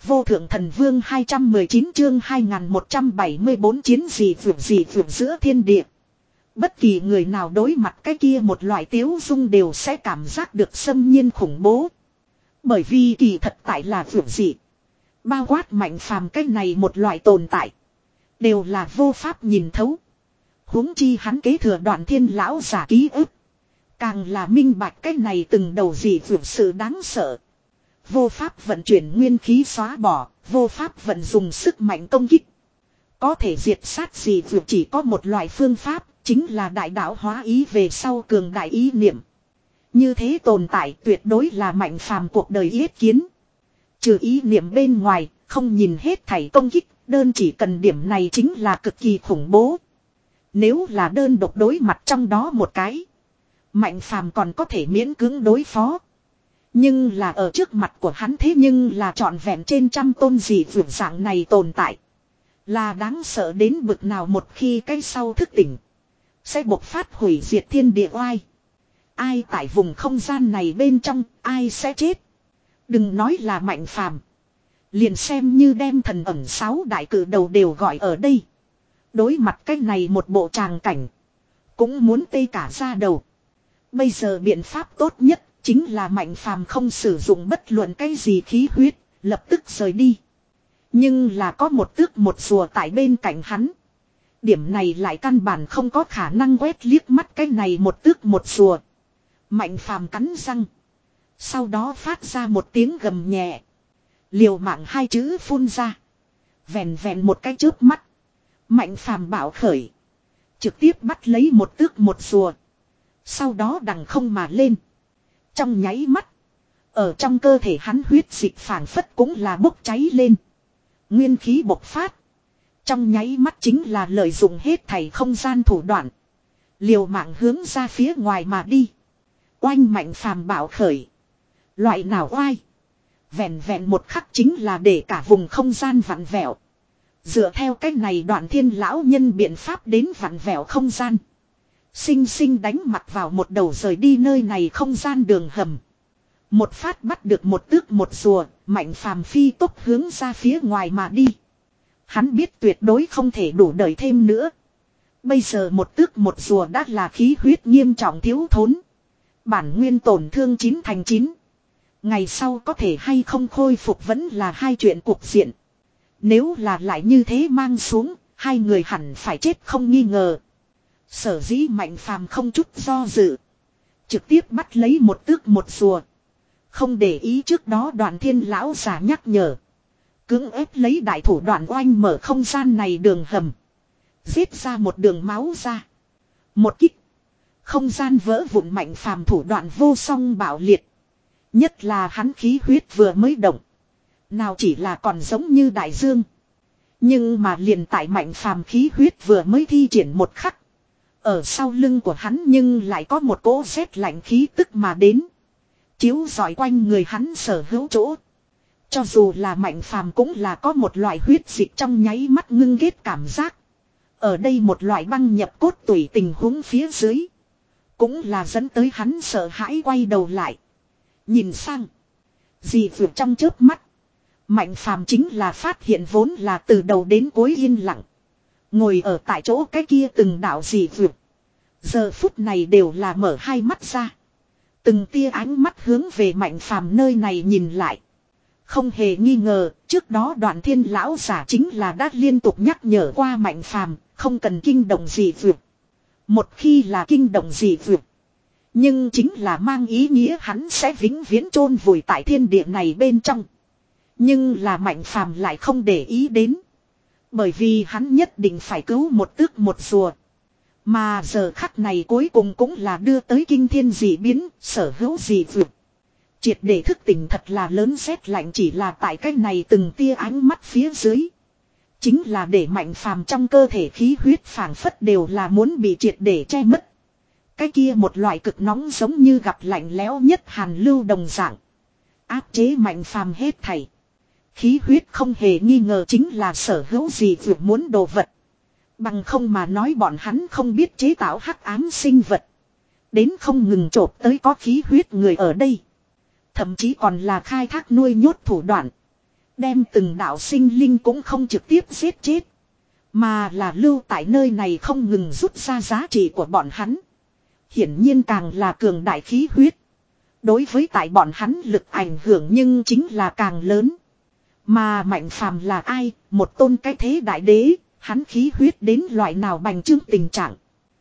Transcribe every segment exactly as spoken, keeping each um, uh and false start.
vô thượng thần vương hai trăm mười chín chương hai nghìn một trăm bảy mươi bốn chiến gì vượt gì vượt giữa thiên địa. Bất kỳ người nào đối mặt cái kia một loại tiếu dung đều sẽ cảm giác được xâm nhiên khủng bố. Bởi vì kỳ thật tại là vượt gì. Bao quát mạnh phàm cái này một loại tồn tại. Đều là vô pháp nhìn thấu. Huống chi hắn kế thừa Đoạn Thiên lão giả ký ức. Càng là minh bạch cái này từng đầu gì vượt sự đáng sợ. Vô pháp vận chuyển nguyên khí xóa bỏ, vô pháp vận dùng sức mạnh công kích. Có thể diệt sát gì vượt chỉ có một loại phương pháp, chính là đại đạo hóa ý về sau cường đại ý niệm. Như thế tồn tại tuyệt đối là mạnh phàm cuộc đời yết kiến. Trừ ý niệm bên ngoài, không nhìn hết thảy công kích, đơn chỉ cần điểm này chính là cực kỳ khủng bố. Nếu là đơn độc đối mặt trong đó một cái, mạnh phàm còn có thể miễn cưỡng đối phó. Nhưng là ở trước mặt của hắn thế nhưng là trọn vẹn trên trăm tôn dị vượt dạng này tồn tại. Là đáng sợ đến bực nào một khi cái sau thức tỉnh. Sẽ bộc phát hủy diệt thiên địa oai. Ai tại vùng không gian này bên trong, ai sẽ chết. Đừng nói là mạnh phàm. Liền xem như đem thần ẩn sáu đại cử đầu đều gọi ở đây. Đối mặt cái này một bộ tràng cảnh. Cũng muốn tê cả ra đầu. Bây giờ biện pháp tốt nhất. Chính là mạnh phàm không sử dụng bất luận cái gì khí huyết, lập tức rời đi. Nhưng là có một tước một rùa tại bên cạnh hắn. Điểm này lại căn bản không có khả năng quét liếc mắt cái này một tước một rùa. Mạnh phàm cắn răng. Sau đó phát ra một tiếng gầm nhẹ. Liều mạng hai chữ phun ra. Vẹn vẹn một cái chớp mắt. Mạnh phàm bạo khởi. Trực tiếp bắt lấy một tước một rùa. Sau đó đằng không mà lên. Trong nháy mắt. Ở trong cơ thể hắn huyết dịch phảng phất cũng là bốc cháy lên. Nguyên khí bộc phát. Trong nháy mắt chính là lợi dụng hết thảy không gian thủ đoạn. Liều mạng hướng ra phía ngoài mà đi. Oanh mạnh phàm bạo khởi. Loại nào oai. Vẹn vẹn một khắc chính là để cả vùng không gian vặn vẹo. Dựa theo cách này Đoạn Thiên lão nhân biện pháp đến vặn vẹo không gian. Sinh sinh đánh mặt vào một đầu rời đi nơi này không gian đường hầm. Một phát bắt được một tước một rùa, mạnh phàm phi tốc hướng ra phía ngoài mà đi. Hắn biết tuyệt đối không thể đủ đợi thêm nữa. Bây giờ một tước một rùa đã là khí huyết nghiêm trọng thiếu thốn. Bản nguyên tổn thương chín thành chín. Ngày sau có thể hay không khôi phục vẫn là hai chuyện cuộc diện. Nếu là lại như thế mang xuống, hai người hẳn phải chết không nghi ngờ. Sở dĩ mạnh phàm không chút do dự. Trực tiếp bắt lấy một tước một rùa. Không để ý trước đó Đoạn Thiên lão giả nhắc nhở. Cưỡng ép lấy đại thủ đoạn oanh mở không gian này đường hầm. Giết ra một đường máu ra. Một kích. Không gian vỡ vụn mạnh phàm thủ đoạn vô song bạo liệt. Nhất là hắn khí huyết vừa mới động. Nào chỉ là còn giống như đại dương. Nhưng mà liền tại mạnh phàm khí huyết vừa mới thi triển một khắc. Ở sau lưng của hắn nhưng lại có một cỗ rét lạnh khí tức mà đến. Chiếu rọi quanh người hắn sở hữu chỗ. Cho dù là mạnh phàm cũng là có một loại huyết dịch trong nháy mắt ngưng ghét cảm giác. Ở đây một loại băng nhập cốt tủy tình huống phía dưới. Cũng là dẫn tới hắn sợ hãi quay đầu lại. Nhìn sang. Dì vượt trong chớp mắt. Mạnh phàm chính là phát hiện vốn là từ đầu đến cuối yên lặng. Ngồi ở tại chỗ cái kia từng đạo dị vượt. Giờ phút này đều là mở hai mắt ra. Từng tia ánh mắt hướng về mạnh phàm nơi này nhìn lại. Không hề nghi ngờ, trước đó Đoạn Thiên lão giả chính là đã liên tục nhắc nhở qua mạnh phàm, không cần kinh động dị vượt. Một khi là kinh động dị vượt. Nhưng chính là mang ý nghĩa hắn sẽ vĩnh viễn chôn vùi tại thiên địa này bên trong. Nhưng là mạnh phàm lại không để ý đến. Bởi vì hắn nhất định phải cứu một tước một rùa. Mà giờ khắc này cuối cùng cũng là đưa tới kinh thiên dị biến, sở hữu dị vượt. Triệt để thức tỉnh thật là lớn rét lạnh chỉ là tại cách này từng tia ánh mắt phía dưới. Chính là để mạnh phàm trong cơ thể khí huyết phảng phất đều là muốn bị triệt để che mất. Cái kia một loại cực nóng giống như gặp lạnh lẽo nhất hàn lưu đồng dạng. Áp chế mạnh phàm hết thảy. Khí huyết không hề nghi ngờ chính là sở hữu gì vượt muốn đồ vật. Bằng không mà nói bọn hắn không biết chế tạo hắc ám sinh vật. Đến không ngừng chộp tới có khí huyết người ở đây. Thậm chí còn là khai thác nuôi nhốt thủ đoạn. Đem từng đạo sinh linh cũng không trực tiếp giết chết. Mà là lưu tại nơi này không ngừng rút ra giá trị của bọn hắn. Hiển nhiên càng là cường đại khí huyết. Đối với tại bọn hắn lực ảnh hưởng nhưng chính là càng lớn. Mà Mạnh Phàm là ai? Một tôn cái thế đại đế, hắn khí huyết đến loại nào bành trướng tình trạng.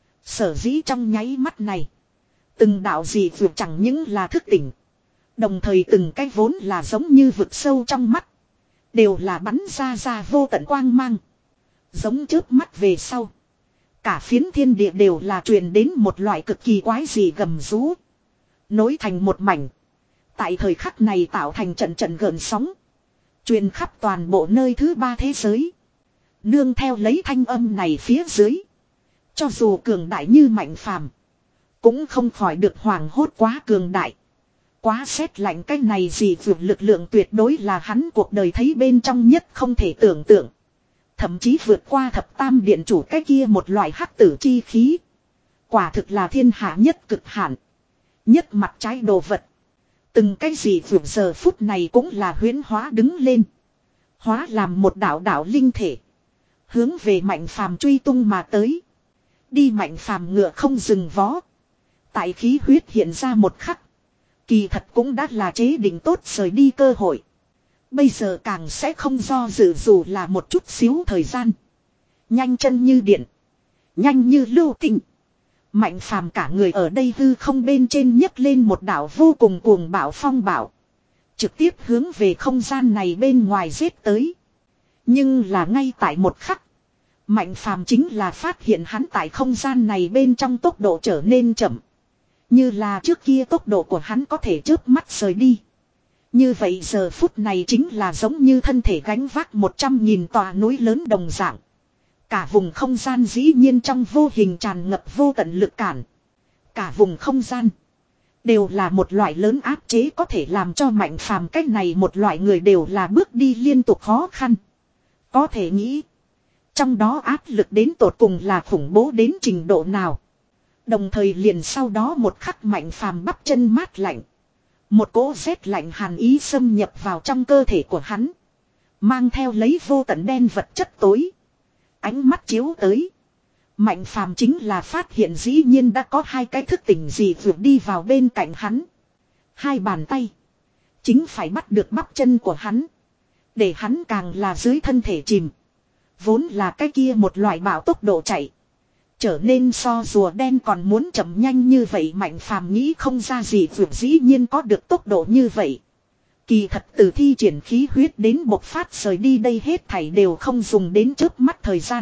Sở dĩ trong nháy mắt này, từng đạo dị vượt chẳng những là thức tỉnh. Đồng thời từng cái vốn là giống như vực sâu trong mắt. Đều là bắn ra ra vô tận quang mang. Giống chớp mắt về sau. Cả phiến thiên địa đều là truyền đến một loại cực kỳ quái dị gầm rú. Nối thành một mảnh. Tại thời khắc này tạo thành trận trận gợn sóng. Truyền khắp toàn bộ nơi thứ ba thế giới. Nương theo lấy thanh âm này phía dưới. Cho dù cường đại như Mạnh Phàm, cũng không khỏi được hoảng hốt quá cường đại. Quá sét lạnh cái này gì vượt lực lượng tuyệt đối là hắn cuộc đời thấy bên trong nhất không thể tưởng tượng. Thậm chí vượt qua thập tam điện chủ cái kia một loại hắc tử chi khí. Quả thực là thiên hạ nhất cực hạn. Nhất mặt trái đồ vật. Từng cái gì vượt giờ phút này cũng là huyễn hóa đứng lên. Hóa làm một đạo đạo linh thể. Hướng về Mạnh Phàm truy tung mà tới. Đi Mạnh Phàm ngựa không dừng vó. Tại khí huyết hiện ra một khắc. Kỳ thật cũng đã là chế định tốt rời đi cơ hội. Bây giờ càng sẽ không do dự dù là một chút xíu thời gian. Nhanh chân như điện. Nhanh như lưu tình. Mạnh Phàm cả người ở đây hư không bên trên nhấc lên một đảo vô cùng cuồng bạo phong bạo. Trực tiếp hướng về không gian này bên ngoài giết tới. Nhưng là ngay tại một khắc. Mạnh Phàm chính là phát hiện hắn tại không gian này bên trong tốc độ trở nên chậm. Như là trước kia tốc độ của hắn có thể chớp mắt rời đi. Như vậy giờ phút này chính là giống như thân thể gánh vác một trăm nghìn tòa núi lớn đồng dạng. Cả vùng không gian dĩ nhiên trong vô hình tràn ngập vô tận lực cản. Cả vùng không gian đều là một loại lớn áp chế có thể làm cho Mạnh Phàm cách này một loại người đều là bước đi liên tục khó khăn. Có thể nghĩ, trong đó áp lực đến tột cùng là khủng bố đến trình độ nào. Đồng thời liền sau đó một khắc Mạnh Phàm bắp chân mát lạnh. Một cỗ rét lạnh hàn ý xâm nhập vào trong cơ thể của hắn. Mang theo lấy vô tận đen vật chất tối. Ánh mắt chiếu tới. Mạnh Phàm chính là phát hiện dĩ nhiên đã có hai cái thức tỉnh gì vượt đi vào bên cạnh hắn. Hai bàn tay. Chính phải bắt được bắp chân của hắn. Để hắn càng là dưới thân thể chìm. Vốn là cái kia một loại bảo tốc độ chạy. Trở nên so rùa đen còn muốn chậm nhanh như vậy Mạnh Phàm nghĩ không ra gì vượt dĩ nhiên có được tốc độ như vậy. Kỳ thật từ thi triển khí huyết đến bộc phát rời đi đây hết thảy đều không dùng đến chớp mắt thời gian.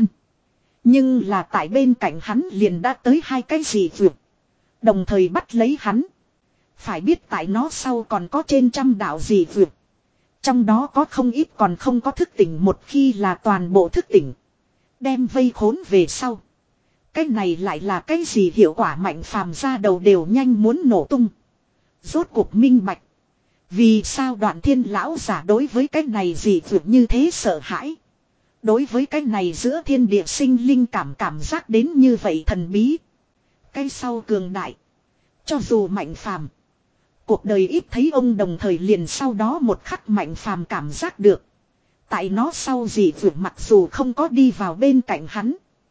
Nhưng là tại bên cạnh hắn liền đã tới hai cái gì vượt. Đồng thời bắt lấy hắn. Phải biết tại nó sau còn có trên trăm đạo gì vượt. Trong đó có không ít còn không có thức tỉnh một khi là toàn bộ thức tỉnh. Đem vây khốn về sau. Cái này lại là cái gì hiệu quả Mạnh Phàm ra đầu đều nhanh muốn nổ tung. Rốt cuộc minh bạch. Vì sao Đoạn Thiên lão giả đối với cái này gì vượt như thế sợ hãi. Đối với cái này giữa thiên địa sinh linh cảm cảm giác đến như vậy thần bí. Cái sau cường đại. Cho dù Mạnh Phàm, cuộc đời ít thấy ông đồng thời liền sau đó một khắc Mạnh Phàm cảm giác được. Tại nó sau gì vượt mặc dù không có đi vào bên cạnh hắn.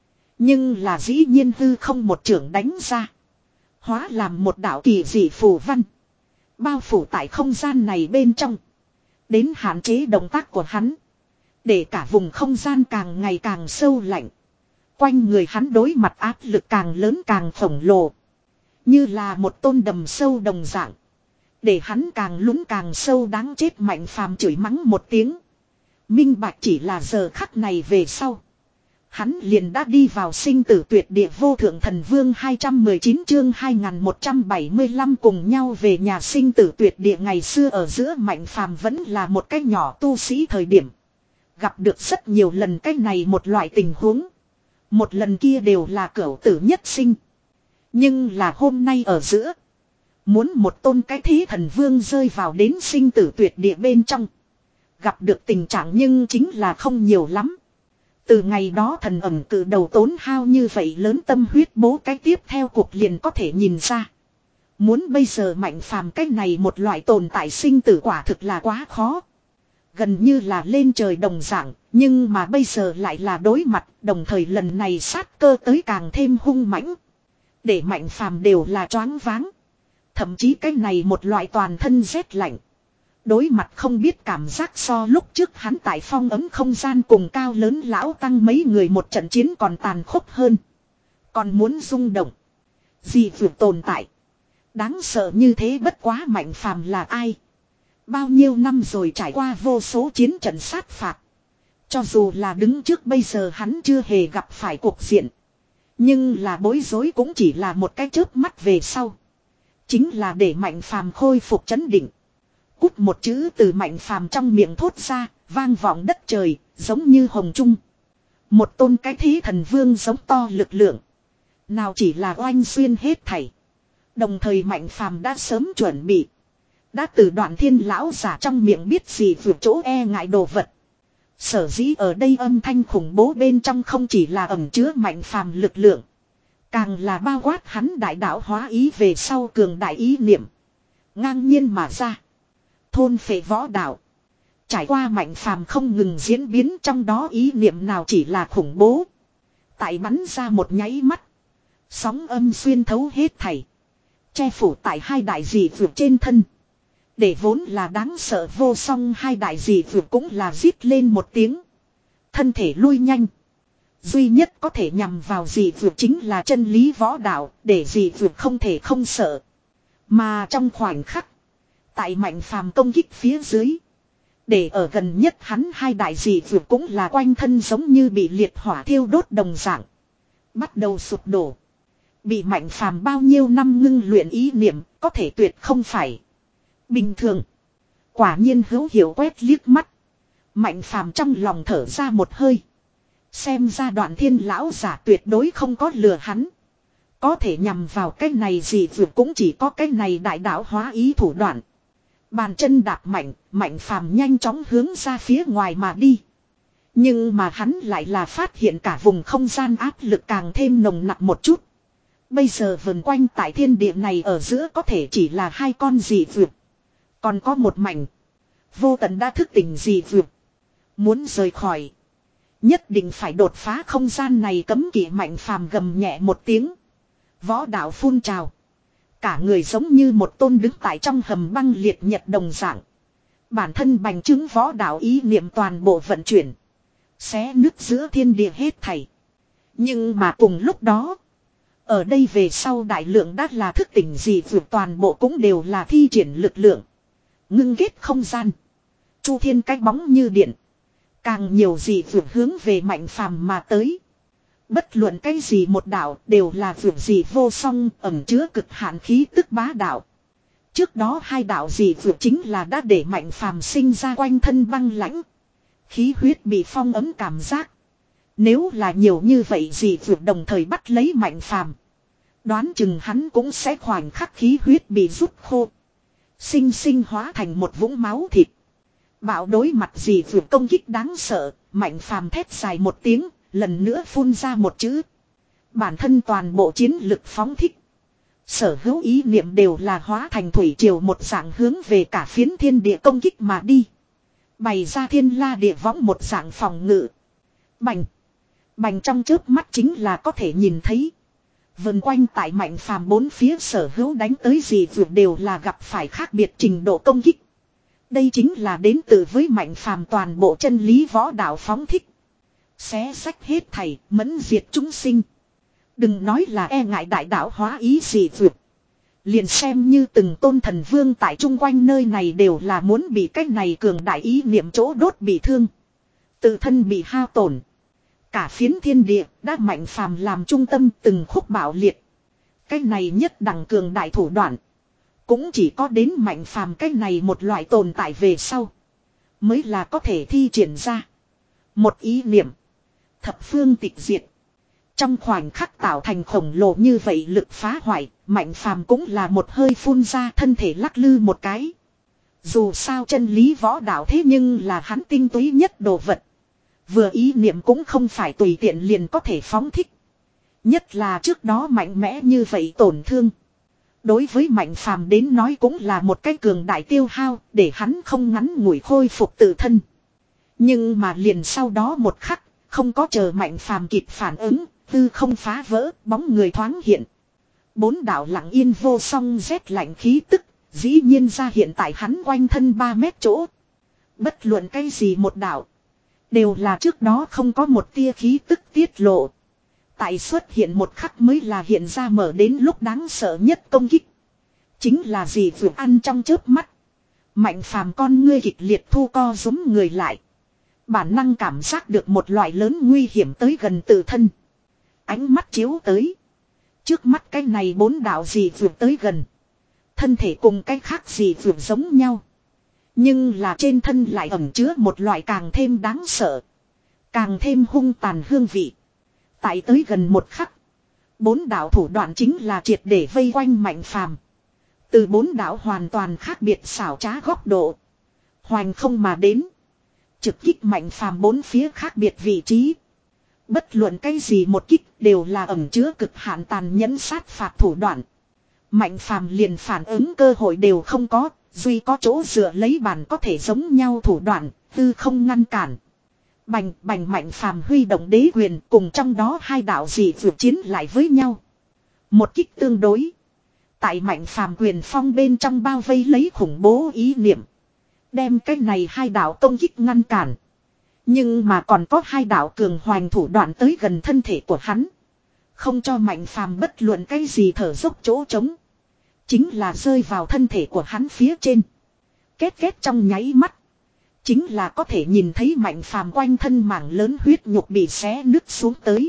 Nhưng là dĩ nhiên hư không một trưởng đánh ra. Hóa làm một đạo kỳ dị phù văn. Bao phủ tại không gian này bên trong. Đến hạn chế động tác của hắn. Để cả vùng không gian càng ngày càng sâu lạnh. Quanh người hắn đối mặt áp lực càng lớn càng khổng lồ. Như là một tôn đầm sâu đồng dạng. Để hắn càng lún càng sâu đáng chết Mạnh Phàm chửi mắng một tiếng. Minh bạch chỉ là giờ khắc này về sau. Hắn liền đã đi vào sinh tử tuyệt địa vô thượng thần vương hai trăm mười chín chương hai nghìn một trăm bảy mươi lăm cùng nhau về nhà sinh tử tuyệt địa ngày xưa ở giữa Mạnh Phàm vẫn là một cái nhỏ tu sĩ thời điểm. Gặp được rất nhiều lần cái này một loại tình huống. Một lần kia đều là cửu tử nhất sinh. Nhưng là hôm nay ở giữa. Muốn một tôn cái thế thần vương rơi vào đến sinh tử tuyệt địa bên trong. Gặp được tình trạng nhưng chính là không nhiều lắm. Từ ngày đó thần ẩm cử đầu tốn hao như vậy lớn tâm huyết bố cái tiếp theo cuộc liền có thể nhìn ra. Muốn bây giờ Mạnh Phàm cái này một loại tồn tại sinh tử quả thực là quá khó. gần như là lên trời đồng dạng, nhưng mà bây giờ lại là đối mặt, đồng thời lần này sát cơ tới càng thêm hung mãnh. Để Mạnh Phàm đều là choáng váng. Thậm chí cái này một loại toàn thân rét lạnh. Đối mặt không biết cảm giác so lúc trước hắn tại phong ấm không gian cùng cao lớn lão tăng mấy người một trận chiến còn tàn khốc hơn. Còn muốn rung động. Gì vượt tồn tại. Đáng sợ như thế bất quá Mạnh Phàm là ai. Bao nhiêu năm rồi trải qua vô số chiến trận sát phạt. Cho dù là đứng trước bây giờ hắn chưa hề gặp phải cuộc diện. Nhưng là bối rối cũng chỉ là một cái chớp mắt về sau. Chính là để Mạnh Phàm khôi phục chấn định. Cút một chữ từ Mạnh Phàm trong miệng thốt ra, vang vọng đất trời, giống như hồng trung. Một tôn cái thế thần vương giống to lực lượng. Nào chỉ là oanh xuyên hết thảy. Đồng thời Mạnh Phàm đã sớm chuẩn bị. Đã từ Đoạn Thiên lão giả trong miệng biết gì vượt chỗ e ngại đồ vật. Sở dĩ ở đây âm thanh khủng bố bên trong không chỉ là ẩn chứa Mạnh Phàm lực lượng. Càng là bao quát hắn đại đạo hóa ý về sau cường đại ý niệm. Ngang nhiên mà ra. Thôn phệ võ đạo. Trải qua Mạnh Phàm không ngừng diễn biến trong đó ý niệm nào chỉ là khủng bố. Tại bắn ra một nháy mắt. Sóng âm xuyên thấu hết thảy. Che phủ tại hai đại dị vượt trên thân. Để vốn là đáng sợ vô song hai đại dị vượt cũng là rít lên một tiếng. Thân thể lui nhanh. Duy nhất có thể nhằm vào dị vượt chính là chân lý võ đạo. Để dị vượt không thể không sợ. Mà trong khoảnh khắc. Tại Mạnh Phàm công kích phía dưới. Để ở gần nhất hắn hai đại dị vượt cũng là quanh thân giống như bị liệt hỏa thiêu đốt đồng dạng. Bắt đầu sụp đổ. Bị Mạnh Phàm bao nhiêu năm ngưng luyện ý niệm có thể tuyệt không phải. Bình thường. Quả nhiên hữu hiểu quét liếc mắt. Mạnh Phàm trong lòng thở ra một hơi. Xem ra Đoạn Thiên lão giả tuyệt đối không có lừa hắn. Có thể nhằm vào cái này gì vượt cũng chỉ có cái này đại đạo hóa ý thủ đoạn. Bàn chân đạp mạnh, Mạnh Phàm nhanh chóng hướng ra phía ngoài mà đi. Nhưng mà hắn lại là phát hiện cả vùng không gian áp lực càng thêm nồng nặc một chút. Bây giờ vần quanh tại thiên địa này ở giữa có thể chỉ là hai con dị vượt. Còn có một mảnh. Vô tận đã thức tỉnh dị vượt. Muốn rời khỏi. Nhất định phải đột phá không gian này cấm kỵ. Mạnh Phàm gầm nhẹ một tiếng. Võ đạo phun trào. Cả người giống như một tôn đứng tại trong hầm băng liệt nhật đồng dạng. Bản thân bành trướng võ đạo ý niệm toàn bộ vận chuyển. Xé nứt giữa thiên địa hết thảy. Nhưng mà cùng lúc đó. Ở đây về sau đại lượng đã là thức tỉnh dị vượt toàn bộ cũng đều là thi triển lực lượng. Ngưng kết không gian. Chu thiên cách bóng như điện. Càng nhiều dị vượt hướng về Mạnh Phàm mà tới. Bất luận cái gì một đạo đều là vượt dị vô song ẩn chứa cực hạn khí tức bá đạo. Trước đó hai đạo dị vượt chính là đã để Mạnh Phàm sinh ra quanh thân băng lãnh. Khí huyết bị phong ấm cảm giác. Nếu là nhiều như vậy dị vượt đồng thời bắt lấy Mạnh Phàm, đoán chừng hắn cũng sẽ khoảnh khắc khí huyết bị rút khô. Sinh sinh hóa thành một vũng máu thịt. Bạo đối mặt dị vượt công kích đáng sợ, Mạnh Phàm thét dài một tiếng, lần nữa phun ra một chữ. Bản thân toàn bộ chiến lực phóng thích. Sở hữu ý niệm đều là hóa thành thủy triều một dạng hướng về cả phiến thiên địa công kích mà đi. Bày ra thiên la địa võng một dạng phòng ngự. Bành. Bành trong chớp mắt chính là có thể nhìn thấy. Vần quanh tại Mạnh Phàm bốn phía sở hữu đánh tới gì vượt đều là gặp phải khác biệt trình độ công kích. Đây chính là đến từ với Mạnh Phàm toàn bộ chân lý võ đạo phóng thích. Xé sách hết thảy, mẫn diệt chúng sinh. Đừng nói là e ngại đại đạo hóa ý gì vượt. Liền xem như từng tôn thần vương tại chung quanh nơi này đều là muốn bị cách này cường đại ý niệm chỗ đốt bị thương. Tự thân bị hao tổn. Cả phiến thiên địa đã Mạnh Phàm làm trung tâm từng khúc bạo liệt. Cái này nhất đẳng cường đại thủ đoạn. Cũng chỉ có đến Mạnh Phàm cái này một loại tồn tại về sau. Mới là có thể thi triển ra. Một ý niệm. Thập phương tịch diệt. Trong khoảnh khắc tạo thành khổng lồ như vậy lực phá hoại. Mạnh Phàm cũng là một hơi phun ra thân thể lắc lư một cái. Dù sao chân lý võ đạo thế nhưng là hắn tinh túy nhất đồ vật. Vừa ý niệm cũng không phải tùy tiện liền có thể phóng thích. Nhất là trước đó mạnh mẽ như vậy tổn thương. Đối với Mạnh Phàm đến nói cũng là một cái cường đại tiêu hao để hắn không ngắn ngủi khôi phục tự thân. Nhưng mà liền sau đó một khắc, không có chờ Mạnh Phàm kịp phản ứng, tư không phá vỡ, bóng người thoáng hiện. Bốn đạo lặng yên vô song rét lạnh khí tức, dĩ nhiên ra hiện tại hắn quanh thân ba mét chỗ. Bất luận cái gì một đạo, đều là trước đó không có một tia khí tức tiết lộ. Tại xuất hiện một khắc mới là hiện ra mở đến lúc đáng sợ nhất công kích. Chính là gì vừa ăn trong chớp mắt. Mạnh Phàm con ngươi kịch liệt thu co rúm người lại. Bản năng cảm giác được một loại lớn nguy hiểm tới gần tự thân. Ánh mắt chiếu tới. Trước mắt cái này bốn đạo gì vừa tới gần. Thân thể cùng cái khác gì vừa giống nhau. Nhưng là trên thân lại ẩn chứa một loại càng thêm đáng sợ. Càng thêm hung tàn hương vị. Tại tới gần một khắc. Bốn đạo thủ đoạn chính là triệt để vây quanh Mạnh Phàm. Từ bốn đạo hoàn toàn khác biệt xảo trá góc độ. Hoành không mà đến. Trực kích Mạnh Phàm bốn phía khác biệt vị trí. Bất luận cái gì một kích đều là ẩn chứa cực hạn tàn nhẫn sát phạt thủ đoạn. Mạnh Phàm liền phản ứng cơ hội đều không có. Duy có chỗ dựa lấy bàn có thể giống nhau thủ đoạn. Tư không ngăn cản. Bành bành Mạnh Phàm huy động đế quyền cùng trong đó hai đạo dị vượt chiến lại với nhau. Một kích tương đối. Tại Mạnh Phàm quyền phong bên trong bao vây lấy khủng bố ý niệm. Đem cái này hai đạo công kích ngăn cản. Nhưng mà còn có hai đạo cường hoành thủ đoạn tới gần thân thể của hắn. Không cho Mạnh Phàm bất luận cái gì thở dốc chỗ trống. Chính là rơi vào thân thể của hắn phía trên. Két két trong nháy mắt. Chính là có thể nhìn thấy Mạnh Phàm quanh thân mảng lớn huyết nhục bị xé nứt xuống tới.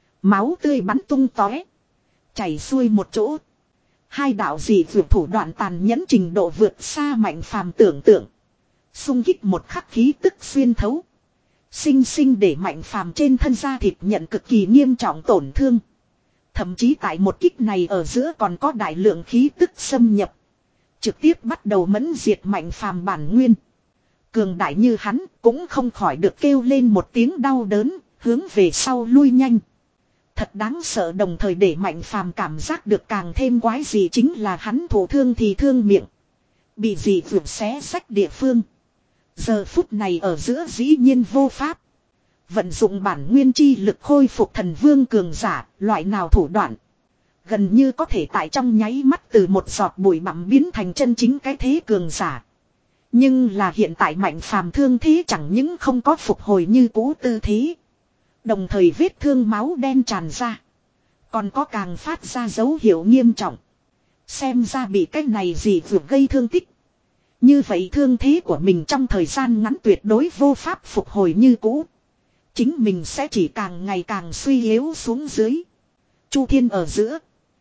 Máu tươi bắn tung tóe. Chảy xuôi một chỗ. Hai đạo dị vượt thủ đoạn tàn nhẫn trình độ vượt xa Mạnh Phàm tưởng tượng. Xung kích một khắc khí tức xuyên thấu. Sinh sinh để Mạnh Phàm trên thân da thịt nhận cực kỳ nghiêm trọng tổn thương. Thậm chí tại một kích này ở giữa còn có đại lượng khí tức xâm nhập. Trực tiếp bắt đầu mẫn diệt Mạnh Phàm bản nguyên. Cường đại như hắn cũng không khỏi được kêu lên một tiếng đau đớn, hướng về sau lui nhanh. Thật đáng sợ, đồng thời để Mạnh Phàm cảm giác được càng thêm quái gì chính là hắn thổ thương thì thương miệng. Bị gì vượt xé sách địa phương. Giờ phút này ở giữa dĩ nhiên vô pháp. Vận dụng bản nguyên chi lực khôi phục thần vương cường giả, loại nào thủ đoạn. Gần như có thể tại trong nháy mắt từ một giọt bụi bặm biến thành chân chính cái thế cường giả. Nhưng là hiện tại Mạnh Phàm thương thế chẳng những không có phục hồi như cũ tư thế. Đồng thời vết thương máu đen tràn ra. Còn có càng phát ra dấu hiệu nghiêm trọng. Xem ra bị cái này gì vượt gây thương tích. Như vậy thương thế của mình trong thời gian ngắn tuyệt đối vô pháp phục hồi như cũ. Chính mình sẽ chỉ càng ngày càng suy yếu xuống dưới. Chu Thiên ở giữa.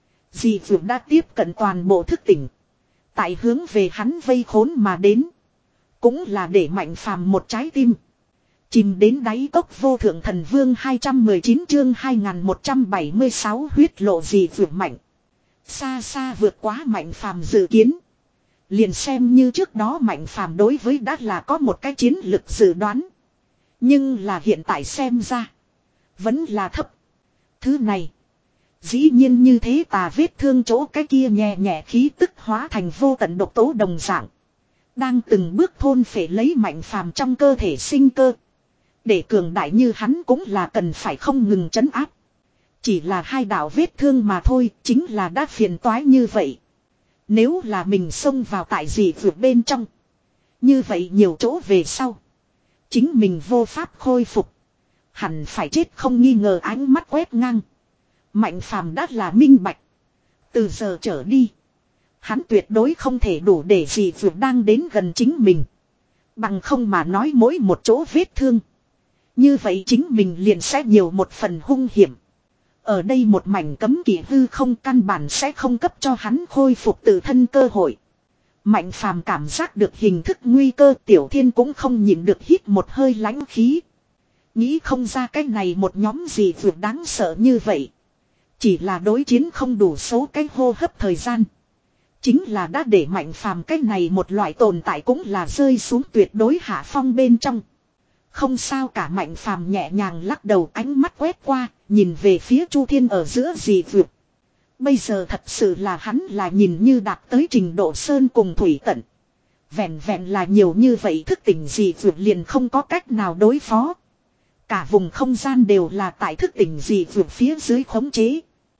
Dì vượt đã tiếp cận toàn bộ thức tỉnh. Tại hướng về hắn vây khốn mà đến. Cũng là để Mạnh Phàm một trái tim. Chìm đến đáy cốc vô thượng thần vương hai trăm mười chín chương hai nghìn một trăm bảy mươi sáu huyết lộ dì vượt mạnh. Xa xa vượt quá Mạnh Phàm dự kiến. Liền xem như trước đó Mạnh Phàm đối với đã là có một cái chiến lực dự đoán. Nhưng là hiện tại xem ra. Vẫn là thấp. Thứ này. Dĩ nhiên như thế tà vết thương chỗ cái kia nhẹ nhẹ khí tức hóa thành vô tận độc tố đồng dạng. Đang từng bước thôn phệ lấy Mạnh Phàm trong cơ thể sinh cơ. Để cường đại như hắn cũng là cần phải không ngừng trấn áp. Chỉ là hai đạo vết thương mà thôi, chính là đã phiền toái như vậy. Nếu là mình xông vào tại gì vượt bên trong. Như vậy nhiều chỗ về sau. Chính mình vô pháp khôi phục. Hẳn phải chết không nghi ngờ, ánh mắt quét ngang. Mạnh Phàm đã là minh bạch. Từ giờ trở đi. Hắn tuyệt đối không thể đủ để gì vượt đang đến gần chính mình. Bằng không mà nói mỗi một chỗ vết thương. Như vậy chính mình liền sẽ nhiều một phần hung hiểm. Ở đây một mảnh cấm kỵ hư không, căn bản sẽ không cấp cho hắn khôi phục tự thân cơ hội. Mạnh Phàm cảm giác được hình thức nguy cơ, Tiểu Thiên cũng không nhịn được hít một hơi lãnh khí. Nghĩ không ra cái này một nhóm gì vượt đáng sợ như vậy. Chỉ là đối chiến không đủ số cái hô hấp thời gian. Chính là đã để Mạnh Phàm cái này một loại tồn tại cũng là rơi xuống tuyệt đối hạ phong bên trong. Không sao cả, Mạnh Phàm nhẹ nhàng lắc đầu, ánh mắt quét qua, nhìn về phía Chu Thiên ở giữa gì vượt. Bây giờ thật sự là hắn là nhìn như đạt tới trình độ sơn cùng thủy tận. Vẹn vẹn là nhiều như vậy thức tỉnh dị vượt liền không có cách nào đối phó. Cả vùng không gian đều là tại thức tỉnh dị vượt phía dưới khống chế.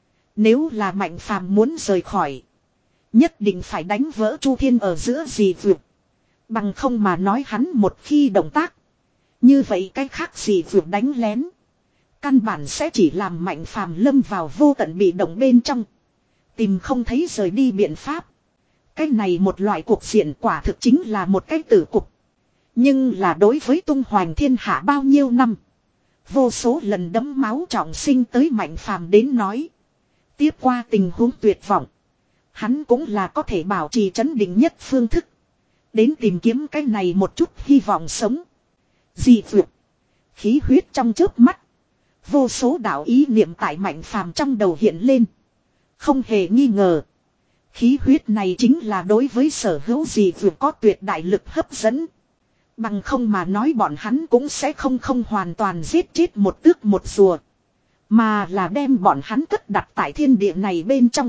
Nếu là Mạnh Phàm muốn rời khỏi, nhất định phải đánh vỡ Chu Thiên ở giữa dị vượt. Bằng không mà nói hắn một khi động tác, như vậy cái khác dị vượt đánh lén, căn bản sẽ chỉ làm Mạnh Phàm lâm vào vô tận bị động bên trong, tìm không thấy rời đi biện pháp. Cái này một loại cuộc diện quả thực chính là một cái tử cục. Nhưng là đối với tung hoành thiên hạ bao nhiêu năm, vô số lần đẫm máu trọng sinh tới Mạnh Phàm đến nói, tiếp qua tình huống tuyệt vọng, hắn cũng là có thể bảo trì trấn định nhất phương thức, đến tìm kiếm cái này một chút hy vọng sống. Dị vượt, khí huyết trong chớp mắt, vô số đạo ý niệm tại Mạnh Phàm trong đầu hiện lên. Không hề nghi ngờ, khí huyết này chính là đối với sở hữu dị vượt có tuyệt đại lực hấp dẫn. Bằng không mà nói bọn hắn cũng sẽ không không hoàn toàn giết chết một tước một rùa, mà là đem bọn hắn cất đặt tại thiên địa này bên trong.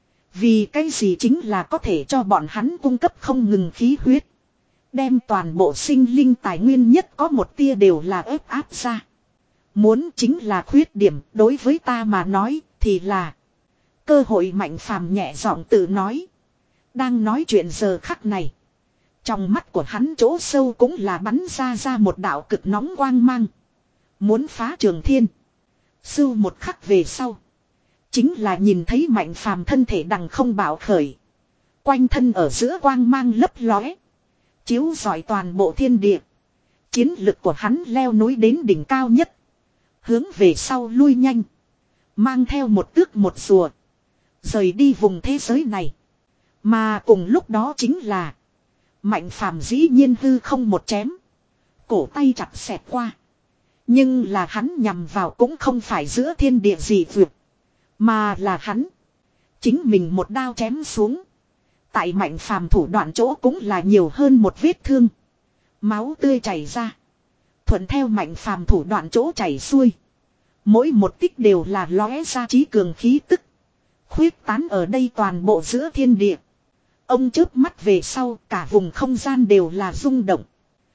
Vì cái gì chính là có thể cho bọn hắn cung cấp không ngừng khí huyết, đem toàn bộ sinh linh tài nguyên nhất có một tia đều là ép áp ra. Muốn chính là khuyết điểm, đối với ta mà nói thì là cơ hội. Mạnh Phàm nhẹ giọng tự nói. Đang nói chuyện giờ khắc này, trong mắt của hắn chỗ sâu cũng là bắn ra ra một đạo cực nóng quang mang, muốn phá trường thiên. Sưu một khắc về sau, chính là nhìn thấy Mạnh Phàm thân thể đằng không bạo khởi, quanh thân ở giữa quang mang lấp lóe, chiếu rọi toàn bộ thiên địa. Chiến lực của hắn leo núi đến đỉnh cao nhất, hướng về sau lui nhanh, mang theo một tước một rùa, rời đi vùng thế giới này. Mà cùng lúc đó chính là Mạnh Phàm dĩ nhiên hư không một chém, cổ tay chặt xẹt qua. Nhưng là hắn nhằm vào cũng không phải giữa thiên địa dị vượt, mà là hắn chính mình một đao chém xuống. Tại Mạnh Phàm thủ đoạn chỗ cũng là nhiều hơn một vết thương, máu tươi chảy ra, thuận theo Mạnh Phàm thủ đoạn chỗ chảy xuôi, mỗi một tích đều là lóe ra trí cường khí tức, khuyết tán ở đây toàn bộ giữa thiên địa. Ông chớp mắt về sau, cả vùng không gian đều là rung động.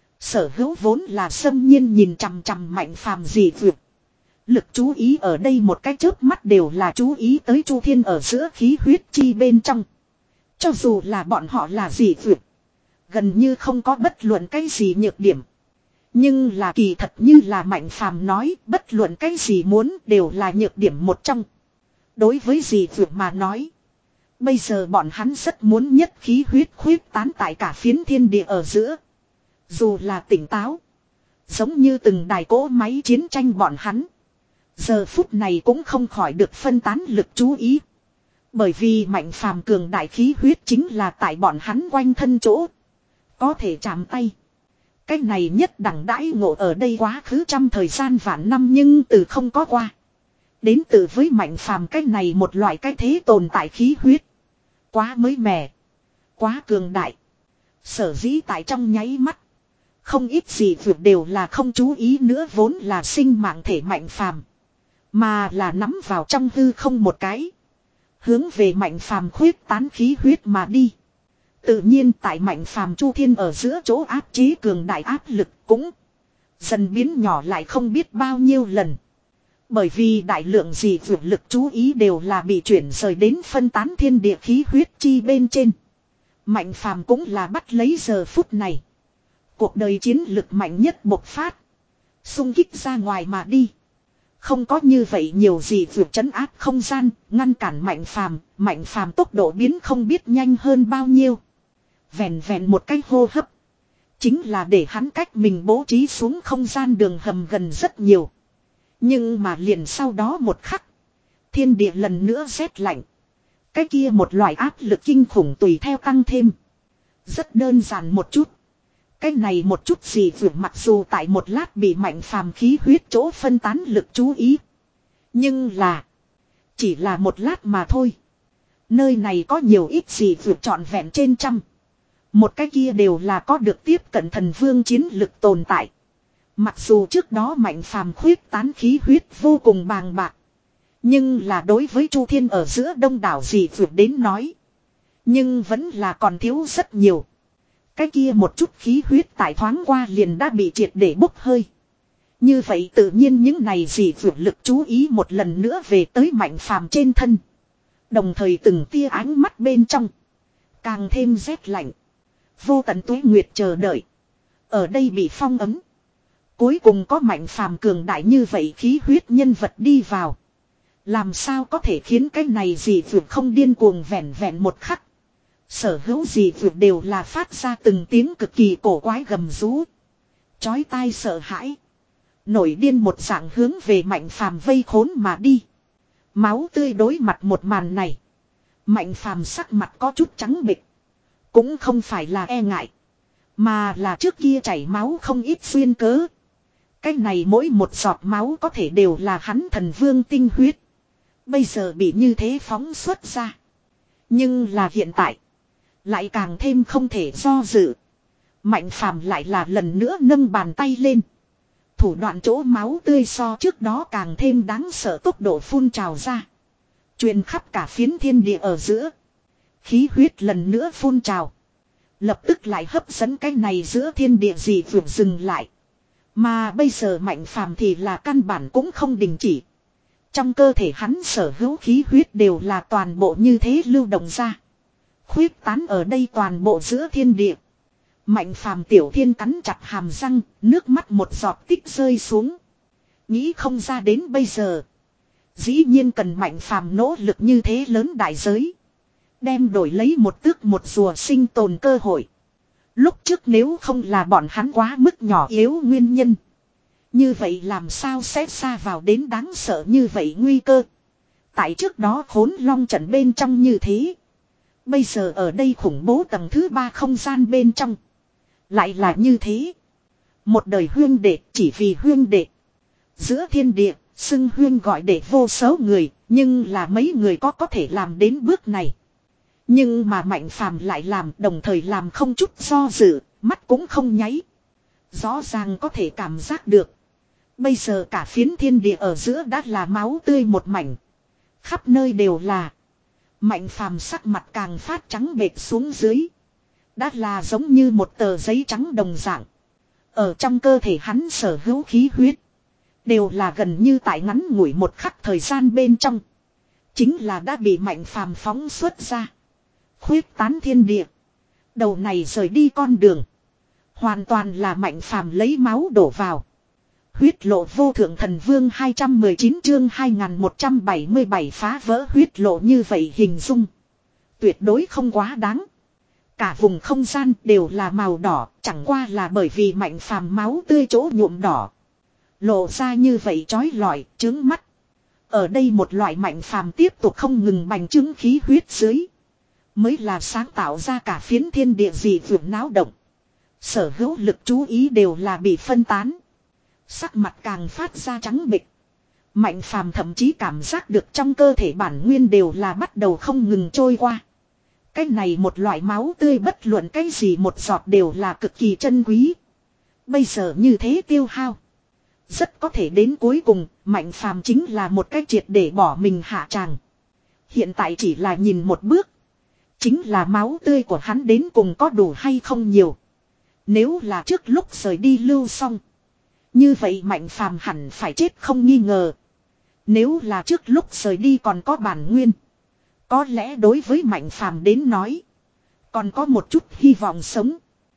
Sở hữu vốn là xâm nhiên nhìn chằm chằm Mạnh Phàm dị vượt, lực chú ý ở đây một cái chớp mắt đều là chú ý tới Chu Thiên ở giữa khí huyết chi bên trong. Cho dù là bọn họ là dị vượt, gần như không có bất luận cái gì nhược điểm. Nhưng là kỳ thật như là Mạnh Phàm nói, bất luận cái gì muốn đều là nhược điểm một trong. Đối với dị vượt mà nói, bây giờ bọn hắn rất muốn nhất khí huyết khuyết tán tại cả phiến thiên địa ở giữa. Dù là tỉnh táo, giống như từng đài cỗ máy chiến tranh, bọn hắn giờ phút này cũng không khỏi được phân tán lực chú ý. Bởi vì Mạnh Phàm cường đại khí huyết chính là tại bọn hắn quanh thân chỗ, có thể chạm tay. Cái này nhất đẳng đãi ngộ ở đây quá khứ trăm thời gian vạn năm nhưng từ không có qua. Đến từ với Mạnh Phàm cái này một loại cái thế tồn tại khí huyết, quá mới mẻ, quá cường đại. Sở dĩ tại trong nháy mắt, không ít gì vượt đều là không chú ý nữa vốn là sinh mạng thể Mạnh Phàm, mà là nắm vào trong hư không một cái, hướng về Mạnh Phàm khuyết tán khí huyết mà đi. Tự nhiên tại Mạnh Phàm Chu Thiên ở giữa chỗ áp chế cường đại áp lực cũng dần biến nhỏ lại không biết bao nhiêu lần. Bởi vì đại lượng dị vượt lực chú ý đều là bị chuyển rời đến phân tán thiên địa khí huyết chi bên trên. Mạnh Phàm cũng là bắt lấy giờ phút này, cuộc đời chiến lực mạnh nhất bộc phát, xung kích ra ngoài mà đi. Không có như vậy nhiều gì vượt trấn áp không gian, ngăn cản Mạnh Phàm, Mạnh Phàm tốc độ biến không biết nhanh hơn bao nhiêu. Vẹn vẹn một cái hô hấp, chính là để hắn cách mình bố trí xuống không gian đường hầm gần rất nhiều. Nhưng mà liền sau đó một khắc, thiên địa lần nữa rét lạnh. Cái kia một loại áp lực kinh khủng tùy theo tăng thêm. Rất đơn giản một chút. Cái này một chút gì vượt mặc dù tại một lát bị Mạnh Phàm khí huyết chỗ phân tán lực chú ý. Nhưng là chỉ là một lát mà thôi. Nơi này có nhiều ít gì vượt trọn vẹn trên trăm. Một cái kia đều là có được tiếp cận thần vương chiến lực tồn tại. Mặc dù trước đó Mạnh Phàm khuyết tán khí huyết vô cùng bàng bạc, Nhưng là đối với Chu Thiên ở giữa đông đảo dị vượt đến nói. Nhưng vẫn là còn thiếu rất nhiều. Cái kia một chút khí huyết tại thoáng qua liền đã bị triệt để bốc hơi. Như vậy tự nhiên những này dị vượt lực chú ý một lần nữa về tới Mạnh Phàm trên thân. Đồng thời từng tia ánh mắt bên trong. Càng thêm rét lạnh. Vô tận tuế nguyệt chờ đợi. Ở đây bị phong ấm. Cuối cùng có Mạnh Phàm cường đại như vậy khí huyết nhân vật đi vào. Làm sao có thể khiến cái này dị vượt không điên cuồng vẹn vẹn một khắc. Sở hữu dị vượt đều là phát ra từng tiếng cực kỳ cổ quái gầm rú. Chói tai sợ hãi. Nổi điên một dạng hướng về Mạnh Phàm vây khốn mà đi. Máu tươi đối mặt một màn này. Mạnh Phàm sắc mặt có chút trắng bệch. Cũng không phải là e ngại. Mà là trước kia chảy máu không ít xuyên cớ. Cái này mỗi một giọt máu có thể đều là hắn thần vương tinh huyết. Bây giờ bị như thế phóng xuất ra. Nhưng là hiện tại. Lại càng thêm không thể do dự. Mạnh Phàm lại là lần nữa nâng bàn tay lên. Thủ đoạn chỗ máu tươi so trước đó càng thêm đáng sợ tốc độ phun trào ra. Truyền khắp cả phiến thiên địa ở giữa. Khí huyết lần nữa phun trào. Lập tức lại hấp dẫn cái này giữa thiên địa gì vượt dừng lại. Mà bây giờ Mạnh Phàm thì là căn bản cũng không đình chỉ. Trong cơ thể hắn sở hữu khí huyết đều là toàn bộ như thế lưu động ra. Khuyết tán ở đây toàn bộ giữa thiên địa. Mạnh Phàm tiểu thiên cắn chặt hàm răng, nước mắt một giọt tích rơi xuống. Nghĩ không ra đến bây giờ. Dĩ nhiên cần Mạnh Phàm nỗ lực như thế lớn đại giới. Đem đổi lấy một tước một rùa sinh tồn cơ hội. Lúc trước nếu không là bọn hắn quá mức nhỏ yếu nguyên nhân. Như vậy làm sao sẽ xa vào đến đáng sợ như vậy nguy cơ. Tại trước đó khốn long trận bên trong như thế. Bây giờ ở đây khủng bố tầng thứ ba không gian bên trong. Lại là như thế. Một đời huyên đệ chỉ vì huyên đệ. Giữa thiên địa, xưng huyên gọi đệ vô số người, nhưng là mấy người có có thể làm đến bước này. Nhưng mà Mạnh Phàm lại làm đồng thời làm không chút do dự, mắt cũng không nháy. Rõ ràng có thể cảm giác được. Bây giờ cả phiến thiên địa ở giữa đã là máu tươi một mảnh. Khắp nơi đều là. Mạnh Phàm sắc mặt càng phát trắng bệch xuống dưới. Đã là giống như một tờ giấy trắng đồng dạng. Ở trong cơ thể hắn sở hữu khí huyết. Đều là gần như tại ngắn ngủi một khắc thời gian bên trong. Chính là đã bị Mạnh Phàm phóng xuất ra. Khuyết tán thiên địa. Đầu này rời đi con đường. Hoàn toàn là Mạnh Phàm lấy máu đổ vào. Huyết lộ vô thượng thần vương hai trăm mười chín chương hai nghìn một trăm bảy mươi bảy phá vỡ huyết lộ như vậy hình dung. Tuyệt đối không quá đáng. Cả vùng không gian đều là màu đỏ, chẳng qua là bởi vì Mạnh Phàm máu tươi chỗ nhuộm đỏ. Lộ ra như vậy chói lọi, trướng mắt. Ở đây một loại Mạnh Phàm tiếp tục không ngừng bành trướng khí huyết dưới. Mới là sáng tạo ra cả phiến thiên địa gì vượt náo động. Sở hữu lực chú ý đều là bị phân tán. Sắc mặt càng phát ra trắng bệch. Mạnh Phàm thậm chí cảm giác được trong cơ thể bản nguyên đều là bắt đầu không ngừng trôi qua. Cái này một loại máu tươi bất luận cái gì một giọt đều là cực kỳ chân quý. Bây giờ như thế tiêu hao. Rất có thể đến cuối cùng, Mạnh Phàm chính là một cái triệt để bỏ mình hạ tràng. Hiện tại chỉ là nhìn một bước. Chính là máu tươi của hắn đến cùng có đủ hay không nhiều. Nếu là trước lúc rời đi lưu xong. Như vậy Mạnh Phàm hẳn phải chết không nghi ngờ. Nếu là trước lúc rời đi còn có bản nguyên. Có lẽ đối với Mạnh Phàm đến nói. Còn có một chút hy vọng sống.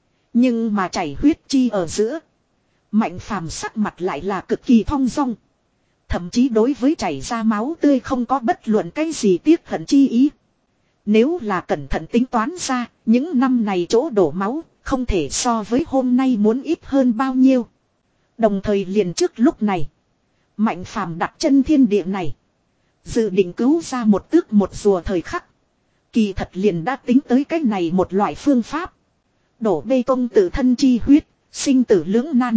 Nhưng mà chảy huyết chi ở giữa. Mạnh Phàm sắc mặt lại là cực kỳ thong dong. Thậm chí đối với chảy ra máu tươi không có bất luận cái gì tiếc hận chi ý. Nếu là cẩn thận tính toán ra, những năm này chỗ đổ máu, không thể so với hôm nay muốn ít hơn bao nhiêu. Đồng thời liền trước lúc này, Mạnh Phàm đặt chân thiên địa này. Dự định cứu ra một tước một rùa thời khắc. Kỳ thật liền đã tính tới cái này một loại phương pháp. Đổ bê tông tự thân chi huyết, sinh tử lưỡng nan.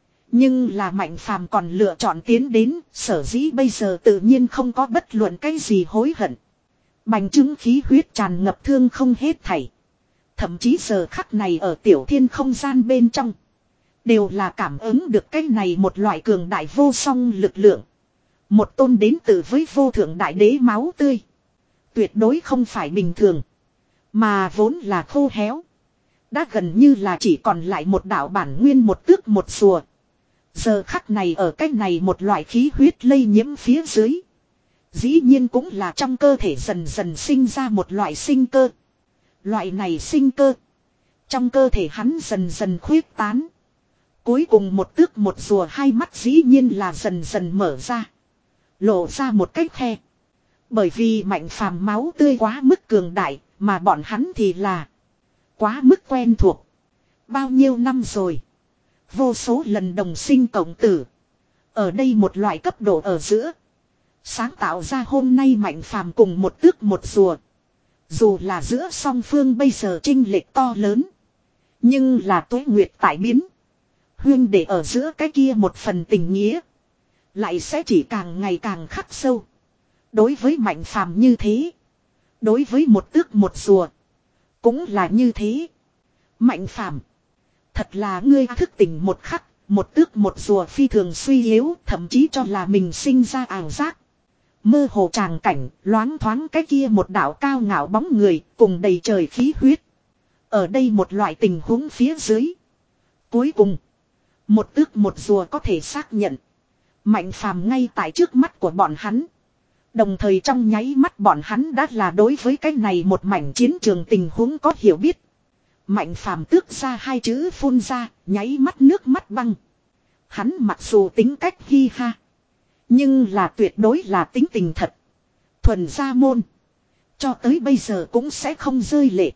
Nhưng là Mạnh Phàm còn lựa chọn tiến đến, sở dĩ bây giờ tự nhiên không có bất luận cái gì hối hận. Bành trướng khí huyết tràn ngập thương không hết thảy. Thậm chí giờ khắc này ở tiểu thiên không gian bên trong. Đều là cảm ứng được cái này một loại cường đại vô song lực lượng. Một tôn đến từ với vô thượng đại đế máu tươi. Tuyệt đối không phải bình thường. Mà vốn là khô héo. Đã gần như là chỉ còn lại một đạo bản nguyên một tước một rùa. Giờ khắc này ở cách này một loại khí huyết lây nhiễm phía dưới. Dĩ nhiên cũng là trong cơ thể dần dần sinh ra một loại sinh cơ. Loại này sinh cơ. Trong cơ thể hắn dần dần khuyết tán. Cuối cùng một tước một rùa hai mắt dĩ nhiên là dần dần mở ra. Lộ ra một cách khe. Bởi vì Mạnh Phàm máu tươi quá mức cường đại. Mà bọn hắn thì là quá mức quen thuộc. Bao nhiêu năm rồi. Vô số lần đồng sinh cộng tử. Ở đây một loại cấp độ ở giữa. Sáng tạo ra hôm nay Mạnh Phàm cùng một tước một rùa. Dù là giữa song phương bây giờ chênh lệch to lớn. Nhưng là tuế nguyệt tại biến. Huyên để ở giữa cái kia một phần tình nghĩa. Lại sẽ chỉ càng ngày càng khắc sâu. Đối với Mạnh Phàm như thế. Đối với một tước một rùa. Cũng là như thế. Mạnh Phàm, thật là ngươi thức tỉnh một khắc. Một tước một rùa phi thường suy yếu. Thậm chí cho là mình sinh ra ảo giác. Mơ hồ tràng cảnh, loáng thoáng cái kia một đạo cao ngạo bóng người, cùng đầy trời khí huyết. Ở đây một loại tình huống phía dưới. Cuối cùng, một tước một rùa có thể xác nhận. Mạnh Phàm ngay tại trước mắt của bọn hắn. Đồng thời trong nháy mắt bọn hắn đã là đối với cái này một mảnh chiến trường tình huống có hiểu biết. Mạnh Phàm tước ra hai chữ phun ra, nháy mắt nước mắt băng. Hắn mặc dù tính cách hi ha. Nhưng là tuyệt đối là tính tình thật. Thuần gia môn. Cho tới bây giờ cũng sẽ không rơi lệ.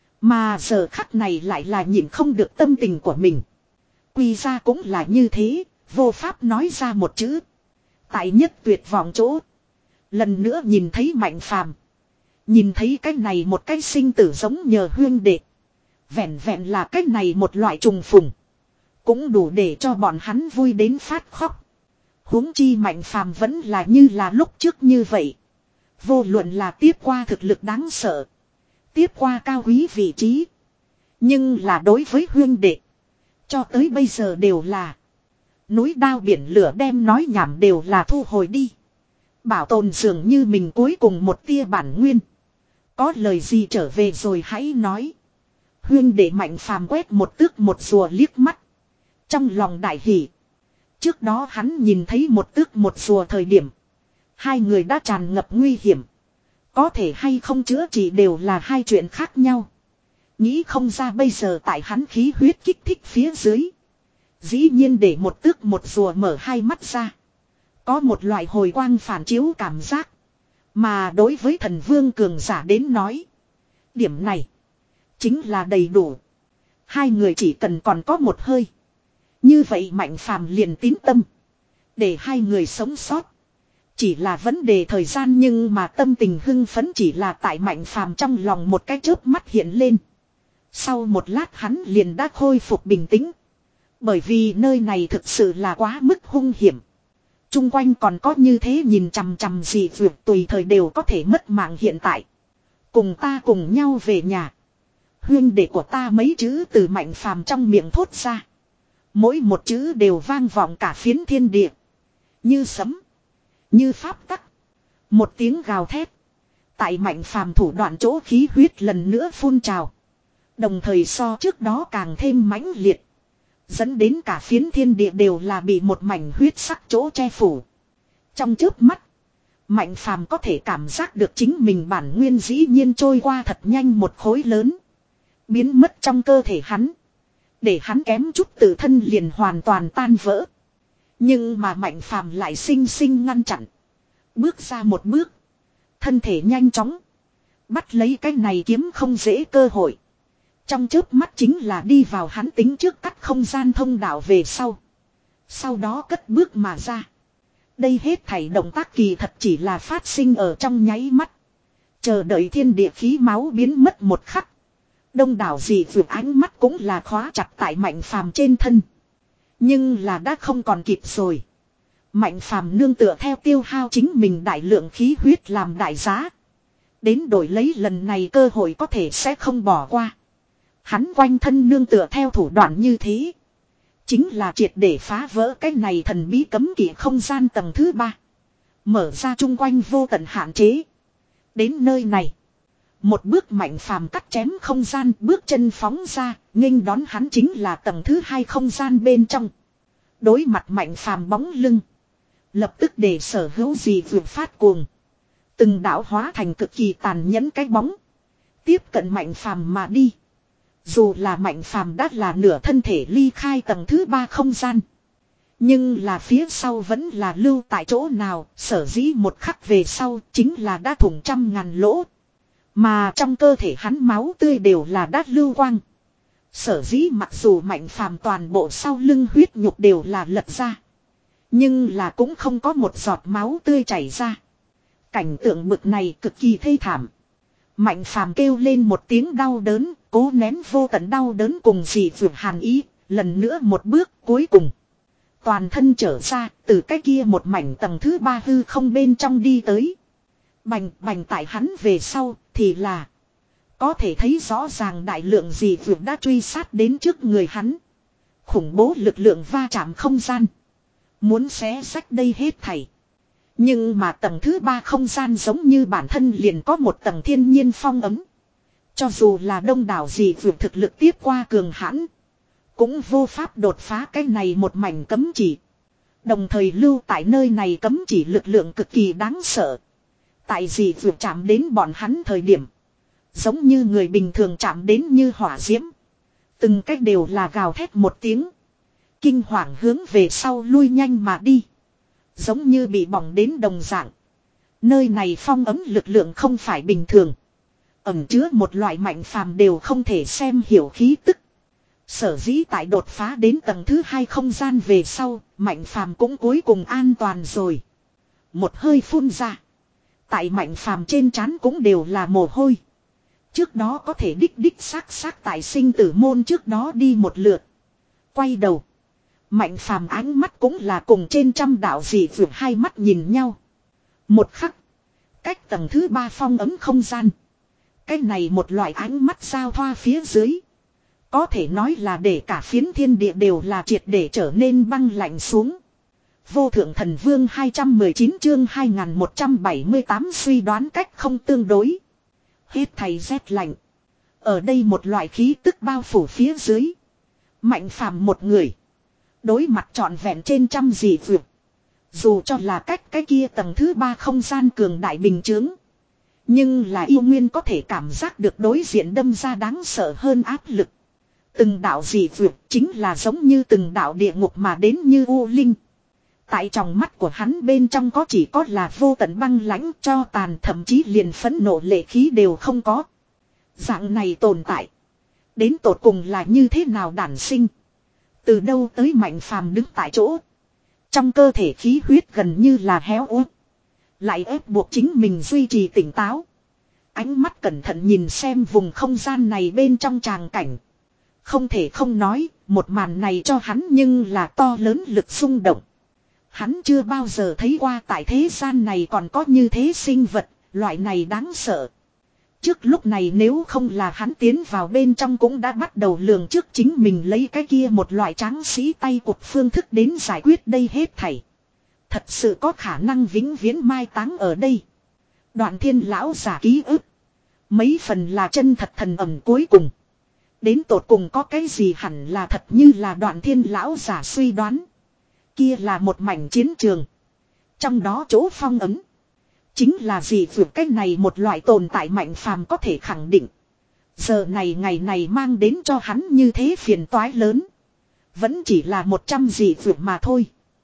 Mà giờ khắc này lại là nhịn không được tâm tình của mình. Quy ra cũng là như thế. Vô pháp nói ra một chữ. Tại nhất tuyệt vọng chỗ. Lần nữa nhìn thấy Mạnh Phàm. Nhìn thấy cái này một cái sinh tử giống nhờ huyên đệ. Vẹn vẹn là cái này một loại trùng phùng. Cũng đủ để cho bọn hắn vui đến phát khóc. Huống chi Mạnh Phàm vẫn là như là lúc trước như vậy. Vô luận là tiếp qua thực lực đáng sợ. Tiếp qua cao quý vị trí. Nhưng là đối với huyên đệ. Cho tới bây giờ đều là. Núi đao biển lửa đem nói nhảm đều là thu hồi đi. Bảo tồn dường như mình cuối cùng một tia bản nguyên. Có lời gì trở về rồi hãy nói. Huyên đệ Mạnh Phàm quét một tước một rùa liếc mắt. Trong lòng đại hỉ. Trước đó hắn nhìn thấy một tước một rùa thời điểm. Hai người đã tràn ngập nguy hiểm. Có thể hay không chữa trị đều là hai chuyện khác nhau. Nghĩ không ra bây giờ tại hắn khí huyết kích thích phía dưới. Dĩ nhiên để một tước một rùa mở hai mắt ra. Có một loại hồi quang phản chiếu cảm giác. Mà đối với thần vương cường giả đến nói. Điểm này. Chính là đầy đủ. Hai người chỉ cần còn có một hơi. Như vậy Mạnh Phàm liền tín tâm. Để hai người sống sót. Chỉ là vấn đề thời gian nhưng mà tâm tình hưng phấn chỉ là tại Mạnh Phàm trong lòng một cái chớp mắt hiện lên. Sau một lát hắn liền đã khôi phục bình tĩnh. Bởi vì nơi này thực sự là quá mức hung hiểm. Trung quanh còn có như thế nhìn chằm chằm gì vượt tùy thời đều có thể mất mạng hiện tại. Cùng ta cùng nhau về nhà. Huyên đệ của ta mấy chữ từ Mạnh Phàm trong miệng thốt ra. Mỗi một chữ đều vang vọng cả phiến thiên địa. Như sấm. Như pháp tắc. Một tiếng gào thét. Tại Mạnh Phàm thủ đoạn chỗ khí huyết lần nữa phun trào. Đồng thời so trước đó càng thêm mãnh liệt. Dẫn đến cả phiến thiên địa đều là bị một mảnh huyết sắc chỗ che phủ. Trong chớp mắt. Mạnh Phàm có thể cảm giác được chính mình bản nguyên dĩ nhiên trôi qua thật nhanh một khối lớn. Biến mất trong cơ thể hắn. Để hắn kém chút tự thân liền hoàn toàn tan vỡ. Nhưng mà Mạnh Phàm lại sinh sinh ngăn chặn. Bước ra một bước. Thân thể nhanh chóng. Bắt lấy cái này kiếm không dễ cơ hội. Trong chớp mắt chính là đi vào hắn tính trước cắt không gian thông đạo về sau. Sau đó cất bước mà ra. Đây hết thảy động tác kỳ thật chỉ là phát sinh ở trong nháy mắt. Chờ đợi thiên địa khí máu biến mất một khắc. Đông đảo dị vượt ánh mắt cũng là khóa chặt tại Mạnh Phàm trên thân. Nhưng là đã không còn kịp rồi. Mạnh Phàm nương tựa theo tiêu hao chính mình đại lượng khí huyết làm đại giá. Đến đổi lấy lần này cơ hội có thể sẽ không bỏ qua. Hắn quanh thân nương tựa theo thủ đoạn như thế. Chính là triệt để phá vỡ cái này thần bí cấm kỵ không gian tầng thứ ba. Mở ra chung quanh vô tận hạn chế. Đến nơi này. Một bước Mạnh Phàm cắt chém không gian, bước chân phóng ra, nghênh đón hắn chính là tầng thứ hai không gian bên trong. Đối mặt Mạnh Phàm bóng lưng. Lập tức để sở hữu gì vượt phát cuồng. Từng đạo hóa thành cực kỳ tàn nhẫn cái bóng. Tiếp cận Mạnh Phàm mà đi. Dù là Mạnh Phàm đã là nửa thân thể ly khai tầng thứ ba không gian. Nhưng là phía sau vẫn là lưu tại chỗ nào, sở dĩ một khắc về sau chính là đã thủng trăm ngàn lỗ. Mà trong cơ thể hắn máu tươi đều là đát lưu quang. Sở dĩ mặc dù Mạnh Phàm toàn bộ sau lưng huyết nhục đều là lật ra. Nhưng là cũng không có một giọt máu tươi chảy ra. Cảnh tượng bực này cực kỳ thê thảm. Mạnh Phàm kêu lên một tiếng đau đớn, cố nén vô tận đau đớn cùng dị vượt hàn ý, lần nữa một bước cuối cùng. Toàn thân trở ra, từ cái kia một mảnh tầng thứ ba hư không bên trong đi tới. Bành bành tại hắn về sau, thì là có thể thấy rõ ràng đại lượng dị vượt đã truy sát đến trước người hắn. Khủng bố lực lượng va chạm không gian. Muốn xé sách đây hết thảy. Nhưng mà tầng thứ ba không gian giống như bản thân liền có một tầng thiên nhiên phong ấm. Cho dù là đông đảo dị vượt thực lực tiếp qua cường hãn. Cũng vô pháp đột phá cái này một mảnh cấm chỉ. Đồng thời lưu tại nơi này cấm chỉ lực lượng cực kỳ đáng sợ. Tại dị vượt chạm đến bọn hắn thời điểm. Giống như người bình thường chạm đến như hỏa diễm. Từng cách đều là gào thét một tiếng. Kinh hoàng hướng về sau lui nhanh mà đi. Giống như bị bỏng đến đồng dạng. Nơi này phong ấm lực lượng không phải bình thường. Ẩn chứa một loại Mạnh Phàm đều không thể xem hiểu khí tức. Sở dĩ tại đột phá đến tầng thứ hai không gian về sau, Mạnh Phàm cũng cuối cùng an toàn rồi. Một hơi phun ra. Tại Mạnh Phàm trên trán cũng đều là mồ hôi. Trước đó có thể đích đích xác xác tại sinh tử môn trước đó đi một lượt. Quay đầu. Mạnh Phàm ánh mắt cũng là cùng trên trăm đạo dị vượt hai mắt nhìn nhau. Một khắc. Cách tầng thứ ba phong ấm không gian. Cái này một loại ánh mắt giao thoa phía dưới. Có thể nói là để cả phiến thiên địa đều là triệt để trở nên băng lạnh xuống. Vô thượng thần vương hai trăm mười chín chương hai nghìn một trăm bảy mươi tám suy đoán cách không tương đối. Hết thầy rét lạnh. Ở đây một loại khí tức bao phủ phía dưới. Mạnh Phàm một người. Đối mặt trọn vẹn trên trăm dị vượt. Dù cho là cách cái kia tầng thứ ba không gian cường đại bình chướng. Nhưng là yêu nguyên có thể cảm giác được đối diện đâm ra đáng sợ hơn áp lực. Từng đạo dị vượt chính là giống như từng đạo địa ngục mà đến như u linh. Tại trong mắt của hắn bên trong có chỉ có là vô tận băng lãnh cho tàn, thậm chí liền phẫn nộ lệ khí đều không có. Dạng này tồn tại. Đến tột cùng là như thế nào đản sinh. Từ đâu tới Mạnh Phàm đứng tại chỗ. Trong cơ thể khí huyết gần như là héo úa. Lại ép buộc chính mình duy trì tỉnh táo. Ánh mắt cẩn thận nhìn xem vùng không gian này bên trong tràng cảnh. Không thể không nói, một màn này cho hắn nhưng là to lớn lực xung động. Hắn chưa bao giờ thấy qua tại thế gian này còn có như thế sinh vật, loại này đáng sợ. Trước lúc này nếu không là hắn tiến vào bên trong cũng đã bắt đầu lường trước chính mình lấy cái kia một loại tráng sĩ tay cụt phương thức đến giải quyết đây hết thảy. Thật sự có khả năng vĩnh viễn mai táng ở đây. Đoạn Thiên lão giả ký ức. Mấy phần là chân thật thần ẩm cuối cùng. Đến tột cùng có cái gì hẳn là thật như là Đoạn Thiên lão giả suy đoán. Kia là một mảnh chiến trường. Trong đó chỗ phong ấm. Chính là gì vượt cái này một loại tồn tại Mạnh Phàm có thể khẳng định. Giờ này ngày này mang đến cho hắn như thế phiền toái lớn. Vẫn chỉ là một trăm dị vượt mà thôi.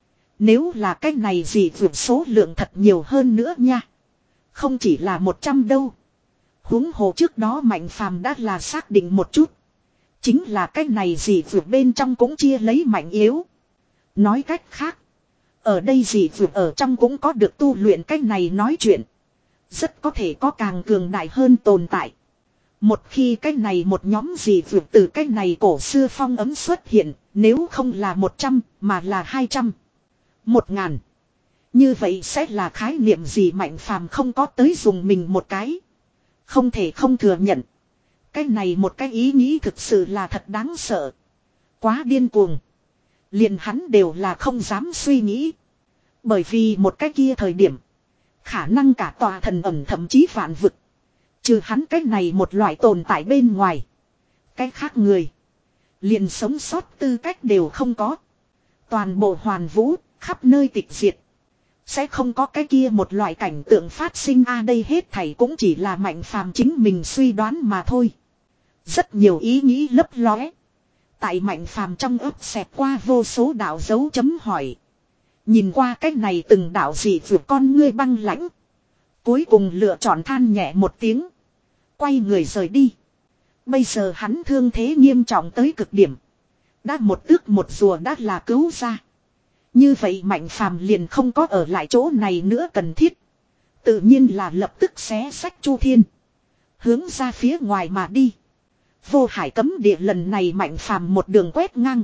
Nếu là cái này dị vượt số lượng thật nhiều hơn nữa nha. Không chỉ là một trăm đâu. Huống hồ trước đó Mạnh Phàm đã là xác định một chút. Chính là cái này dị vượt bên trong cũng chia lấy mạnh yếu. Nói cách khác. Ở đây dị vượt ở trong cũng có được tu luyện cái này nói chuyện. Rất có thể có càng cường đại hơn tồn tại. Một khi cái này một nhóm dị vượt từ cái này cổ xưa phong ấm xuất hiện. Nếu không là một trăm mà là hai trăm. Một ngàn. Như vậy sẽ là khái niệm gì Mạnh Phàm không có tới dùng mình một cái. Không thể không thừa nhận. Cái này một cái ý nghĩ thực sự là thật đáng sợ. Quá điên cuồng. Liền hắn đều là không dám suy nghĩ. Bởi vì một cái kia thời điểm. Khả năng cả tòa thần ẩm thậm chí vạn vực. Trừ hắn cái này một loại tồn tại bên ngoài. Cái khác người. Liền sống sót tư cách đều không có. Toàn bộ hoàn vũ, khắp nơi tịch diệt. Sẽ không có cái kia một loại cảnh tượng phát sinh a đây hết thảy cũng chỉ là Mạnh Phàm chính mình suy đoán mà thôi. Rất nhiều ý nghĩ lấp lóe. Tại Mạnh Phàm trong ấp xẹt qua vô số đạo dấu chấm hỏi. Nhìn qua cái này từng đạo dị vượt con ngươi băng lãnh. Cuối cùng lựa chọn than nhẹ một tiếng. Quay người rời đi. Bây giờ hắn thương thế nghiêm trọng tới cực điểm. Đã một tước một rùa đã là cứu ra. Như vậy Mạnh Phàm liền không có ở lại chỗ này nữa cần thiết. Tự nhiên là lập tức xé sách Chu Thiên. Hướng ra phía ngoài mà đi. Vô hải cấm địa lần này Mạnh Phàm một đường quét ngang.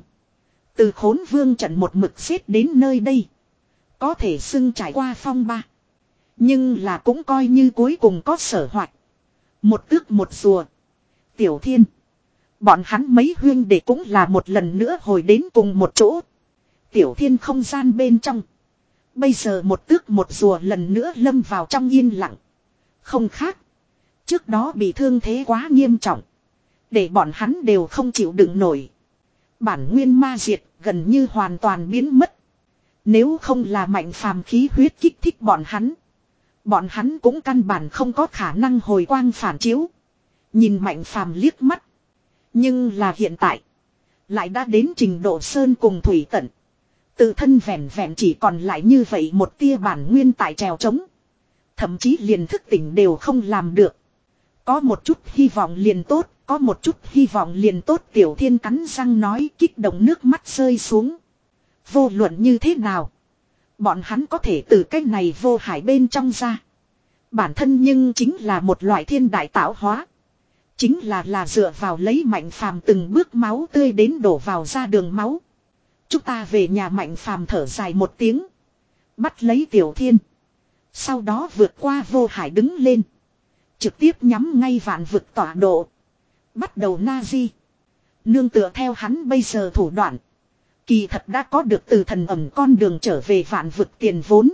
Từ Khốn Vương trận một mực xếp đến nơi đây. Có thể xưng trải qua phong ba. Nhưng là cũng coi như cuối cùng có sở hoạt. Một tước một rùa. Tiểu Thiên. Bọn hắn mấy huyên để cũng là một lần nữa hồi đến cùng một chỗ. Tiểu Thiên không gian bên trong. Bây giờ một tước một rùa lần nữa lâm vào trong yên lặng. Không khác. Trước đó bị thương thế quá nghiêm trọng. Để bọn hắn đều không chịu đựng nổi. Bản nguyên ma diệt gần như hoàn toàn biến mất. Nếu không là Mạnh Phàm khí huyết kích thích bọn hắn. Bọn hắn cũng căn bản không có khả năng hồi quang phản chiếu. Nhìn Mạnh Phàm liếc mắt. Nhưng là hiện tại. Lại đã đến trình độ sơn cùng thủy tận. Tự thân vẹn vẹn chỉ còn lại như vậy một tia bản nguyên tại trèo trống. Thậm chí liền thức tỉnh đều không làm được. Có một chút hy vọng liền tốt. Có một chút hy vọng liền tốt. Tiểu Thiên cắn răng nói, kích động nước mắt rơi xuống. Vô luận như thế nào. Bọn hắn có thể từ cái này vô hải bên trong ra. Bản thân nhưng chính là một loại thiên đại tạo hóa. Chính là là dựa vào lấy Mạnh Phàm từng bước máu tươi đến đổ vào ra đường máu. Chúng ta về nhà Mạnh Phàm thở dài một tiếng. Bắt lấy Tiểu Thiên. Sau đó vượt qua vô hải đứng lên. Trực tiếp nhắm ngay vạn vực tọa độ. Bắt đầu na di. Nương tựa theo hắn bây giờ thủ đoạn. Kỳ thật đã có được từ thần ẩm con đường trở về vạn vực tiền vốn.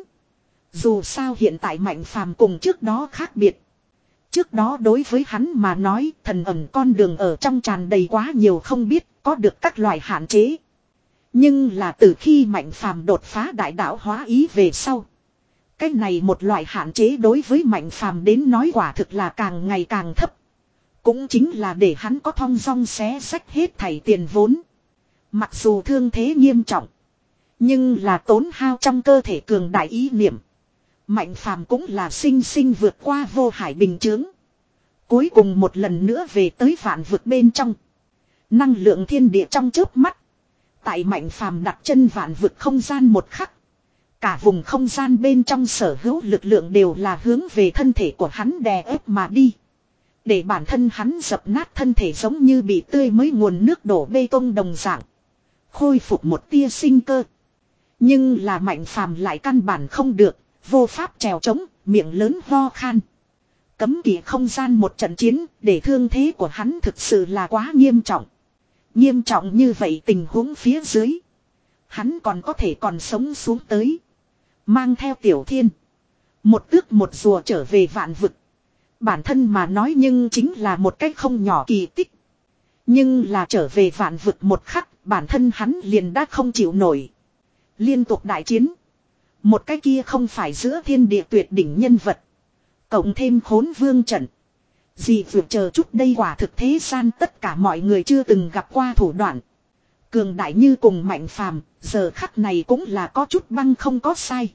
Dù sao hiện tại Mạnh Phàm cùng trước đó khác biệt. Trước đó đối với hắn mà nói thần ẩm con đường ở trong tràn đầy quá nhiều không biết có được các loại hạn chế. Nhưng là từ khi Mạnh Phàm đột phá đại đạo hóa ý về sau. Cái này một loại hạn chế đối với Mạnh Phàm đến nói quả thực là càng ngày càng thấp. Cũng chính là để hắn có thong dong xé sách hết thảy tiền vốn. Mặc dù thương thế nghiêm trọng. Nhưng là tốn hao trong cơ thể cường đại ý niệm. Mạnh Phàm cũng là sinh sinh vượt qua vô hải bình chướng. Cuối cùng một lần nữa về tới vạn vực bên trong. Năng lượng thiên địa trong chớp mắt. Tại Mạnh Phàm đặt chân vạn vực không gian một khắc. Cả vùng không gian bên trong sở hữu lực lượng đều là hướng về thân thể của hắn đè ép mà đi. Để bản thân hắn dập nát thân thể giống như bị tươi mới nguồn nước đổ bê tông đồng dạng. Khôi phục một tia sinh cơ. Nhưng là Mạnh Phàm lại căn bản không được. Vô pháp trèo trống, miệng lớn ho khan. Cấm kỵ không gian một trận chiến, để thương thế của hắn thực sự là quá nghiêm trọng. Nghiêm trọng như vậy tình huống phía dưới. Hắn còn có thể còn sống xuống tới. Mang theo Tiểu Thiên. Một tước một rùa trở về vạn vực. Bản thân mà nói nhưng chính là một cách không nhỏ kỳ tích. Nhưng là trở về vạn vực một khắc, bản thân hắn liền đã không chịu nổi. Liên tục đại chiến. Một cái kia không phải giữa thiên địa tuyệt đỉnh nhân vật. Cộng thêm Khốn Vương trận. Gì vượt chờ chút đây quả thực thế gian tất cả mọi người chưa từng gặp qua thủ đoạn. Cường đại như cùng Mạnh Phàm, giờ khắc này cũng là có chút băng không có sai.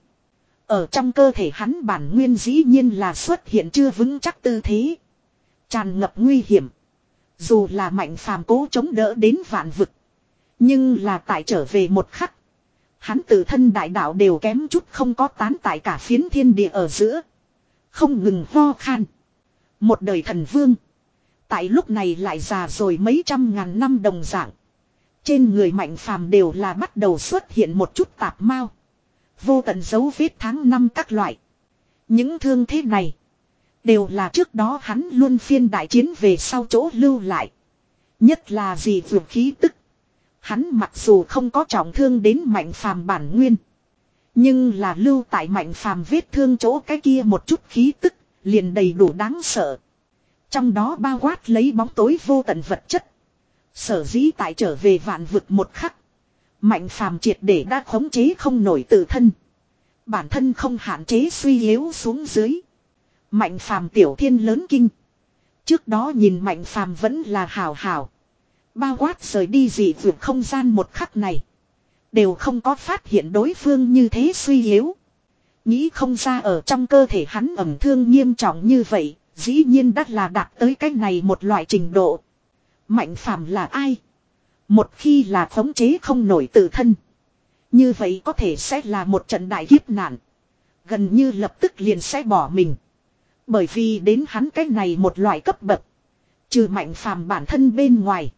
Ở trong cơ thể hắn bản nguyên dĩ nhiên là xuất hiện chưa vững chắc tư thế. Tràn ngập nguy hiểm. Dù là Mạnh Phàm cố chống đỡ đến vạn vực. Nhưng là tại trở về một khắc. Hắn tự thân đại đạo đều kém chút không có tán tại cả phiến thiên địa ở giữa. Không ngừng ho khan. Một đời thần vương. Tại lúc này lại già rồi mấy trăm ngàn năm đồng dạng. Trên người Mạnh Phàm đều là bắt đầu xuất hiện một chút tạp mao. Vô tận dấu vết tháng năm các loại. Những thương thế này. Đều là trước đó hắn luôn phiên đại chiến về sau chỗ lưu lại. Nhất là gì vượt khí tức. Hắn mặc dù không có trọng thương đến Mạnh Phàm bản nguyên. Nhưng là lưu tại Mạnh Phàm vết thương chỗ cái kia một chút khí tức, liền đầy đủ đáng sợ. Trong đó bao quát lấy bóng tối vô tận vật chất. Sở dĩ tại trở về vạn vực một khắc. Mạnh Phàm triệt để đã khống chế không nổi tự thân. Bản thân không hạn chế suy yếu xuống dưới. Mạnh Phàm tiểu thiên lớn kinh. Trước đó nhìn Mạnh Phàm vẫn là hào hào. Bao quát rời đi dị vượt không gian một khắc này. Đều không có phát hiện đối phương như thế suy yếu. Nghĩ không ra ở trong cơ thể hắn ẩm thương nghiêm trọng như vậy. Dĩ nhiên đã là đạt tới cái này một loại trình độ. Mạnh Phàm là ai? Một khi là khống chế không nổi tự thân. Như vậy có thể sẽ là một trận đại kiếp nạn. Gần như lập tức liền sẽ bỏ mình. Bởi vì đến hắn cái này một loại cấp bậc. Trừ Mạnh Phàm bản thân bên ngoài.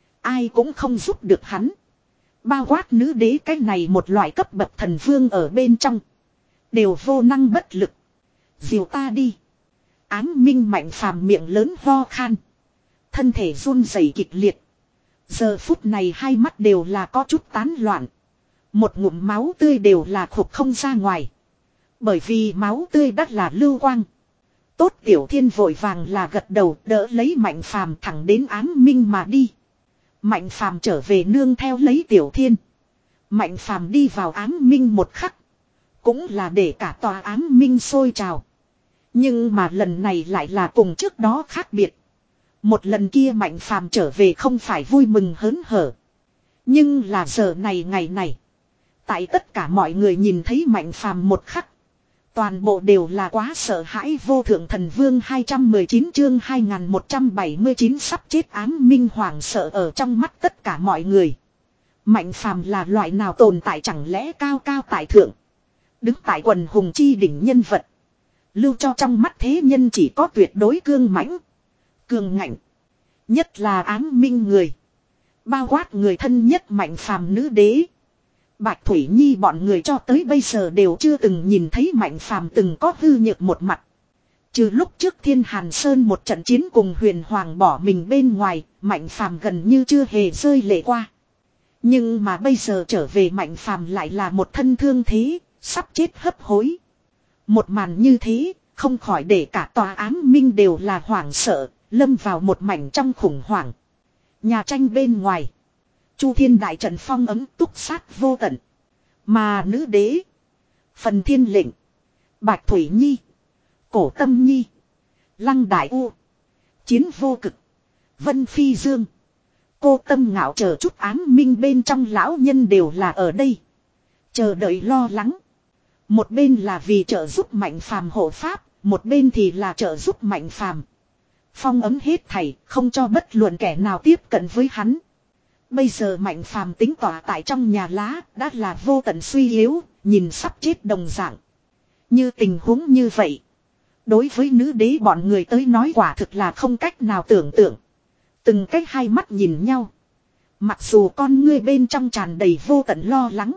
Ai cũng không giúp được hắn. Bao quát nữ đế cái này một loại cấp bậc thần vương ở bên trong. Đều vô năng bất lực. Dìu ta đi. Ám minh Mạnh Phàm miệng lớn ho khan. Thân thể run rẩy kịch liệt. Giờ phút này hai mắt đều là có chút tán loạn. Một ngụm máu tươi đều là khục không ra ngoài. Bởi vì máu tươi đắt là lưu quang. Tốt tiểu thiên vội vàng là gật đầu đỡ lấy Mạnh Phàm thẳng đến ám minh mà đi. Mạnh Phàm trở về nương theo lấy tiểu thiên. Mạnh Phàm đi vào ám minh một khắc. Cũng là để cả tòa ám minh sôi trào. Nhưng mà lần này lại là cùng trước đó khác biệt. Một lần kia Mạnh Phàm trở về không phải vui mừng hớn hở. Nhưng là giờ này ngày này. Tại tất cả mọi người nhìn thấy Mạnh Phàm một khắc. Toàn bộ đều là quá sợ hãi. Vô thượng thần vương hai trăm mười chín chương hai nghìn một trăm bảy mươi chín sắp chết ám minh hoảng sợ ở trong mắt tất cả mọi người. Mạnh Phàm là loại nào tồn tại chẳng lẽ cao cao tại thượng. Đứng tại quần hùng chi đỉnh nhân vật. Lưu cho trong mắt thế nhân chỉ có tuyệt đối cương mãnh. Cường ngạnh. Nhất là ám minh người. Bao quát người thân nhất Mạnh Phàm nữ đế. Bạch Thủy Nhi bọn người cho tới bây giờ đều chưa từng nhìn thấy Mạnh Phàm từng có hư nhược một mặt. Trừ lúc trước Thiên Hàn Sơn một trận chiến cùng Huyền Hoàng bỏ mình bên ngoài, Mạnh Phàm gần như chưa hề rơi lệ qua. Nhưng mà bây giờ trở về Mạnh Phàm lại là một thân thương thế, sắp chết hấp hối. Một màn như thế, không khỏi để cả tòa ám minh đều là hoảng sợ, lâm vào một mảnh trong khủng hoảng. Nhà tranh bên ngoài. Chu Thiên đại trận phong ấm túc sát vô tận. Mà nữ đế. Phần Thiên lệnh. Bạch Thủy Nhi. Cổ Tâm Nhi. Lăng Đại U. Chiến Vô Cực. Vân Phi Dương. Cô Tâm Ngạo chờ chút ám minh bên trong lão nhân đều là ở đây. Chờ đợi lo lắng. Một bên là vì trợ giúp Mạnh Phàm hộ pháp. Một bên thì là trợ giúp Mạnh Phàm. Phong ấm hết thảy không cho bất luận kẻ nào tiếp cận với hắn. Bây giờ Mạnh Phàm tính tỏa tại trong nhà lá đã là vô tận suy yếu, nhìn sắp chết đồng dạng. Như tình huống như vậy. Đối với nữ đế bọn người tới nói quả thực là không cách nào tưởng tượng. Từng cách hai mắt nhìn nhau. Mặc dù con ngươi bên trong tràn đầy vô tận lo lắng.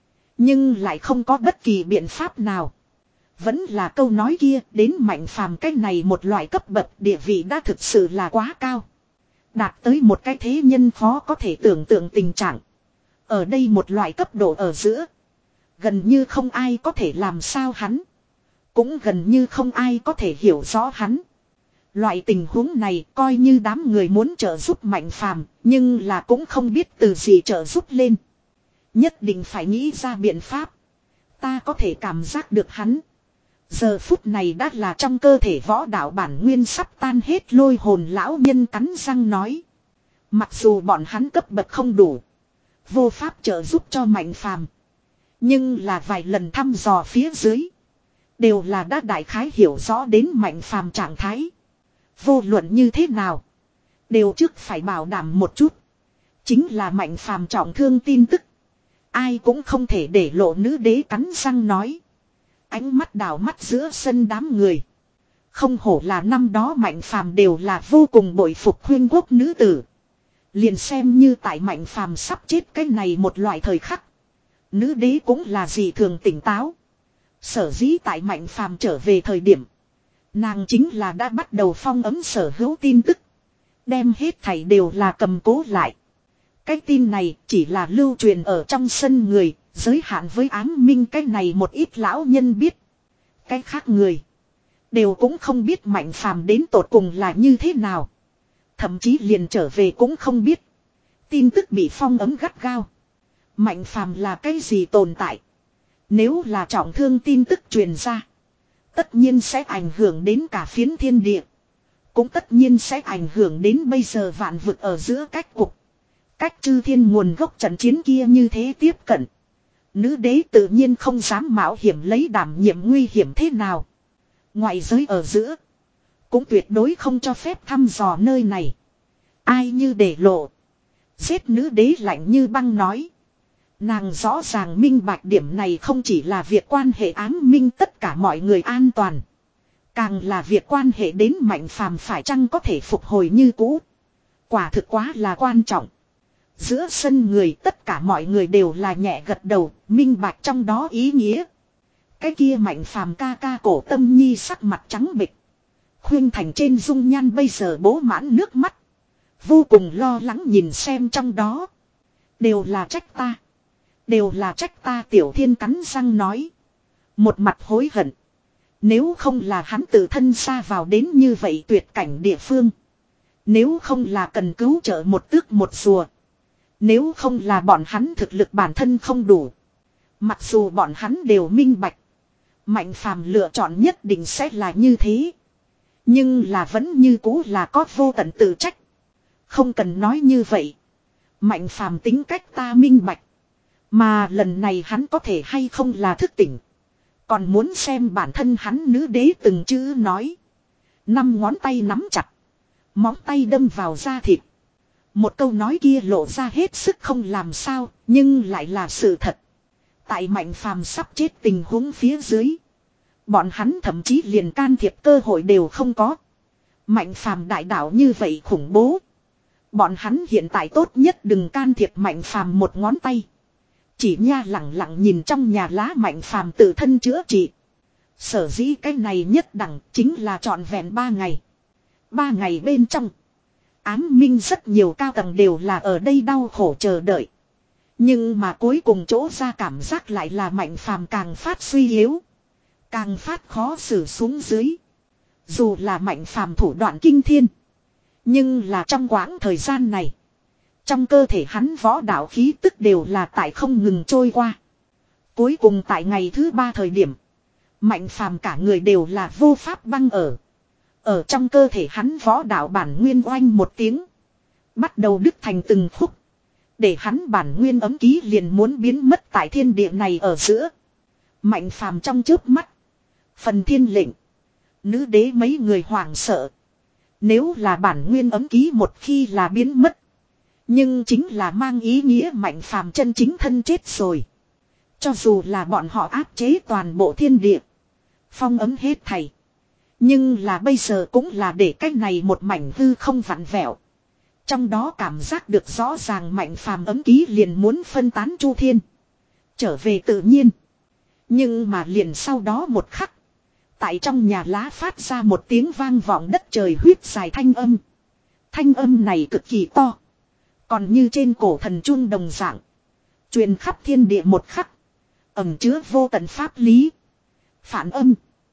Nhưng lại không có bất kỳ biện pháp nào. Vẫn là câu nói kia, đến Mạnh Phàm cái này một loại cấp bậc địa vị đã thực sự là quá cao. Đạt tới một cái thế nhân khó có thể tưởng tượng tình trạng. Ở đây một loại cấp độ ở giữa. Gần như không ai có thể làm sao hắn. Cũng gần như không ai có thể hiểu rõ hắn. Loại tình huống này coi như đám người muốn trợ giúp Mạnh Phàm, nhưng là cũng không biết từ gì trợ giúp lên. Nhất định phải nghĩ ra biện pháp. Ta có thể cảm giác được hắn. Giờ phút này đã là trong cơ thể võ đạo bản nguyên sắp tan hết lôi hồn lão nhân cắn răng nói. Mặc dù bọn hắn cấp bậc không đủ. Vô pháp trợ giúp cho Mạnh Phàm. Nhưng là vài lần thăm dò phía dưới. Đều là đã đại khái hiểu rõ đến Mạnh Phàm trạng thái. Vô luận như thế nào. Đều trước phải bảo đảm một chút. Chính là Mạnh Phàm trọng thương tin tức. Ai cũng không thể để lộ nữ đế cắn răng nói. Ánh mắt đảo mắt giữa sân đám người. Không hổ là năm đó Mạnh Phàm đều là vô cùng bội phục khuyên quốc nữ tử. Liền xem như tại Mạnh Phàm sắp chết cái này một loại thời khắc. Nữ đế cũng là gì thường tỉnh táo. Sở dĩ tại Mạnh Phàm trở về thời điểm. Nàng chính là đã bắt đầu phong ấm sở hữu tin tức. Đem hết thảy đều là cầm cố lại. Cái tin này chỉ là lưu truyền ở trong sân người. Giới hạn với ám minh cái này một ít lão nhân biết. Cái khác người. Đều cũng không biết Mạnh Phàm đến tột cùng là như thế nào. Thậm chí liền trở về cũng không biết. Tin tức bị phong ấm gắt gao. Mạnh Phàm là cái gì tồn tại. Nếu là trọng thương tin tức truyền ra. Tất nhiên sẽ ảnh hưởng đến cả phiến thiên địa. Cũng tất nhiên sẽ ảnh hưởng đến bây giờ vạn vực ở giữa cách cục. Cách chư thiên nguồn gốc trận chiến kia như thế tiếp cận. Nữ đế tự nhiên không dám mạo hiểm lấy đảm nhiệm nguy hiểm thế nào. Ngoại giới ở giữa. Cũng tuyệt đối không cho phép thăm dò nơi này. Ai như để lộ. Giết nữ đế lạnh như băng nói. Nàng rõ ràng minh bạch điểm này không chỉ là việc quan hệ ám minh tất cả mọi người an toàn. Càng là việc quan hệ đến Mạnh Phàm phải chăng có thể phục hồi như cũ. Quả thực quá là quan trọng. Giữa sân người tất cả mọi người đều là nhẹ gật đầu, minh bạch trong đó ý nghĩa. Cái kia Mạnh Phàm ca ca cổ Tâm Nhi sắc mặt trắng bệch. Khuyên Thành trên dung nhan bây giờ bố mãn nước mắt. Vô cùng lo lắng nhìn xem trong đó. Đều là trách ta. Đều là trách ta Tiểu Thiên cắn răng nói. Một mặt hối hận. Nếu không là hắn tự thân xa vào đến như vậy tuyệt cảnh địa phương. Nếu không là cần cứu trợ một tước một rùa. Nếu không là bọn hắn thực lực bản thân không đủ. Mặc dù bọn hắn đều minh bạch. Mạnh Phàm lựa chọn nhất định sẽ là như thế. Nhưng là vẫn như cũ là có vô tận tự trách. Không cần nói như vậy. Mạnh Phàm tính cách ta minh bạch. Mà lần này hắn có thể hay không là thức tỉnh. Còn muốn xem bản thân hắn nữ đế từng chữ nói. Năm ngón tay nắm chặt. Móng tay đâm vào da thịt. Một câu nói kia lộ ra hết sức không làm sao. Nhưng lại là sự thật. Tại Mạnh Phàm sắp chết tình huống phía dưới. Bọn hắn thậm chí liền can thiệp cơ hội đều không có. Mạnh Phàm đại đạo như vậy khủng bố. Bọn hắn hiện tại tốt nhất đừng can thiệp Mạnh Phàm một ngón tay. Chỉ nha lặng lặng nhìn trong nhà lá Mạnh Phàm tự thân chữa trị. Sở dĩ cái này nhất đẳng chính là trọn vẹn ba ngày. Ba ngày bên trong. Ám minh rất nhiều cao tầng đều là ở đây đau khổ chờ đợi. Nhưng mà cuối cùng chỗ ra cảm giác lại là Mạnh Phàm càng phát suy yếu. Càng phát khó xử xuống dưới. Dù là Mạnh Phàm thủ đoạn kinh thiên. Nhưng là trong quãng thời gian này. Trong cơ thể hắn võ đạo khí tức đều là tại không ngừng trôi qua. Cuối cùng tại ngày thứ ba thời điểm. Mạnh Phàm cả người đều là vô pháp băng ở. Ở trong cơ thể hắn võ đạo bản nguyên oanh một tiếng. Bắt đầu đứt thành từng khúc. Để hắn bản nguyên ấm ký liền muốn biến mất tại thiên địa này ở giữa. Mạnh Phàm trong chớp mắt. Phần thiên lệnh. Nữ đế mấy người hoảng sợ. Nếu là bản nguyên ấm ký một khi là biến mất. Nhưng chính là mang ý nghĩa Mạnh Phàm chân chính thân chết rồi. Cho dù là bọn họ áp chế toàn bộ thiên địa. Phong ấm hết thảy. Nhưng là bây giờ cũng là để cái này một mảnh hư không vặn vẹo. Trong đó cảm giác được rõ ràng Mạnh Phàm ấm ký liền muốn phân tán chu thiên. Trở về tự nhiên. Nhưng mà liền sau đó một khắc. Tại trong nhà lá phát ra một tiếng vang vọng đất trời huyết dài thanh âm. Thanh âm này cực kỳ to. Còn như trên cổ thần chuông đồng dạng. Truyền khắp thiên địa một khắc. Ẩm chứa vô tận pháp lý. Phản âm.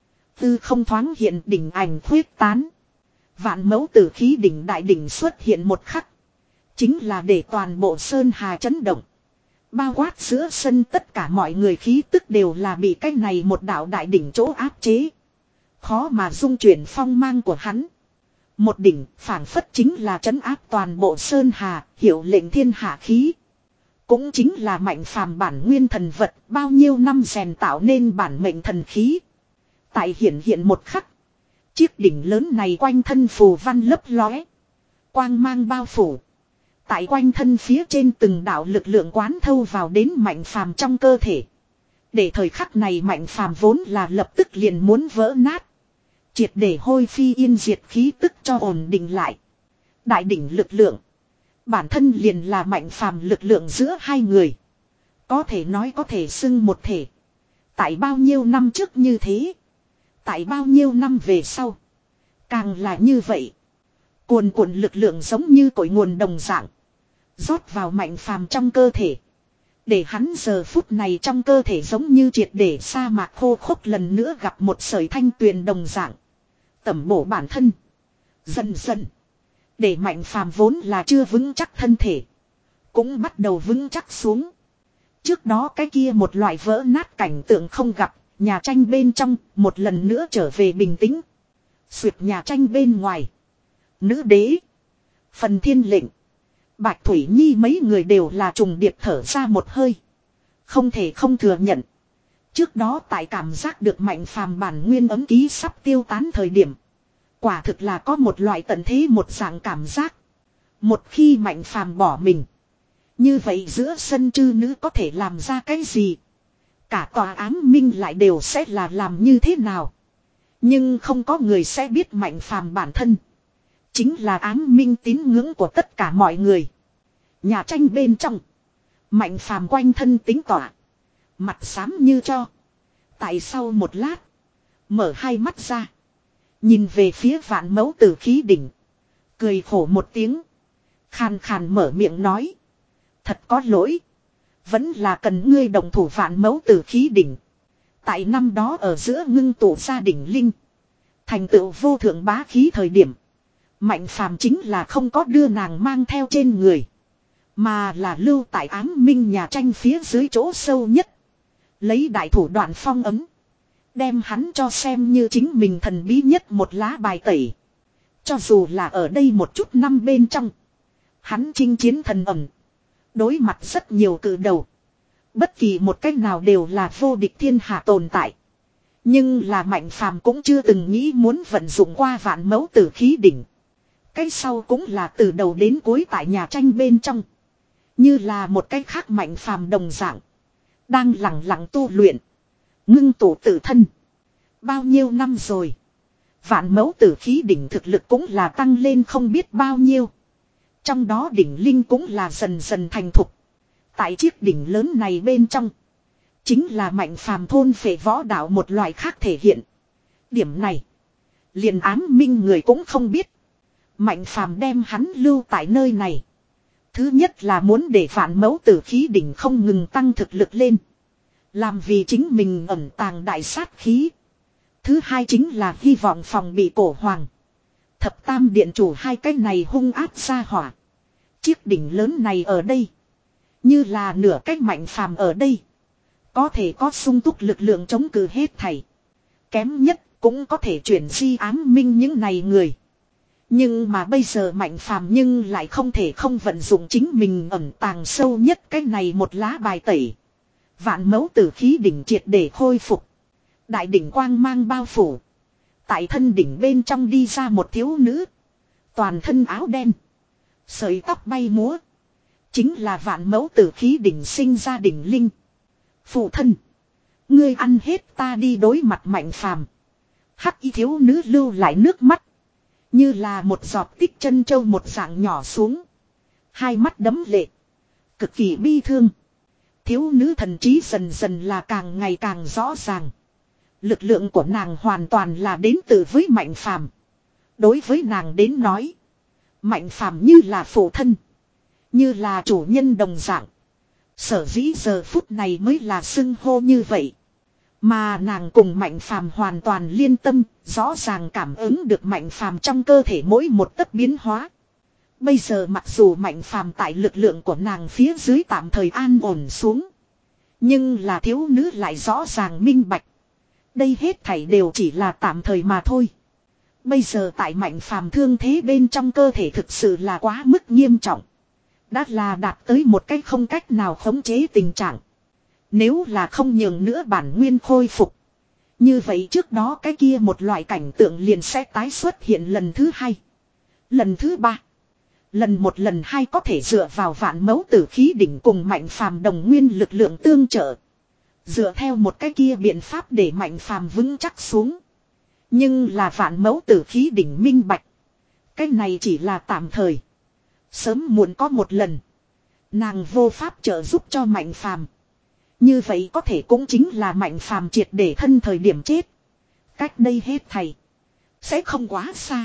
Tư không thoáng hiện đỉnh ảnh khuyết tán. Vạn mẫu tử khí đỉnh đại đỉnh xuất hiện một khắc. Chính là để toàn bộ sơn hà chấn động. Bao quát giữa sân tất cả mọi người khí tức đều là bị cái này một đạo đại đỉnh chỗ áp chế. Khó mà dung chuyển phong mang của hắn. Một đỉnh phảng phất chính là trấn áp toàn bộ sơn hà, hiệu lệnh thiên hạ khí. Cũng chính là Mạnh Phàm bản nguyên thần vật bao nhiêu năm rèn tạo nên bản mệnh thần khí. Tại hiển hiện một khắc. Chiếc đỉnh lớn này quanh thân phù văn lấp lóe. Quang mang bao phủ. Tại quanh thân phía trên từng đạo lực lượng quán thâu vào đến Mạnh Phàm trong cơ thể. Để thời khắc này Mạnh Phàm vốn là lập tức liền muốn vỡ nát. Triệt để hôi phi yên diệt khí tức cho ổn định lại. Đại đỉnh lực lượng. Bản thân liền là Mạnh Phàm lực lượng giữa hai người. Có thể nói có thể xưng một thể. Tại bao nhiêu năm trước như thế. Tại bao nhiêu năm về sau. Càng là như vậy. Cuồn cuộn lực lượng giống như cội nguồn đồng dạng. Rót vào Mạnh Phàm trong cơ thể. Để hắn giờ phút này trong cơ thể giống như triệt để sa mạc khô khốc lần nữa gặp một sợi thanh tuyền đồng dạng. Tẩm bổ bản thân. Dần dần. Để Mạnh Phàm vốn là chưa vững chắc thân thể. Cũng bắt đầu vững chắc xuống. Trước đó cái kia một loại vỡ nát cảnh tượng không gặp. Nhà tranh bên trong một lần nữa trở về bình tĩnh. Xuyệt nhà tranh bên ngoài. Nữ đế. Phần Thiên Lệnh. Bạch Thủy Nhi mấy người đều là trùng điệp thở ra một hơi. Không thể không thừa nhận. Trước đó tại cảm giác được Mạnh Phàm bản nguyên ấm ký sắp tiêu tán thời điểm. Quả thực là có một loại tận thế một dạng cảm giác. Một khi Mạnh Phàm bỏ mình. Như vậy giữa sân chư nữ có thể làm ra cái gì? Cả tòa ám minh lại đều sẽ là làm như thế nào? Nhưng không có người sẽ biết Mạnh Phàm bản thân. Chính là ám minh tín ngưỡng của tất cả mọi người. Nhà tranh bên trong. Mạnh Phàm quanh thân tính tỏa. Mặt xám như cho. Tại sau một lát. Mở hai mắt ra. Nhìn về phía Vạn Mẫu Tử Khí Đỉnh. Cười khổ một tiếng. Khàn khàn mở miệng nói. Thật có lỗi. Vẫn là cần ngươi đồng thủ Vạn Mẫu Tử Khí Đỉnh. Tại năm đó ở giữa ngưng tụ gia đỉnh linh. Thành tựu vô thượng bá khí thời điểm. Mạnh Phàm chính là không có đưa nàng mang theo trên người. Mà là lưu tại ám minh nhà tranh phía dưới chỗ sâu nhất. Lấy đại thủ đoạn phong ấm. Đem hắn cho xem như chính mình thần bí nhất một lá bài tẩy. Cho dù là ở đây một chút năm bên trong. Hắn chinh chiến thần ẩm. Đối mặt rất nhiều cự đầu. Bất kỳ một cách nào đều là vô địch thiên hạ tồn tại. Nhưng là Mạnh Phàm cũng chưa từng nghĩ muốn vận dụng qua Vạn Mẫu Tử Khí Đỉnh. Cái sau cũng là từ đầu đến cuối tại nhà tranh bên trong. Như là một cái khác Mạnh Phàm đồng dạng. Đang lặng lặng tu luyện. Ngưng tụ tự thân. Bao nhiêu năm rồi. Vạn Mẫu Tử Khí Đỉnh thực lực cũng là tăng lên không biết bao nhiêu. Trong đó đỉnh linh cũng là dần dần thành thục. Tại chiếc đỉnh lớn này bên trong. Chính là Mạnh Phàm thôn phệ võ đạo một loại khác thể hiện. Điểm này. Liền ám minh người cũng không biết. Mạnh Phàm đem hắn lưu tại nơi này. Thứ nhất là muốn để Vạn Mẫu Tử Khí Đỉnh không ngừng tăng thực lực lên. Làm vì chính mình ẩn tàng đại sát khí. Thứ hai chính là hy vọng phòng bị cổ hoàng. Thập tam điện chủ hai cái này hung áp ra hỏa. Chiếc đỉnh lớn này ở đây. Như là nửa cách Mạnh Phàm ở đây. Có thể có sung túc lực lượng chống cự hết thảy. Kém nhất cũng có thể chuyển di ám minh những này người. Nhưng mà bây giờ Mạnh Phàm nhưng lại không thể không vận dụng chính mình ẩn tàng sâu nhất cái này một lá bài tẩy. Vạn Mẫu Tử Khí Đỉnh triệt để khôi phục. Đại đỉnh quang mang bao phủ. Tại thân đỉnh bên trong đi ra một thiếu nữ. Toàn thân áo đen. Sợi tóc bay múa. Chính là Vạn Mẫu Tử Khí Đỉnh sinh ra đỉnh linh. Phụ thân. Ngươi ăn hết ta đi đối mặt Mạnh Phàm. Hắc y thiếu nữ lưu lại nước mắt. Như là một giọt tích chân châu một dạng nhỏ xuống. Hai mắt đẫm lệ. Cực kỳ bi thương. Thiếu nữ thần trí dần dần là càng ngày càng rõ ràng. Lực lượng của nàng hoàn toàn là đến từ với Mạnh Phàm. Đối với nàng đến nói. Mạnh Phàm như là phụ thân. Như là chủ nhân đồng dạng. Sở dĩ giờ phút này mới là xưng hô như vậy. Mà nàng cùng Mạnh Phàm hoàn toàn liên tâm, rõ ràng cảm ứng được Mạnh Phàm trong cơ thể mỗi một tấc biến hóa. Bây giờ mặc dù Mạnh Phàm tại lực lượng của nàng phía dưới tạm thời an ổn xuống. Nhưng là thiếu nữ lại rõ ràng minh bạch. Đây hết thảy đều chỉ là tạm thời mà thôi. Bây giờ tại Mạnh Phàm thương thế bên trong cơ thể thực sự là quá mức nghiêm trọng. Đã là đạt tới một cách không cách nào khống chế tình trạng. Nếu là không nhường nữa bản nguyên khôi phục. Như vậy trước đó cái kia một loại cảnh tượng liền sẽ tái xuất hiện lần thứ hai. Lần thứ ba. Lần một lần hai có thể dựa vào Vạn Mẫu Tử Khí Đỉnh cùng Mạnh Phàm đồng nguyên lực lượng tương trợ. Dựa theo một cái kia biện pháp để Mạnh Phàm vững chắc xuống. Nhưng là Vạn Mẫu Tử Khí Đỉnh minh bạch. Cái này chỉ là tạm thời. Sớm muộn có một lần. Nàng vô pháp trợ giúp cho Mạnh Phàm. Như vậy có thể cũng chính là Mạnh Phàm triệt để thân thời điểm chết. Cách đây hết thầy. Sẽ không quá xa.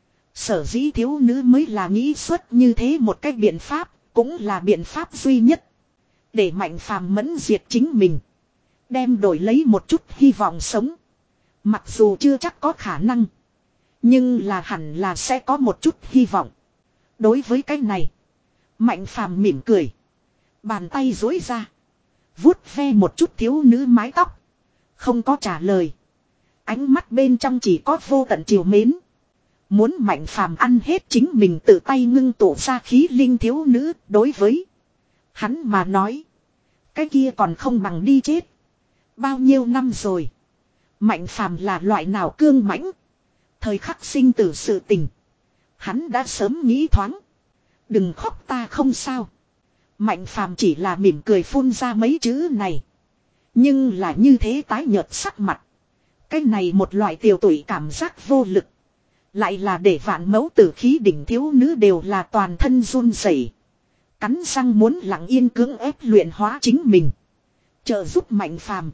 Sở dĩ thiếu nữ mới là nghĩ xuất như thế một cách biện pháp. Cũng là biện pháp duy nhất. Để Mạnh Phàm mẫn diệt chính mình. Đem đổi lấy một chút hy vọng sống. Mặc dù chưa chắc có khả năng. Nhưng là hẳn là sẽ có một chút hy vọng. Đối với cái này. Mạnh Phàm mỉm cười. Bàn tay duỗi ra. Vuốt ve một chút thiếu nữ mái tóc. Không có trả lời. Ánh mắt bên trong chỉ có vô tận chiều mến. Muốn Mạnh Phàm ăn hết chính mình tự tay ngưng tụ ra khí linh thiếu nữ. Đối với hắn mà nói. Cái kia còn không bằng đi chết. Bao nhiêu năm rồi. Mạnh Phàm là loại nào cương mãnh. Thời khắc sinh tử sự tình. Hắn đã sớm nghĩ thoáng. Đừng khóc ta không sao. Mạnh Phàm chỉ là mỉm cười phun ra mấy chữ này. Nhưng là như thế tái nhợt sắc mặt. Cái này một loại tiều tụy cảm giác vô lực. Lại là để vạn mẫu tử khí đỉnh thiếu nữ đều là toàn thân run rẩy. Cắn răng muốn lặng yên cưỡng ép luyện hóa chính mình. Trợ giúp Mạnh Phàm.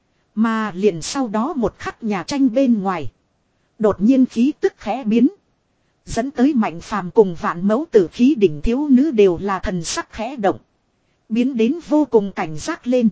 Mà liền sau đó một khắc nhà tranh bên ngoài. Đột nhiên khí tức khẽ biến. Dẫn tới Mạnh Phàm cùng vạn mẫu tử khí đỉnh thiếu nữ đều là thần sắc khẽ động. Biến đến vô cùng cảnh giác lên.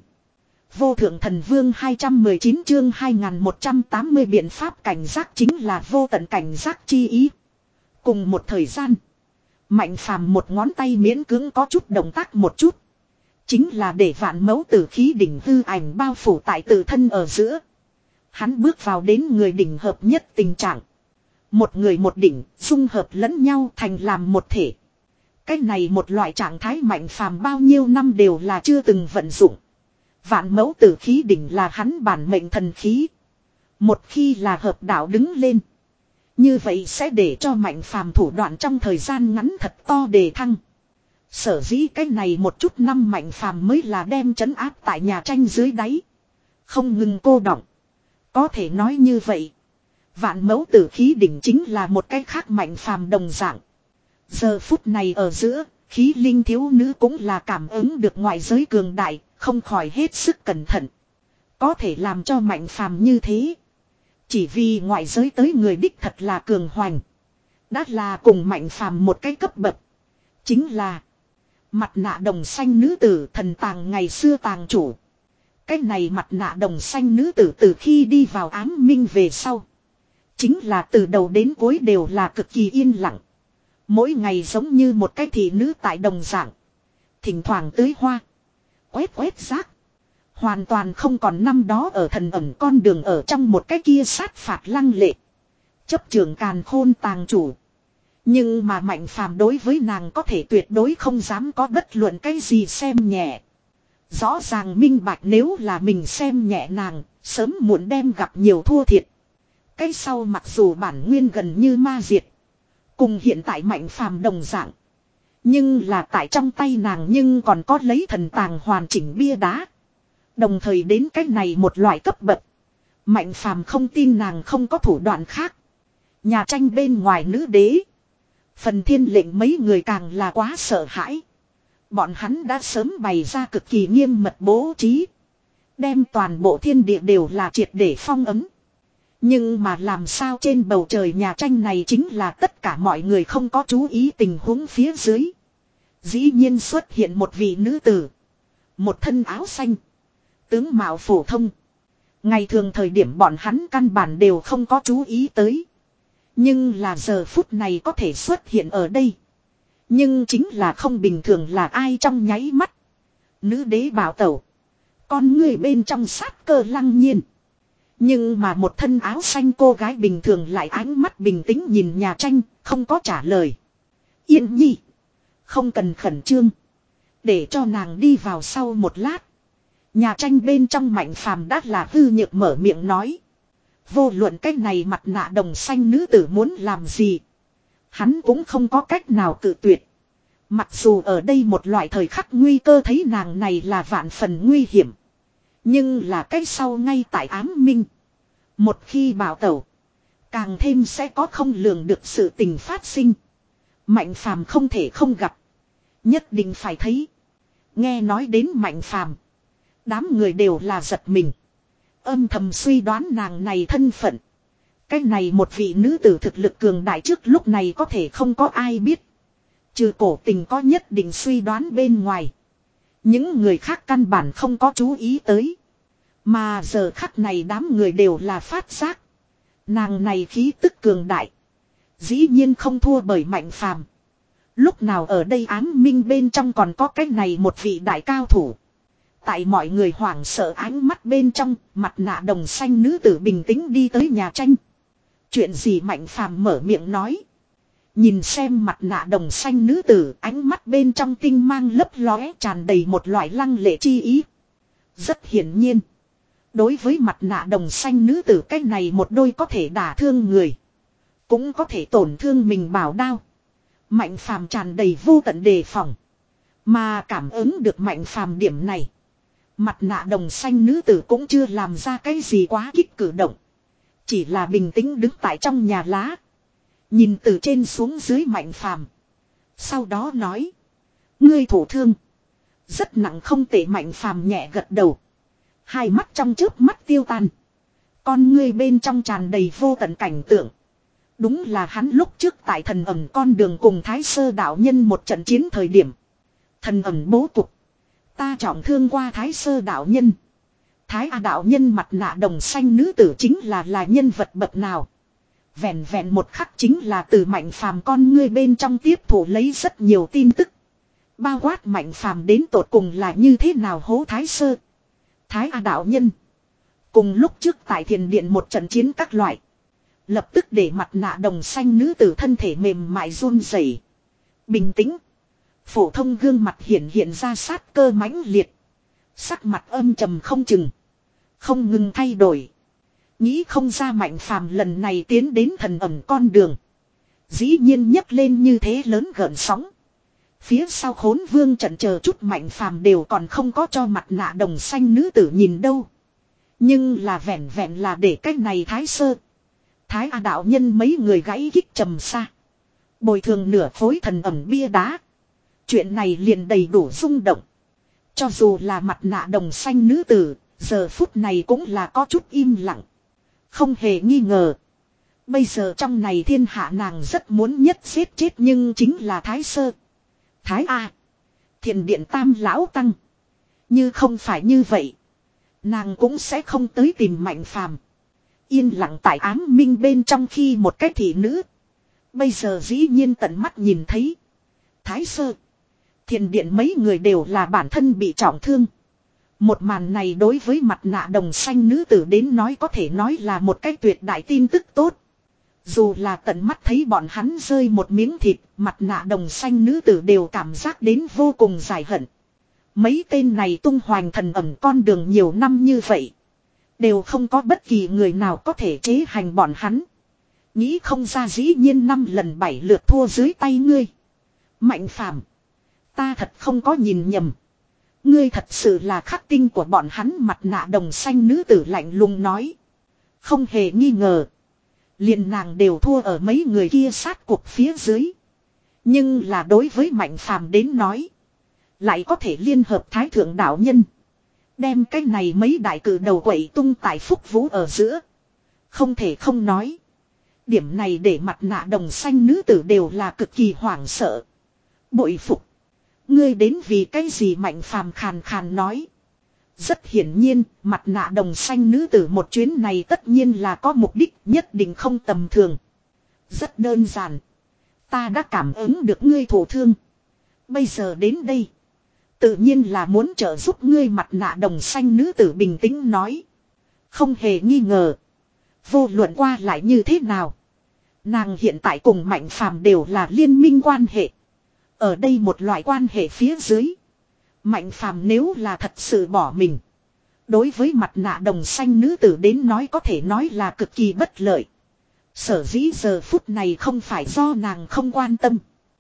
Vô thượng thần vương hai trăm mười chín chương hai nghìn một trăm tám mươi biện pháp cảnh giác chính là vô tận cảnh giác chi ý. Cùng một thời gian. Mạnh Phàm một ngón tay miễn cưỡng có chút động tác một chút. Chính là để vạn mẫu tử khí đỉnh hư ảnh bao phủ tại tự thân ở giữa. Hắn bước vào đến người đỉnh hợp nhất tình trạng. Một người một đỉnh, dung hợp lẫn nhau thành làm một thể. Cái này một loại trạng thái Mạnh Phàm bao nhiêu năm đều là chưa từng vận dụng. Vạn mẫu tử khí đỉnh là hắn bản mệnh thần khí. Một khi là hợp đạo đứng lên. Như vậy sẽ để cho Mạnh Phàm thủ đoạn trong thời gian ngắn thật to đề thăng. Sở dĩ cái này một chút năm Mạnh Phàm mới là đem trấn áp tại nhà tranh dưới đáy. Không ngừng cô đọng. Có thể nói như vậy. Vạn mẫu tử khí đỉnh chính là một cái khác Mạnh Phàm đồng dạng. Giờ phút này ở giữa, khí linh thiếu nữ cũng là cảm ứng được ngoại giới cường đại, không khỏi hết sức cẩn thận. Có thể làm cho Mạnh Phàm như thế. Chỉ vì ngoại giới tới người đích thật là cường hoành. Đã là cùng Mạnh Phàm một cái cấp bậc. Chính là mặt nạ đồng xanh nữ tử thần tàng ngày xưa tàng chủ. Cái này mặt nạ đồng xanh nữ tử từ khi đi vào ám minh về sau. Chính là từ đầu đến cuối đều là cực kỳ yên lặng. Mỗi ngày giống như một cái thị nữ tại đồng dạng. Thỉnh thoảng tưới hoa. Quét quét rác. Hoàn toàn không còn năm đó ở thần ẩn con đường ở trong một cái kia sát phạt lăng lệ. Chấp trường càn khôn tàng chủ. Nhưng mà Mạnh Phàm đối với nàng có thể tuyệt đối không dám có bất luận cái gì xem nhẹ. Rõ ràng minh bạch nếu là mình xem nhẹ nàng, sớm muộn đem gặp nhiều thua thiệt. Cái sau mặc dù bản nguyên gần như ma diệt. Cùng hiện tại Mạnh Phàm đồng dạng. Nhưng là tại trong tay nàng nhưng còn có lấy thần tàng hoàn chỉnh bia đá. Đồng thời đến cách này một loại cấp bậc. Mạnh Phàm không tin nàng không có thủ đoạn khác. Nhà tranh bên ngoài nữ đế. Phần thiên lệnh mấy người càng là quá sợ hãi. Bọn hắn đã sớm bày ra cực kỳ nghiêm mật bố trí. Đem toàn bộ thiên địa đều là triệt để phong ấm. Nhưng mà làm sao trên bầu trời nhà tranh này chính là tất cả mọi người không có chú ý tình huống phía dưới. Dĩ nhiên xuất hiện một vị nữ tử. Một thân áo xanh. Tướng mạo phổ thông. Ngày thường thời điểm bọn hắn căn bản đều không có chú ý tới. Nhưng là giờ phút này có thể xuất hiện ở đây. Nhưng chính là không bình thường là ai trong nháy mắt. Nữ đế bảo tẩu. Con người bên trong sát cơ lăng nhiên. Nhưng mà một thân áo xanh cô gái bình thường lại ánh mắt bình tĩnh nhìn nhà tranh, không có trả lời. Yên nhi. Không cần khẩn trương. Để cho nàng đi vào sau một lát. Nhà tranh bên trong Mạnh Phàm đã là hư nhược mở miệng nói. Vô luận cách này mặt nạ đồng xanh nữ tử muốn làm gì. Hắn cũng không có cách nào cự tuyệt. Mặc dù ở đây một loại thời khắc nguy cơ thấy nàng này là vạn phần nguy hiểm. Nhưng là cái sau ngay tại ám minh. Một khi bảo tẩu. Càng thêm sẽ có không lường được sự tình phát sinh. Mạnh Phàm không thể không gặp. Nhất định phải thấy. Nghe nói đến Mạnh Phàm. Đám người đều là giật mình. Âm thầm suy đoán nàng này thân phận. Cái này một vị nữ tử thực lực cường đại trước lúc này có thể không có ai biết. Trừ cổ tình có nhất định suy đoán bên ngoài. Những người khác căn bản không có chú ý tới. Mà giờ khắc này đám người đều là phát giác. Nàng này khí tức cường đại. Dĩ nhiên không thua bởi Mạnh Phàm. Lúc nào ở đây ám minh bên trong còn có cái này một vị đại cao thủ. Tại mọi người hoảng sợ ánh mắt bên trong, mặt nạ đồng xanh nữ tử bình tĩnh đi tới nhà tranh. Chuyện gì Mạnh Phàm mở miệng nói. Nhìn xem mặt nạ đồng xanh nữ tử, ánh mắt bên trong tinh mang lấp lóe tràn đầy một loại lăng lệ chi ý. Rất hiển nhiên. Đối với mặt nạ đồng xanh nữ tử cái này một đôi có thể đả thương người. Cũng có thể tổn thương mình bảo đao. Mạnh Phàm tràn đầy vô tận đề phòng. Mà cảm ứng được Mạnh Phàm điểm này. Mặt nạ đồng xanh nữ tử cũng chưa làm ra cái gì quá kích cử động. Chỉ là bình tĩnh đứng tại trong nhà lá. Nhìn từ trên xuống dưới Mạnh Phàm. Sau đó nói. Ngươi thủ thương. Rất nặng không tệ Mạnh Phàm nhẹ gật đầu. Hai mắt trong chớp mắt tiêu tan. Con ngươi bên trong tràn đầy vô tận cảnh tượng. Đúng là hắn lúc trước tại thần ẩn con đường cùng Thái Sơ đạo nhân một trận chiến thời điểm. Thần ẩn bố cục. Ta trọng thương qua Thái Sơ đạo nhân. Thái A đạo nhân mặt nạ đồng xanh nữ tử chính là là nhân vật bậc nào. Vẹn vẹn một khắc chính là từ Mạnh Phàm con ngươi bên trong tiếp thủ lấy rất nhiều tin tức. Bao quát Mạnh Phàm đến tột cùng là như thế nào hố Thái Sơ. Thái A đạo nhân. Cùng lúc trước tại thiền điện một trận chiến các loại. Lập tức để mặt nạ đồng xanh nữ tử thân thể mềm mại run rẩy. Bình tĩnh. Phổ thông gương mặt hiện hiện ra sát cơ mãnh liệt. Sắc mặt âm trầm không chừng. Không ngừng thay đổi. Nghĩ không ra Mạnh Phàm lần này tiến đến thần ẩm con đường. Dĩ nhiên nhấc lên như thế lớn gợn sóng. Phía sau Khốn Vương trận chờ chút Mạnh Phàm đều còn không có cho mặt nạ đồng xanh nữ tử nhìn đâu. Nhưng là vẹn vẹn là để cách này Thái Sơ. Thái A đạo nhân mấy người gãy kích trầm xa. Bồi thường nửa phối thần ẩm bia đá. Chuyện này liền đầy đủ rung động. Cho dù là mặt nạ đồng xanh nữ tử, giờ phút này cũng là có chút im lặng. Không hề nghi ngờ. Bây giờ trong này thiên hạ nàng rất muốn nhất giết chết nhưng chính là Thái Sơ. Thái A. Thiền điện tam lão tăng. Như không phải như vậy. Nàng cũng sẽ không tới tìm Mạnh Phàm. Yên lặng tại ám minh bên trong khi một cái thị nữ. Bây giờ dĩ nhiên tận mắt nhìn thấy. Thái Sơ. Thiền điện mấy người đều là bản thân bị trọng thương. Một màn này đối với mặt nạ đồng xanh nữ tử đến nói có thể nói là một cái tuyệt đại tin tức tốt. Dù là tận mắt thấy bọn hắn rơi một miếng thịt, mặt nạ đồng xanh nữ tử đều cảm giác đến vô cùng dài hận. Mấy tên này tung hoành thần ẩn con đường nhiều năm như vậy. Đều không có bất kỳ người nào có thể chế hành bọn hắn. Nghĩ không ra dĩ nhiên năm lần bảy lượt thua dưới tay ngươi. Mạnh Phàm, ta thật không có nhìn nhầm. Ngươi thật sự là khắc tinh của bọn hắn mặt nạ đồng xanh nữ tử lạnh lùng nói. Không hề nghi ngờ. Liền nàng đều thua ở mấy người kia sát cuộc phía dưới. Nhưng là đối với Mạnh Phàm đến nói. Lại có thể liên hợp thái thượng đạo nhân. Đem cái này mấy đại cử đầu quậy tung tại phúc vũ ở giữa. Không thể không nói. Điểm này để mặt nạ đồng xanh nữ tử đều là cực kỳ hoảng sợ. Bội phục. Ngươi đến vì cái gì Mạnh Phàm khàn khàn nói. Rất hiển nhiên, mặt nạ đồng xanh nữ tử một chuyến này tất nhiên là có mục đích nhất định không tầm thường. Rất đơn giản. Ta đã cảm ứng được ngươi thổ thương. Bây giờ đến đây. Tự nhiên là muốn trợ giúp ngươi mặt nạ đồng xanh nữ tử bình tĩnh nói. Không hề nghi ngờ. Vô luận qua lại như thế nào. Nàng hiện tại cùng Mạnh Phàm đều là liên minh quan hệ. Ở đây một loại quan hệ phía dưới. Mạnh Phàm nếu là thật sự bỏ mình. Đối với mặt nạ đồng xanh nữ tử đến nói có thể nói là cực kỳ bất lợi. Sở dĩ giờ phút này không phải do nàng không quan tâm.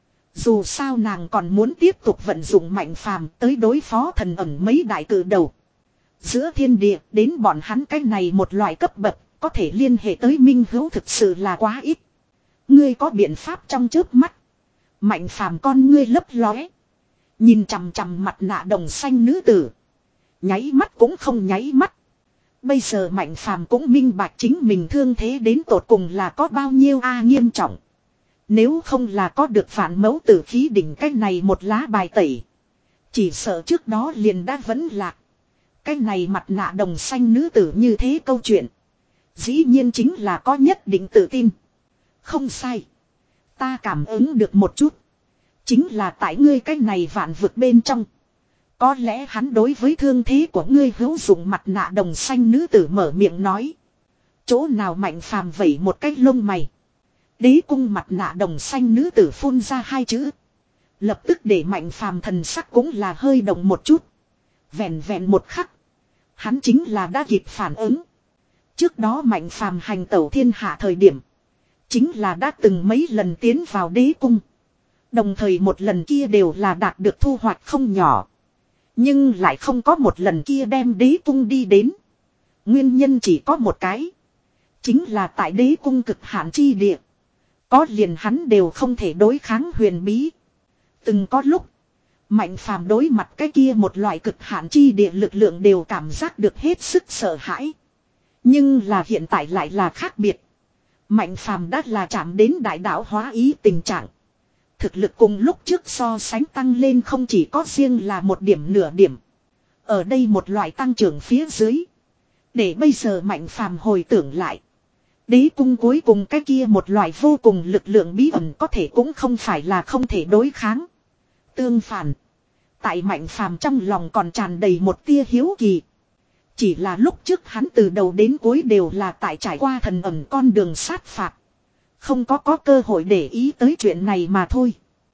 Dù sao nàng còn muốn tiếp tục vận dụng Mạnh Phàm tới đối phó thần ẩn mấy đại cử đầu. Giữa thiên địa đến bọn hắn cái này một loại cấp bậc có thể liên hệ tới minh hữu thực sự là quá ít. Ngươi có biện pháp trong chớp mắt. Mạnh Phàm con ngươi lấp lóe. Nhìn chằm chằm mặt nạ đồng xanh nữ tử. Nháy mắt cũng không nháy mắt. Bây giờ Mạnh Phàm cũng minh bạch chính mình thương thế đến tột cùng là có bao nhiêu a nghiêm trọng. Nếu không là có được phản mẫu tử khí đỉnh cái này một lá bài tẩy. Chỉ sợ trước đó liền đã vẫn lạc. Cái này mặt nạ đồng xanh nữ tử như thế câu chuyện. Dĩ nhiên chính là có nhất định tự tin. Không sai. Ta cảm ứng được một chút. Chính là tại ngươi cái này vạn vực bên trong. Có lẽ hắn đối với thương thế của ngươi hữu dụng mặt nạ đồng xanh nữ tử mở miệng nói. Chỗ nào Mạnh Phàm vẩy một cái lông mày. Đế cung mặt nạ đồng xanh nữ tử phun ra hai chữ. Lập tức để Mạnh Phàm thần sắc cũng là hơi động một chút. Vẹn vẹn một khắc. Hắn chính là đã kịp phản ứng. Trước đó Mạnh Phàm hành tẩu thiên hạ thời điểm. Chính là đã từng mấy lần tiến vào đế cung. Đồng thời một lần kia đều là đạt được thu hoạch không nhỏ. Nhưng lại không có một lần kia đem đế cung đi đến. Nguyên nhân chỉ có một cái. Chính là tại đế cung cực hạn chi địa. Có liền hắn đều không thể đối kháng huyền bí. Từng có lúc. Mạnh Phàm đối mặt cái kia một loại cực hạn chi địa lực lượng đều cảm giác được hết sức sợ hãi. Nhưng là hiện tại lại là khác biệt. Mạnh Phàm đã là chạm đến đại đạo hóa ý tình trạng. Thực lực cùng lúc trước so sánh tăng lên không chỉ có riêng là một điểm nửa điểm. Ở đây một loại tăng trưởng phía dưới. Để bây giờ Mạnh Phàm hồi tưởng lại. Đế cung cuối cùng cái kia một loại vô cùng lực lượng bí ẩn có thể cũng không phải là không thể đối kháng. Tương phản. Tại Mạnh Phàm trong lòng còn tràn đầy một tia hiếu kỳ. Chỉ là lúc trước hắn từ đầu đến cuối đều là tại trải qua thần ẩn con đường sát phạt. Không có có cơ hội để ý tới chuyện này mà thôi.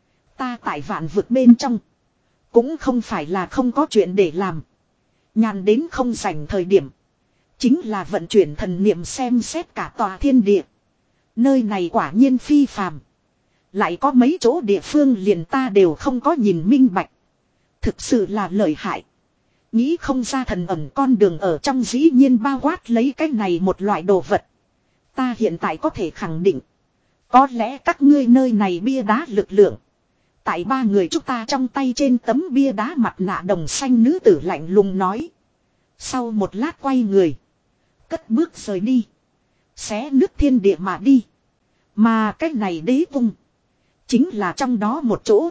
Ta tại vạn vực bên trong. Cũng không phải là không có chuyện để làm. Nhàn đến không rảnh thời điểm. Chính là vận chuyển thần niệm xem xét cả tòa thiên địa. Nơi này quả nhiên phi phàm. Lại có mấy chỗ địa phương liền ta đều không có nhìn minh bạch. Thực sự là lợi hại. Nghĩ không ra thần ẩn con đường ở trong dĩ nhiên bao quát lấy cái này một loại đồ vật. Ta hiện tại có thể khẳng định. Có lẽ các ngươi nơi này bia đá lực lượng. Tại ba người chúng ta trong tay trên tấm bia đá mặt nạ đồng xanh nữ tử lạnh lùng nói. Sau một lát quay người. Cất bước rời đi. Xé nước thiên địa mà đi. Mà cái này đế cung. Chính là trong đó một chỗ.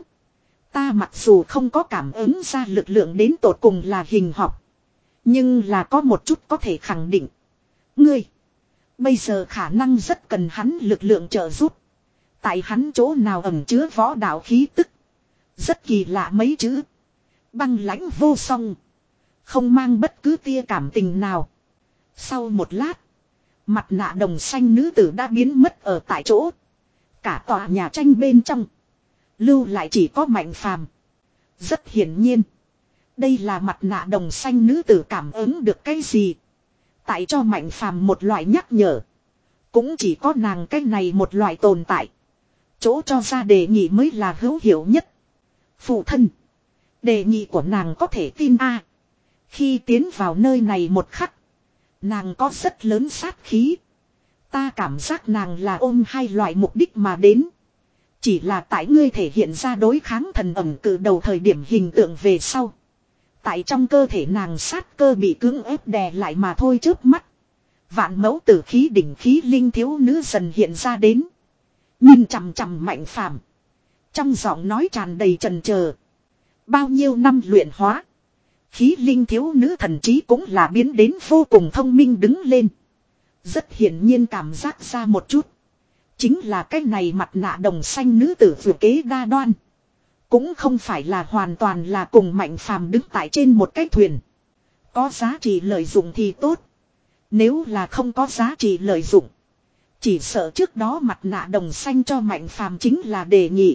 Ta mặc dù không có cảm ứng ra lực lượng đến tột cùng là hình học. Nhưng là có một chút có thể khẳng định. Ngươi. Bây giờ khả năng rất cần hắn lực lượng trợ giúp. Tại hắn chỗ nào ẩn chứa võ đạo khí tức. Rất kỳ lạ mấy chữ. Băng lãnh vô song. Không mang bất cứ tia cảm tình nào. Sau một lát. Mặt nạ đồng xanh nữ tử đã biến mất ở tại chỗ. Cả tòa nhà tranh bên trong. Lưu lại chỉ có Mạnh Phàm. Rất hiển nhiên. Đây là mặt nạ đồng xanh nữ tử cảm ứng được cái gì. Tại cho Mạnh Phàm một loại nhắc nhở. Cũng chỉ có nàng cái này một loại tồn tại. Chỗ cho ra đề nghị mới là hữu hiệu nhất. Phụ thân. Đề nghị của nàng có thể tin a. Khi tiến vào nơi này một khắc. Nàng có rất lớn sát khí. Ta cảm giác nàng là ôm hai loại mục đích mà đến. Chỉ là tại ngươi thể hiện ra đối kháng thần ẩm cử đầu thời điểm hình tượng về sau. Tại trong cơ thể nàng sát cơ bị cưỡng ép đè lại mà thôi trước mắt. Vạn mẫu tử khí đỉnh khí linh thiếu nữ dần hiện ra đến. Nhìn chằm chằm Mạnh Phàm. Trong giọng nói tràn đầy trần chờ. Bao nhiêu năm luyện hóa. Khí linh thiếu nữ thần trí cũng là biến đến vô cùng thông minh đứng lên. Rất hiển nhiên cảm giác ra một chút. Chính là cái này mặt nạ đồng xanh nữ tử vừa kế đa đoan. Cũng không phải là hoàn toàn là cùng Mạnh Phàm đứng tại trên một cái thuyền. Có giá trị lợi dụng thì tốt. Nếu là không có giá trị lợi dụng. Chỉ sợ trước đó mặt nạ đồng xanh cho Mạnh Phàm chính là đề nghị.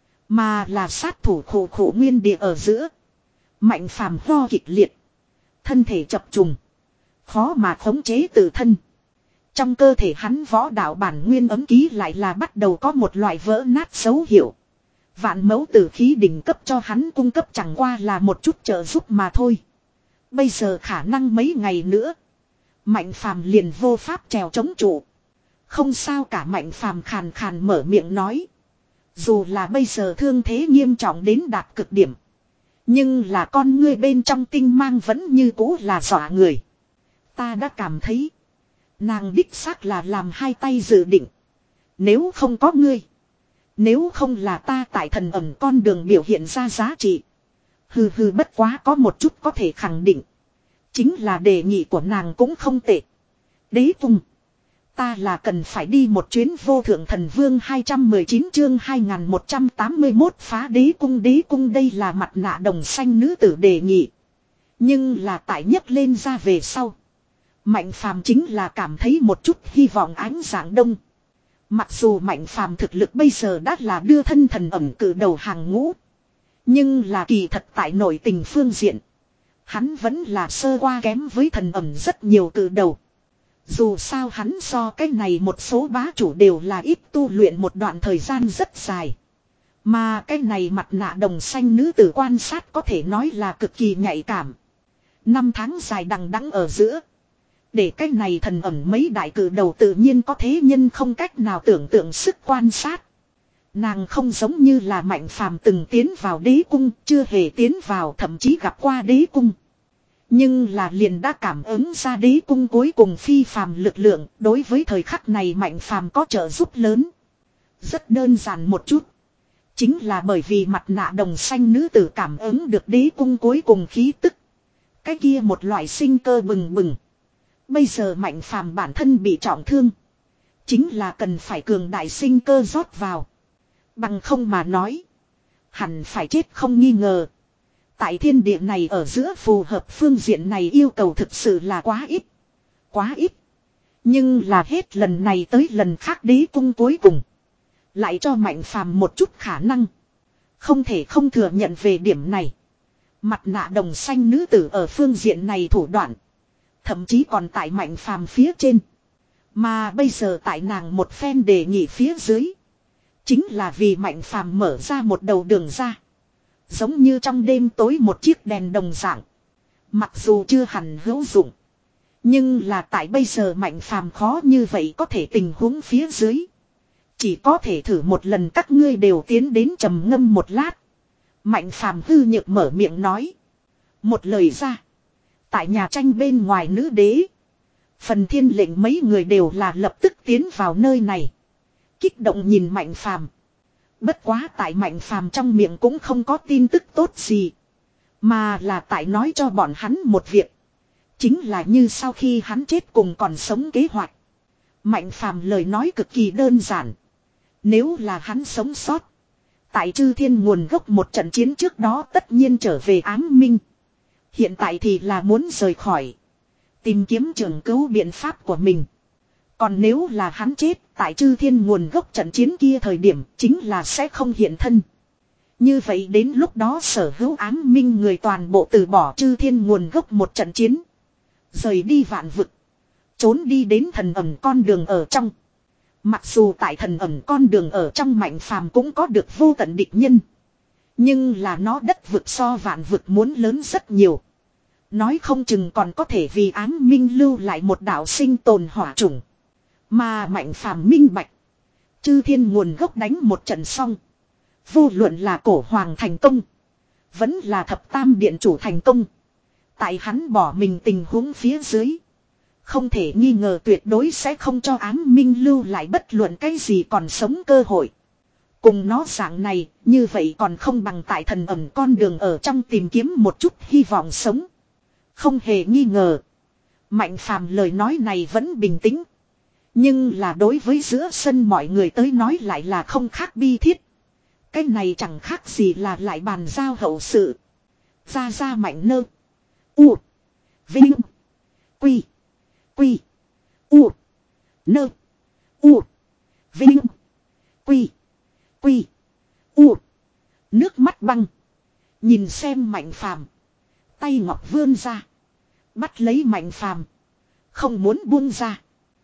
Mà là sát thủ khổ khổ nguyên địa ở giữa. Mạnh Phàm ho kịch liệt. Thân thể chập trùng. Khó mà khống chế tự thân. Trong cơ thể hắn võ đạo bản nguyên ấm ký lại là bắt đầu có một loại vỡ nát dấu hiệu. Vạn mẫu tử khí đỉnh cấp cho hắn cung cấp chẳng qua là một chút trợ giúp mà thôi. Bây giờ khả năng mấy ngày nữa. Mạnh Phàm liền vô pháp trèo chống trụ. Không sao cả Mạnh Phàm khàn khàn mở miệng nói. Dù là bây giờ thương thế nghiêm trọng đến đạt cực điểm. Nhưng là con ngươi bên trong tinh mang vẫn như cũ là dọa người. Ta đã cảm thấy. Nàng đích xác là làm hai tay dự định. Nếu không có ngươi. Nếu không là ta tại thần ẩn con đường biểu hiện ra giá trị. Hừ hừ, bất quá có một chút có thể khẳng định. Chính là đề nghị của nàng cũng không tệ. Đế cung. Ta là cần phải đi một chuyến vô thượng thần vương hai trăm mười chín chương hai nghìn một trăm tám mươi mốt phá đế cung. Đế cung đây là mặt nạ đồng xanh nữ tử đề nghị. Nhưng là tại nhấc lên ra về sau. Mạnh phàm chính là cảm thấy một chút hy vọng ánh sáng đông. Mặc dù Mạnh phàm thực lực bây giờ đã là đưa thân thần ẩm cử đầu hàng ngũ. Nhưng là kỳ thật tại nội tình phương diện. Hắn vẫn là sơ qua kém với thần ẩm rất nhiều cử đầu. Dù sao hắn so cái này một số bá chủ đều là ít tu luyện một đoạn thời gian rất dài. Mà cái này mặt nạ đồng xanh nữ tử quan sát có thể nói là cực kỳ nhạy cảm. Năm tháng dài đằng đẵng ở giữa. Để cái này thần ẩm mấy đại cử đầu tự nhiên có thế nhân không cách nào tưởng tượng sức quan sát. Nàng không giống như là Mạnh phàm từng tiến vào đế cung, chưa hề tiến vào, thậm chí gặp qua đế cung. Nhưng là liền đã cảm ứng ra đế cung cuối cùng phi phàm lực lượng, đối với thời khắc này Mạnh phàm có trợ giúp lớn. Rất đơn giản một chút. Chính là bởi vì mặt nạ đồng xanh nữ tử cảm ứng được đế cung cuối cùng khí tức. Cái kia một loại sinh cơ bừng bừng. Bây giờ Mạnh phàm bản thân bị trọng thương. Chính là cần phải cường đại sinh cơ rót vào. Bằng không mà nói. Hẳn phải chết không nghi ngờ. Tại thiên địa này ở giữa phù hợp phương diện này yêu cầu thực sự là quá ít. Quá ít. Nhưng là hết lần này tới lần khác đế cung cuối cùng. Lại cho Mạnh phàm một chút khả năng. Không thể không thừa nhận về điểm này. Mặt nạ đồng xanh nữ tử ở phương diện này thủ đoạn. Thậm chí còn tại Mạnh phàm phía trên. Mà bây giờ tại nàng một phen đề nghị phía dưới. Chính là vì Mạnh phàm mở ra một đầu đường ra. Giống như trong đêm tối một chiếc đèn đồng dạng. Mặc dù chưa hẳn hữu dụng. Nhưng là tại bây giờ Mạnh phàm khó như vậy có thể tình huống phía dưới. Chỉ có thể thử một lần, các ngươi đều tiến đến trầm ngâm một lát. Mạnh phàm hư nhược mở miệng nói. Một lời ra. Tại nhà tranh bên ngoài nữ đế. Phần thiên lệnh mấy người đều là lập tức tiến vào nơi này. Kích động nhìn Mạnh phàm. Bất quá tại Mạnh phàm trong miệng cũng không có tin tức tốt gì. Mà là tại nói cho bọn hắn một việc. Chính là như sau khi hắn chết cùng còn sống kế hoạch. Mạnh phàm lời nói cực kỳ đơn giản. Nếu là hắn sống sót. Tại chư thiên nguồn gốc một trận chiến trước đó tất nhiên trở về ám minh. Hiện tại thì là muốn rời khỏi. Tìm kiếm trường cứu biện pháp của mình. Còn nếu là hắn chết tại chư thiên nguồn gốc trận chiến kia thời điểm chính là sẽ không hiện thân. Như vậy đến lúc đó sở hữu ám minh người toàn bộ từ bỏ chư thiên nguồn gốc một trận chiến. Rời đi vạn vực. Trốn đi đến thần ẩm con đường ở trong. Mặc dù tại thần ẩm con đường ở trong Mạnh phàm cũng có được vô tận địch nhân. Nhưng là nó đất vực so vạn vực muốn lớn rất nhiều. Nói không chừng còn có thể vì ám minh lưu lại một đạo sinh tồn hỏa chủng. Mà Mạnh phàm minh bạch. Chư thiên nguồn gốc đánh một trận xong. Vô luận là cổ hoàng thành công. Vẫn là thập tam điện chủ thành công. Tại hắn bỏ mình tình huống phía dưới. Không thể nghi ngờ tuyệt đối sẽ không cho ám minh lưu lại bất luận cái gì còn sống cơ hội. Cùng nó dạng này, như vậy còn không bằng tại thần ẩm con đường ở trong tìm kiếm một chút hy vọng sống. Không hề nghi ngờ. Mạnh phàm lời nói này vẫn bình tĩnh. Nhưng là đối với giữa sân mọi người tới nói lại là không khác bi thiết. Cái này chẳng khác gì là lại bàn giao hậu sự. Ra ra Mạnh nơ. U. Vinh. Quy. Quy. U. Nơ. U. Vinh. Quy. Quy. U. Nước mắt băng. Nhìn xem Mạnh phàm. Tay ngọc vươn ra. Bắt lấy Mạnh phàm. Không muốn buông ra.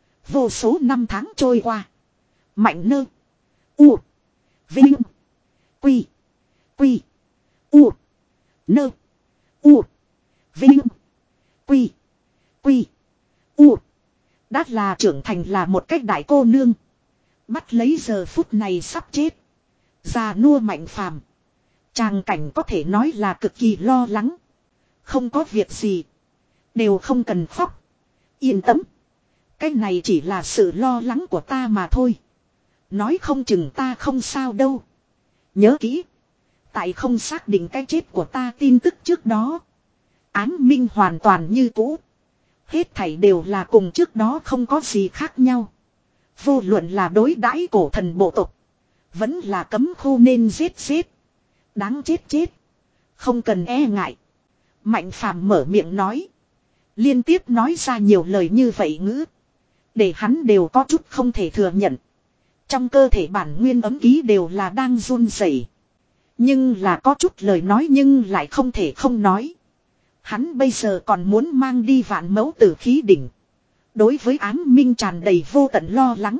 Vô số năm tháng trôi qua. Mạnh nơ. U. Vinh. Quy. Quy. U. Nơ. U. Vinh. Quy. Quy. U. Đã là trưởng thành là một cách đại cô nương. Bắt lấy giờ phút này sắp chết. Già nua Mạnh phàm. Tràng cảnh có thể nói là cực kỳ lo lắng. Không có việc gì. Đều không cần khóc. Yên tâm. Cái này chỉ là sự lo lắng của ta mà thôi. Nói không chừng ta không sao đâu. Nhớ kỹ. Tại không xác định cái chết của ta tin tức trước đó. Ám minh hoàn toàn như cũ. Hết thảy đều là cùng trước đó không có gì khác nhau. Vô luận là đối đãi cổ thần bộ tộc. Vẫn là cấm khu nên giết giết. Đáng chết chết. Không cần e ngại. Mạnh phàm mở miệng nói. Liên tiếp nói ra nhiều lời như vậy ngữ. Để hắn đều có chút không thể thừa nhận. Trong cơ thể bản nguyên ấm ký đều là đang run rẩy. Nhưng là có chút lời nói nhưng lại không thể không nói. Hắn bây giờ còn muốn mang đi vạn mẫu tử khí đỉnh. Đối với ám minh tràn đầy vô tận lo lắng.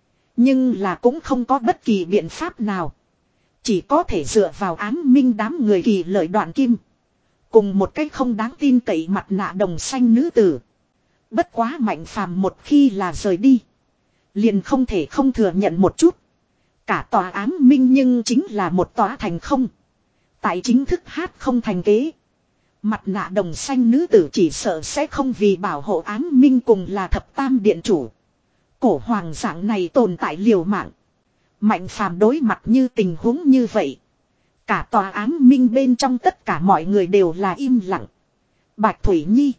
Nhưng là cũng không có bất kỳ biện pháp nào. Chỉ có thể dựa vào ám minh đám người kỳ lợi đoạn kim. Cùng một cách không đáng tin cậy mặt nạ đồng xanh nữ tử. Bất quá Mạnh Phàm một khi là rời đi. Liền không thể không thừa nhận một chút. Cả tòa ám minh nhưng chính là một tòa thành không. Tại chính thức hát không thành kế. Mặt nạ đồng xanh nữ tử chỉ sợ sẽ không vì bảo hộ ám minh cùng là thập tam điện chủ. Cổ hoàng dạng này tồn tại liều mạng. Mạnh phàm đối mặt như tình huống như vậy. Cả tòa ám minh bên trong tất cả mọi người đều là im lặng. Bạch Thủy Nhi.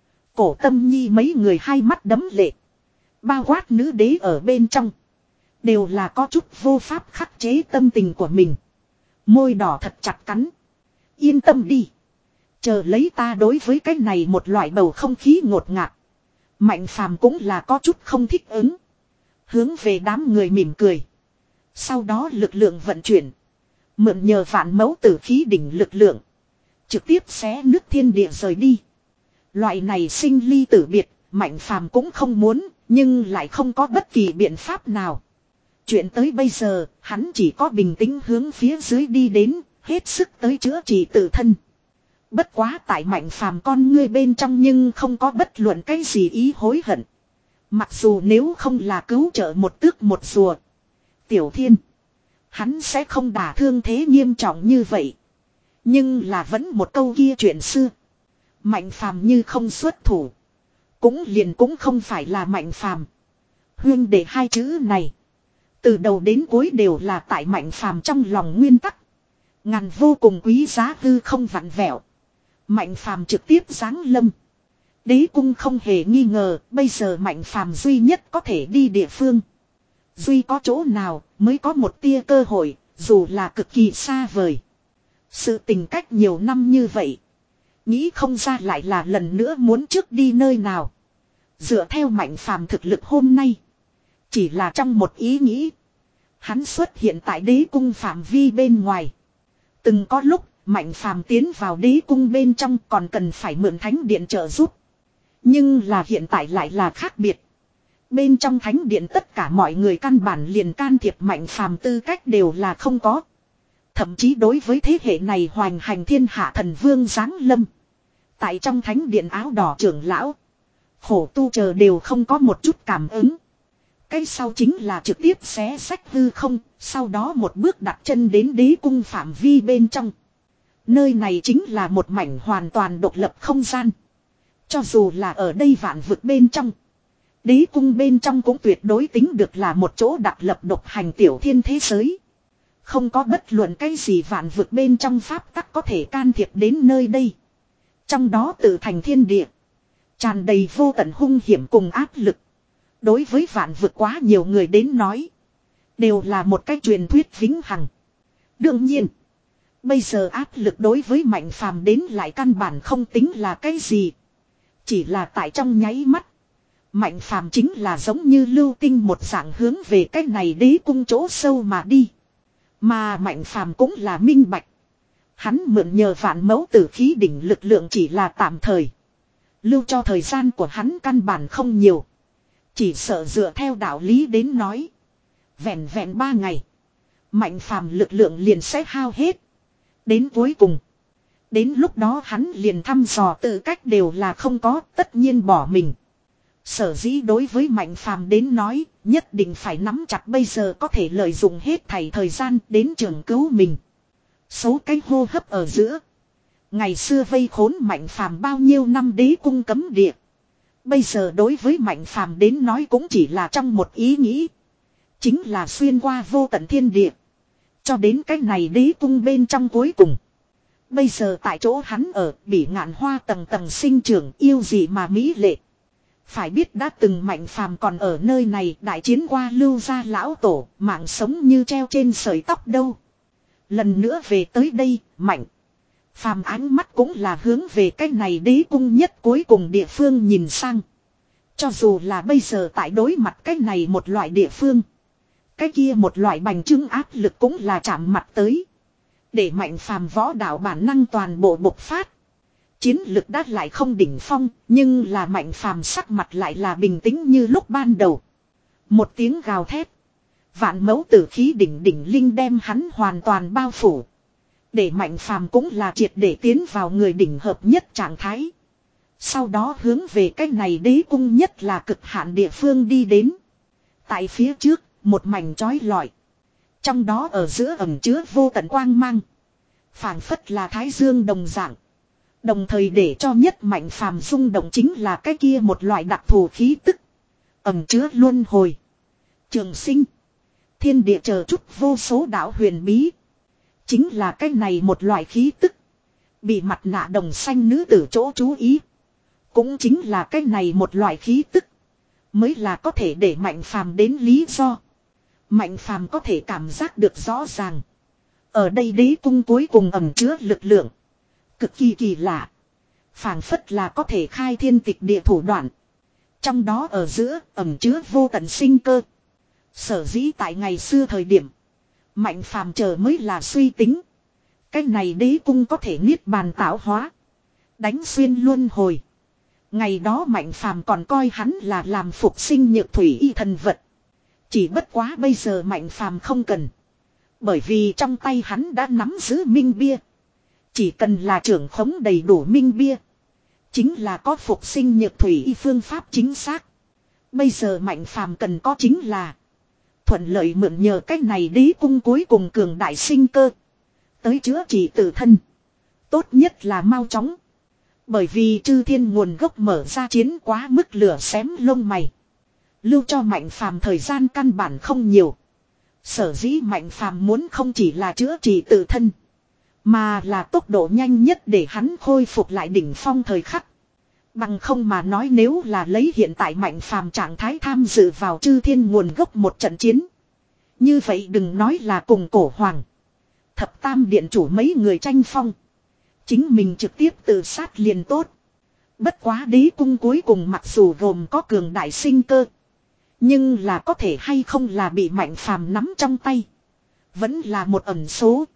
Cổ Tâm Nhi mấy người hai mắt đấm lệ. Bao quát nữ đế ở bên trong. Đều là có chút vô pháp khắc chế tâm tình của mình. Môi đỏ thật chặt cắn. Yên tâm đi. Chờ lấy ta đối với cái này một loại bầu không khí ngột ngạt. Mạnh phàm cũng là có chút không thích ứng. Hướng về đám người mỉm cười. Sau đó lực lượng vận chuyển. Mượn nhờ vạn mẫu tử khí đỉnh lực lượng. Trực tiếp xé nước thiên địa rời đi. Loại này sinh ly tử biệt. Mạnh phàm cũng không muốn. Nhưng lại không có bất kỳ biện pháp nào. Chuyện tới bây giờ. Hắn chỉ có bình tĩnh hướng phía dưới đi đến. Hết sức tới chữa trị tự thân. Bất quá tại Mạnh phàm con ngươi bên trong nhưng không có bất luận cái gì ý hối hận. Mặc dù nếu không là cứu trợ một tước một rùa. Tiểu Thiên. Hắn sẽ không đả thương thế nghiêm trọng như vậy. Nhưng là vẫn một câu kia chuyện xưa. Mạnh phàm như không xuất thủ. Cũng liền cũng không phải là Mạnh phàm. Huyên để hai chữ này. Từ đầu đến cuối đều là tại Mạnh phàm trong lòng nguyên tắc. Ngàn vô cùng quý giá hư không vặn vẹo. Mạnh phàm trực tiếp giáng lâm. Đế cung không hề nghi ngờ, bây giờ Mạnh phàm duy nhất có thể đi địa phương. Duy có chỗ nào mới có một tia cơ hội, dù là cực kỳ xa vời. Sự tình cách nhiều năm như vậy. Nghĩ không ra lại là lần nữa muốn trước đi nơi nào. Dựa theo Mạnh phàm thực lực hôm nay. Chỉ là trong một ý nghĩ. Hắn xuất hiện tại đế cung phạm vi bên ngoài. Từng có lúc Mạnh phàm tiến vào đế cung bên trong còn cần phải mượn thánh điện trợ giúp. Nhưng là hiện tại lại là khác biệt. Bên trong thánh điện tất cả mọi người căn bản liền can thiệp Mạnh phàm tư cách đều là không có. Thậm chí đối với thế hệ này hoành hành thiên hạ thần vương giáng lâm. Tại trong thánh điện áo đỏ trưởng lão. Khổ tu chờ đều không có một chút cảm ứng. Cái sau chính là trực tiếp xé sách hư không. Sau đó một bước đặt chân đến đế cung phạm vi bên trong. Nơi này chính là một mảnh hoàn toàn độc lập không gian. Cho dù là ở đây vạn vực bên trong. Đế cung bên trong cũng tuyệt đối tính được là một chỗ đặc lập độc hành tiểu thiên thế giới. Không có bất luận cái gì vạn vực bên trong pháp tắc có thể can thiệp đến nơi đây. Trong đó tự thành thiên địa. Tràn đầy vô tận hung hiểm cùng áp lực. Đối với vạn vực quá nhiều người đến nói. Đều là một cái truyền thuyết vĩnh hằng. Đương nhiên. Bây giờ áp lực đối với Mạnh phàm đến lại căn bản không tính là cái gì. Chỉ là tại trong nháy mắt. Mạnh phàm chính là giống như lưu tinh một dạng hướng về cái này đế cung chỗ sâu mà đi. Mà Mạnh phàm cũng là minh bạch. Hắn mượn nhờ vạn mẫu tử khí đỉnh lực lượng chỉ là tạm thời. Lưu cho thời gian của hắn căn bản không nhiều. Chỉ sợ dựa theo đạo lý đến nói. Vẹn vẹn ba ngày. Mạnh phàm lực lượng liền sẽ hao hết. Đến cuối cùng. Đến lúc đó hắn liền thăm dò tự cách đều là không có, tất nhiên bỏ mình. Sở dĩ đối với Mạnh phàm đến nói, nhất định phải nắm chặt bây giờ có thể lợi dụng hết thảy thời gian đến trường cứu mình. Số cái hô hấp ở giữa. Ngày xưa vây khốn Mạnh phàm bao nhiêu năm đế cung cấm địa. Bây giờ đối với Mạnh phàm đến nói cũng chỉ là trong một ý nghĩ. Chính là xuyên qua vô tận thiên địa. Cho đến cái này đế cung bên trong cuối cùng. Bây giờ tại chỗ hắn ở, bị ngạn hoa tầng tầng sinh trưởng, yêu gì mà mỹ lệ. Phải biết đã từng Mạnh Phàm còn ở nơi này đại chiến qua lưu gia lão tổ, mạng sống như treo trên sợi tóc đâu. Lần nữa về tới đây, Mạnh Phàm ánh mắt cũng là hướng về cái này đế cung nhất cuối cùng địa phương nhìn sang. Cho dù là bây giờ tại đối mặt cái này một loại địa phương, cái kia một loại bành trướng áp lực cũng là chạm mặt tới. Để Mạnh Phàm võ đạo bản năng toàn bộ bộc phát. Chiến lực đã lại không đỉnh phong, nhưng là Mạnh Phàm sắc mặt lại là bình tĩnh như lúc ban đầu. Một tiếng gào thét. Vạn mẫu tử khí đỉnh đỉnh linh đem hắn hoàn toàn bao phủ. Để Mạnh Phàm cũng là triệt để tiến vào người đỉnh hợp nhất trạng thái. Sau đó hướng về cái này đế cung nhất là cực hạn địa phương đi đến. Tại phía trước, một mảnh chói lọi. Trong đó ở giữa ẩn chứa vô tận quang mang. Phảng phất là thái dương đồng dạng. Đồng thời để cho nhất Mạnh Phàm rung động chính là cái kia một loại đặc thù khí tức. Ẩn chứa luân hồi, trường sinh, thiên địa chờ chút vô số đạo huyền bí. Chính là cái này một loại khí tức. Bị mặt nạ đồng xanh nữ tử chỗ chú ý. Cũng chính là cái này một loại khí tức. Mới là có thể để Mạnh Phàm đến lý do. Mạnh Phàm có thể cảm giác được rõ ràng. Ở đây đế cung cuối cùng ẩn chứa lực lượng. Cực kỳ kỳ lạ. Phảng phất là có thể khai thiên tịch địa thủ đoạn. Trong đó ở giữa ẩn chứa vô tận sinh cơ. Sở dĩ tại ngày xưa thời điểm. Mạnh Phàm chờ mới là suy tính. Cái này đế cung có thể niết bàn tạo hóa. Đánh xuyên luân hồi. Ngày đó Mạnh Phàm còn coi hắn là làm phục sinh nhược thủy y thần vật. Chỉ bất quá bây giờ Mạnh Phàm không cần. Bởi vì trong tay hắn đã nắm giữ minh bia. Chỉ cần là trưởng khống đầy đủ minh bia. Chính là có phục sinh nhược thủy y phương pháp chính xác. Bây giờ Mạnh Phàm cần có chính là thuận lợi mượn nhờ cách này đế cung cuối cùng cường đại sinh cơ. Tới chữa trị tự thân. Tốt nhất là mau chóng. Bởi vì chư thiên nguồn gốc mở ra chiến quá mức lửa xém lông mày. Lưu cho Mạnh Phàm thời gian căn bản không nhiều. Sở dĩ Mạnh Phàm muốn không chỉ là chữa trị tự thân. Mà là tốc độ nhanh nhất để hắn khôi phục lại đỉnh phong thời khắc. Bằng không mà nói nếu là lấy hiện tại Mạnh Phàm trạng thái tham dự vào chư thiên nguồn gốc một trận chiến. Như vậy đừng nói là cùng cổ hoàng. Thập tam điện chủ mấy người tranh phong. Chính mình trực tiếp tự sát liền tốt. Bất quá đế cung cuối cùng mặc dù gồm có cường đại sinh cơ. Nhưng là có thể hay không là bị Mạnh Phàm nắm trong tay. Vẫn là một ẩn số.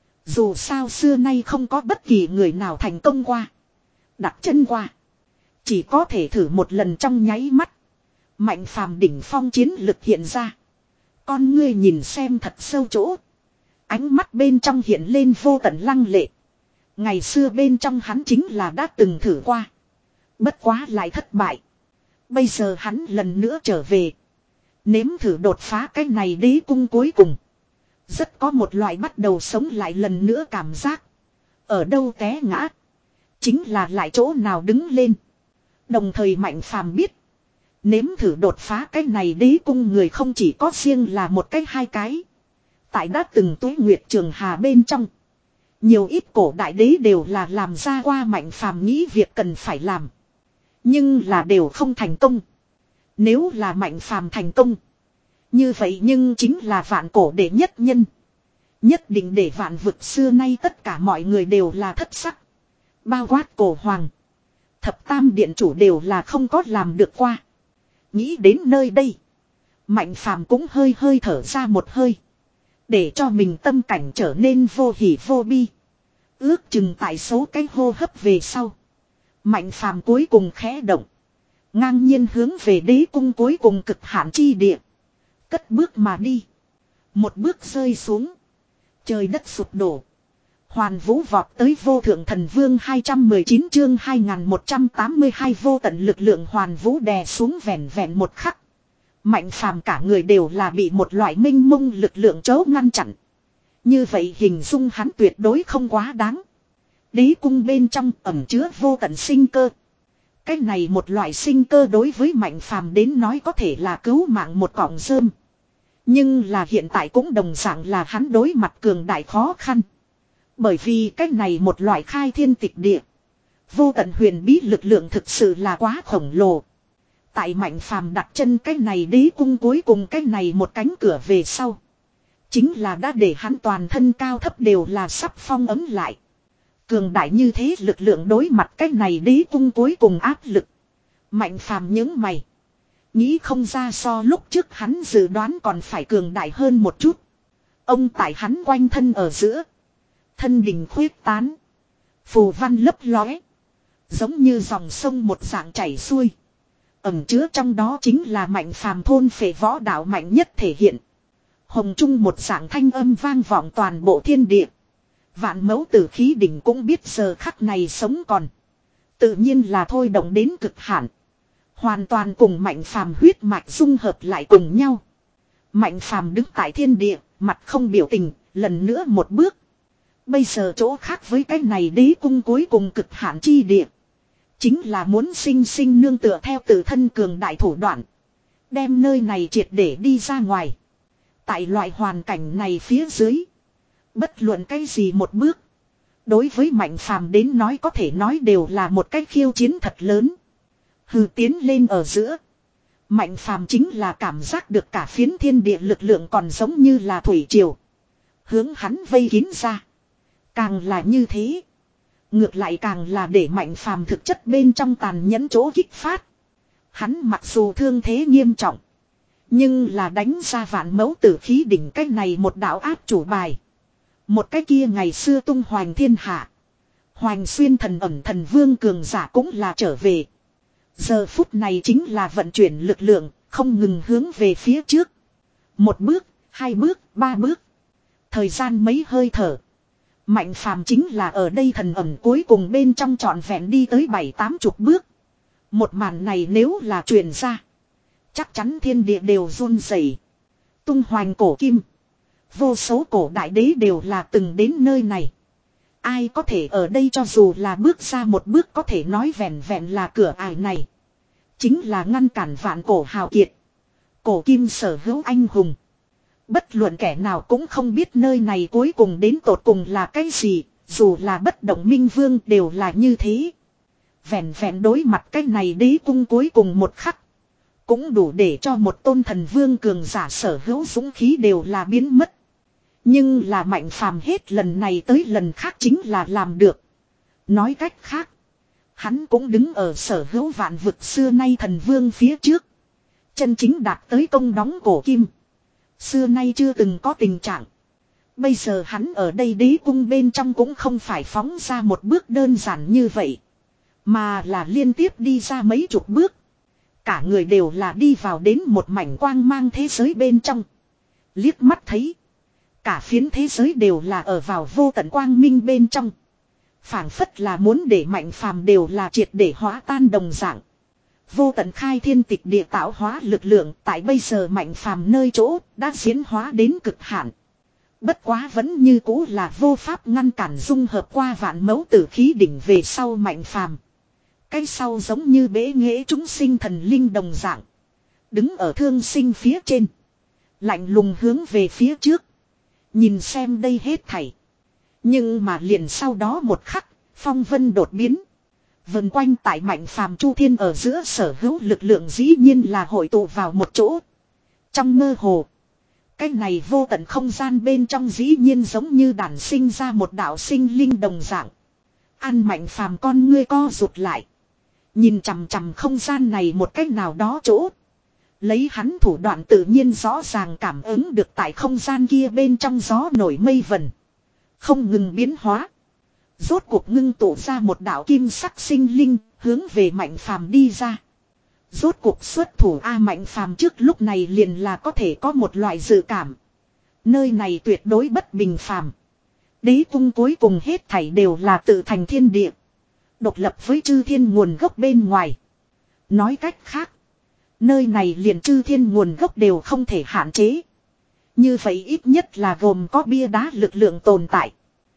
Dù sao xưa nay không có bất kỳ người nào thành công qua. Đặt chân qua. Chỉ có thể thử một lần trong nháy mắt. Mạnh Phàm đỉnh phong chiến lực hiện ra. Con ngươi nhìn xem thật sâu chỗ. Ánh mắt bên trong hiện lên vô tận lăng lệ. Ngày xưa bên trong hắn chính là đã từng thử qua. Bất quá lại thất bại. Bây giờ hắn lần nữa trở về. Nếm thử đột phá cái này đế cung cuối cùng. Rất có một loại bắt đầu sống lại lần nữa cảm giác. Ở đâu té ngã. Chính là lại chỗ nào đứng lên. Đồng thời Mạnh Phàm biết. Nếm thử đột phá cái này đế cung người không chỉ có riêng là một cái hai cái. Tại đã từng tuế nguyệt trường hà bên trong. Nhiều ít cổ đại đế đều là làm ra qua Mạnh Phàm nghĩ việc cần phải làm. Nhưng là đều không thành công. Nếu là Mạnh Phàm thành công. Như vậy nhưng chính là vạn cổ đệ nhất nhân. Nhất định để vạn vực xưa nay tất cả mọi người đều là thất sắc. Bao quát cổ hoàng. Thập tam điện chủ đều là không có làm được qua. Nghĩ đến nơi đây. Mạnh Phàm cũng hơi hơi thở ra một hơi. Để cho mình tâm cảnh trở nên vô hỉ vô bi. Ước chừng tại số cái hô hấp về sau. Mạnh Phàm cuối cùng khẽ động. Ngang nhiên hướng về đế cung cuối cùng cực hạn chi địa. Cất bước mà đi. Một bước rơi xuống. Trời đất sụp đổ. Hoàn vũ vọt tới vô thượng thần vương hai trăm mười chín chương hai nghìn một trăm tám mươi hai vô tận lực lượng hoàn vũ đè xuống vẹn vẹn một khắc. Mạnh Phàm cả người đều là bị một loại minh mông lực lượng chấu ngăn chặn. Như vậy hình dung hắn tuyệt đối không quá đáng. Đế cung bên trong ẩn chứa vô tận sinh cơ. Cái này một loại sinh cơ đối với Mạnh Phàm đến nói có thể là cứu mạng một cọng rơm. Nhưng là hiện tại cũng đồng dạng là hắn đối mặt cường đại khó khăn. Bởi vì cách này một loại khai thiên tịch địa. Vô tận huyền bí lực lượng thực sự là quá khổng lồ. Tại Mạnh Phàm đặt chân cái này đế cung cuối cùng cái này một cánh cửa về sau. Chính là đã để hắn toàn thân cao thấp đều là sắp phong ấm lại. Cường đại như thế lực lượng đối mặt cái này đế cung cuối cùng áp lực. Mạnh Phàm nhướng mày. Nghĩ không ra so lúc trước hắn dự đoán còn phải cường đại hơn một chút. Ông tại hắn quanh thân ở giữa. Thân đình khuyết tán. Phù văn lấp lóe. Giống như dòng sông một dạng chảy xuôi. Ẩm chứa trong đó chính là Mạnh Phàm thôn phệ võ đạo mạnh nhất thể hiện. Hồng trung một dạng thanh âm vang vọng toàn bộ thiên địa. Vạn mẫu tử khí đỉnh cũng biết giờ khắc này sống còn. Tự nhiên là thôi động đến cực hạn. Hoàn toàn cùng Mạnh Phàm huyết mạch dung hợp lại cùng nhau. Mạnh Phàm đứng tại thiên địa, mặt không biểu tình, lần nữa một bước. Bây giờ chỗ khác với cái này đế cung cuối cùng cực hạn chi địa. Chính là muốn sinh sinh nương tựa theo tự thân cường đại thủ đoạn. Đem nơi này triệt để đi ra ngoài. Tại loại hoàn cảnh này phía dưới. Bất luận cái gì một bước. Đối với Mạnh Phàm đến nói có thể nói đều là một cái khiêu chiến thật lớn. Hừ, tiến lên ở giữa. Mạnh Phàm chính là cảm giác được cả phiến thiên địa lực lượng còn giống như là thủy triều. Hướng hắn vây kín ra. Càng là như thế. Ngược lại càng là để Mạnh Phàm thực chất bên trong tàn nhẫn chỗ kích phát. Hắn mặc dù thương thế nghiêm trọng. Nhưng là đánh ra vạn mẫu tử khí đỉnh cái này một đạo áp chủ bài. Một cái kia ngày xưa tung hoành thiên hạ. Hoành xuyên thần ẩm thần vương cường giả cũng là trở về. Giờ phút này chính là vận chuyển lực lượng, không ngừng hướng về phía trước. Một bước, hai bước, ba bước. Thời gian mấy hơi thở. Mạnh Phàm chính là ở đây thần ẩm cuối cùng bên trong trọn vẹn đi tới bảy tám chục bước. Một màn này nếu là truyền ra. Chắc chắn thiên địa đều run rẩy. Tung hoành cổ kim. Vô số cổ đại đế đều là từng đến nơi này. Ai có thể ở đây cho dù là bước ra một bước có thể nói vẹn vẹn là cửa ải này. Chính là ngăn cản vạn cổ hào kiệt. Cổ kim sở hữu anh hùng. Bất luận kẻ nào cũng không biết nơi này cuối cùng đến tột cùng là cái gì. Dù là bất động minh vương đều là như thế. Vẹn vẹn đối mặt cái này đế cung cuối cùng một khắc. Cũng đủ để cho một tôn thần vương cường giả sở hữu dũng khí đều là biến mất. Nhưng là Mạnh Phàm hết lần này tới lần khác chính là làm được. Nói cách khác. Hắn cũng đứng ở sở hữu vạn vực xưa nay thần vương phía trước. Chân chính đạt tới công đóng cổ kim. Xưa nay chưa từng có tình trạng. Bây giờ hắn ở đây đế cung bên trong cũng không phải phóng ra một bước đơn giản như vậy. Mà là liên tiếp đi ra mấy chục bước. Cả người đều là đi vào đến một mảnh quang mang thế giới bên trong. Liếc mắt thấy. Cả phiến thế giới đều là ở vào vô tận quang minh bên trong. Phảng phất là muốn để Mạnh Phàm đều là triệt để hóa tan đồng dạng. Vô tận khai thiên tịch địa tạo hóa lực lượng tại bây giờ Mạnh Phàm nơi chỗ đã diễn hóa đến cực hạn. Bất quá vẫn như cũ là vô pháp ngăn cản dung hợp qua vạn mẫu tử khí đỉnh về sau Mạnh Phàm. Cái sau giống như bế nghệ chúng sinh thần linh đồng dạng. Đứng ở thương sinh phía trên. Lạnh lùng hướng về phía trước. Nhìn xem đây hết thảy. Nhưng mà liền sau đó một khắc, phong vân đột biến. Vần quanh tại Mạnh Phàm chu thiên ở giữa sở hữu lực lượng dĩ nhiên là hội tụ vào một chỗ. Trong mơ hồ. Cái này vô tận không gian bên trong dĩ nhiên giống như đản sinh ra một đạo sinh linh đồng dạng. Ăn Mạnh Phàm con ngươi co rụt lại. Nhìn chằm chằm không gian này một cách nào đó chỗ. Lấy hắn thủ đoạn tự nhiên rõ ràng cảm ứng được tại không gian kia bên trong gió nổi mây vần. Không ngừng biến hóa. Rốt cuộc ngưng tụ ra một đạo kim sắc sinh linh hướng về Mạnh Phàm đi ra. Rốt cuộc xuất thủ A Mạnh Phàm trước lúc này liền là có thể có một loại dự cảm. Nơi này tuyệt đối bất bình phàm. Đế cung cuối cùng hết thảy đều là tự thành thiên địa. Độc lập với chư thiên nguồn gốc bên ngoài. Nói cách khác. Nơi này liền chư thiên nguồn gốc đều không thể hạn chế. Như vậy ít nhất là gồm có bia đá lực lượng tồn tại.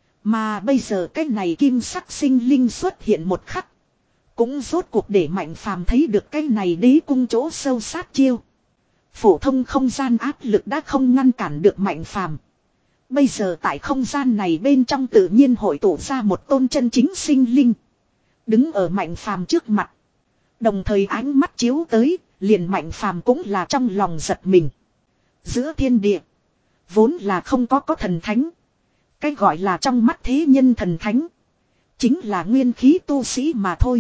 Mà bây giờ cái này kim sắc sinh linh xuất hiện một khắc. Cũng rốt cuộc để Mạnh Phàm thấy được cái này đế cung chỗ sâu sát chiêu. Phổ thông không gian áp lực đã không ngăn cản được Mạnh Phàm. Bây giờ tại không gian này bên trong tự nhiên hội tụ ra một tôn chân chính sinh linh. Đứng ở Mạnh Phàm trước mặt. Đồng thời ánh mắt chiếu tới, liền Mạnh Phàm cũng là trong lòng giật mình. Giữa thiên địa, vốn là không có có thần thánh. Cái gọi là trong mắt thế nhân thần thánh, chính là nguyên khí tu sĩ mà thôi.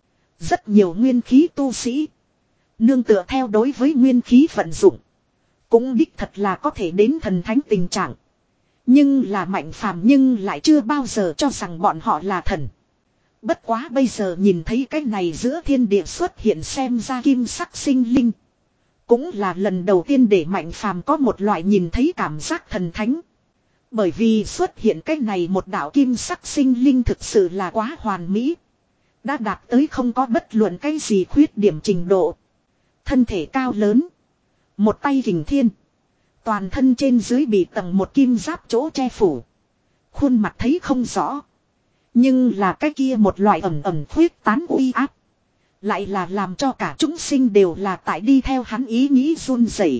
Rất nhiều nguyên khí tu sĩ, nương tựa theo đối với nguyên khí vận dụng, cũng đích thật là có thể đến thần thánh tình trạng. Nhưng là Mạnh Phàm nhưng lại chưa bao giờ cho rằng bọn họ là thần. Bất quá bây giờ nhìn thấy cái này giữa thiên địa xuất hiện xem ra kim sắc sinh linh. Cũng là lần đầu tiên để Mạnh Phàm có một loại nhìn thấy cảm giác thần thánh. Bởi vì xuất hiện cái này một đạo kim sắc sinh linh thực sự là quá hoàn mỹ. Đã đạt tới không có bất luận cái gì khuyết điểm trình độ. Thân thể cao lớn. Một tay kình thiên. Toàn thân trên dưới bị tầng một kim giáp chỗ che phủ. Khuôn mặt thấy không rõ. Nhưng là cái kia một loại ẩm ẩm khuyết tán uy áp. Lại là làm cho cả chúng sinh đều là tại đi theo hắn ý nghĩ run rẩy.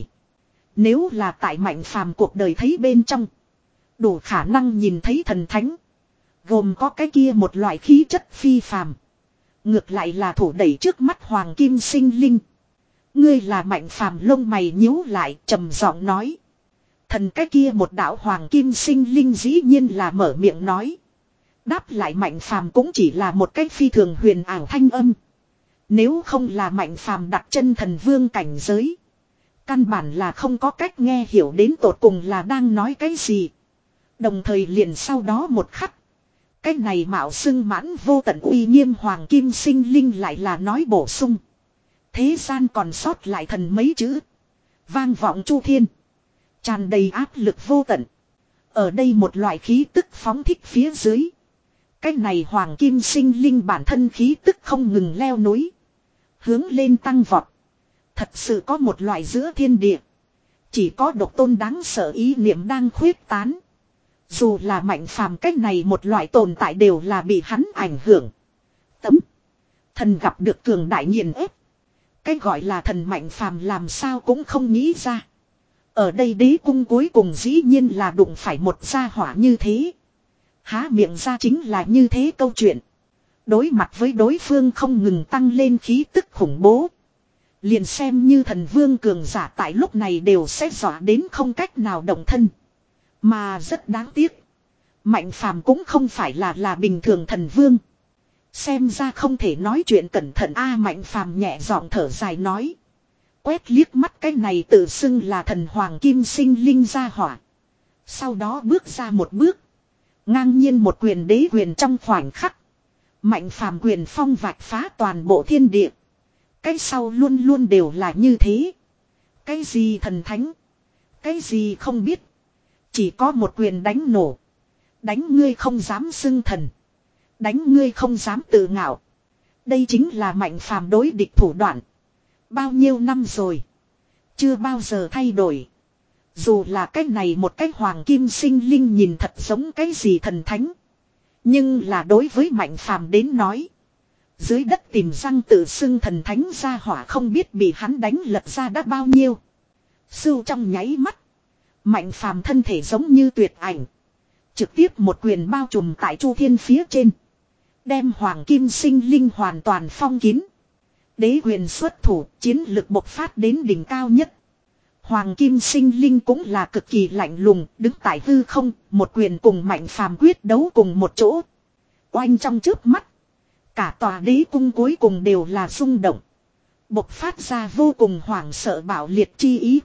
Nếu là tại Mạnh Phàm cuộc đời thấy bên trong, đủ khả năng nhìn thấy thần thánh. Gồm có cái kia một loại khí chất phi phàm. Ngược lại là thủ đẩy trước mắt hoàng kim sinh linh. Ngươi là Mạnh Phàm lông mày nhíu lại trầm giọng nói. Thần cái kia một đạo hoàng kim sinh linh dĩ nhiên là mở miệng nói. Đáp lại Mạnh Phàm cũng chỉ là một cách phi thường huyền ảo thanh âm. Nếu không là Mạnh Phàm đặt chân thần vương cảnh giới, căn bản là không có cách nghe hiểu đến tột cùng là đang nói cái gì. Đồng thời liền sau đó một khắc, cái này mạo xưng mãn vô tận uy nghiêm hoàng kim sinh linh lại là nói bổ sung. Thế gian còn sót lại thần mấy chữ. Vang vọng chu thiên. Tràn đầy áp lực vô tận. Ở đây một loại khí tức phóng thích phía dưới. Cái này hoàng kim sinh linh bản thân khí tức không ngừng leo núi. Hướng lên tăng vọt. Thật sự có một loại giữa thiên địa. Chỉ có độc tôn đáng sợ ý niệm đang khuyết tán. Dù là Mạnh Phàm cách này một loại tồn tại đều là bị hắn ảnh hưởng. Tấm. Thần gặp được cường đại nghiền ép. Cái gọi là thần Mạnh Phàm làm sao cũng không nghĩ ra. Ở đây đế cung cuối cùng dĩ nhiên là đụng phải một gia hỏa như thế. Há miệng ra chính là như thế câu chuyện. Đối mặt với đối phương không ngừng tăng lên khí tức khủng bố. Liền xem như thần vương cường giả tại lúc này đều sẽ dọa đến không cách nào động thân. Mà rất đáng tiếc. Mạnh Phàm cũng không phải là là bình thường thần vương. Xem ra không thể nói chuyện cẩn thận a Mạnh Phàm nhẹ giọng thở dài nói. Quét liếc mắt cái này tự xưng là thần hoàng kim sinh linh ra hỏa. Sau đó bước ra một bước. Ngang nhiên một quyền đế quyền trong khoảnh khắc. Mạnh Phàm quyền phong vạch phá toàn bộ thiên địa. Cái sau luôn luôn đều là như thế. Cái gì thần thánh. Cái gì không biết. Chỉ có một quyền đánh nổ. Đánh ngươi không dám xưng thần. Đánh ngươi không dám tự ngạo. Đây chính là Mạnh Phàm đối địch thủ đoạn. Bao nhiêu năm rồi. Chưa bao giờ thay đổi. Dù là cái này một cái hoàng kim sinh linh nhìn thật giống cái gì thần thánh. Nhưng là đối với Mạnh Phàm đến nói. Dưới đất tìm răng tự xưng thần thánh ra hỏa không biết bị hắn đánh lật ra đã bao nhiêu. Sưu trong nháy mắt. Mạnh Phàm thân thể giống như tuyệt ảnh. Trực tiếp một quyền bao trùm tại chu thiên phía trên. Đem hoàng kim sinh linh hoàn toàn phong kín. Đế quyền xuất thủ, chiến lực bộc phát đến đỉnh cao nhất. Hoàng kim sinh linh cũng là cực kỳ lạnh lùng, đứng tại hư không, một quyền cùng Mạnh Phàm quyết đấu cùng một chỗ. Oanh trong trước mắt. Cả tòa đế cung cuối cùng đều là rung động. Bộc phát ra vô cùng hoảng sợ bạo liệt chi ý.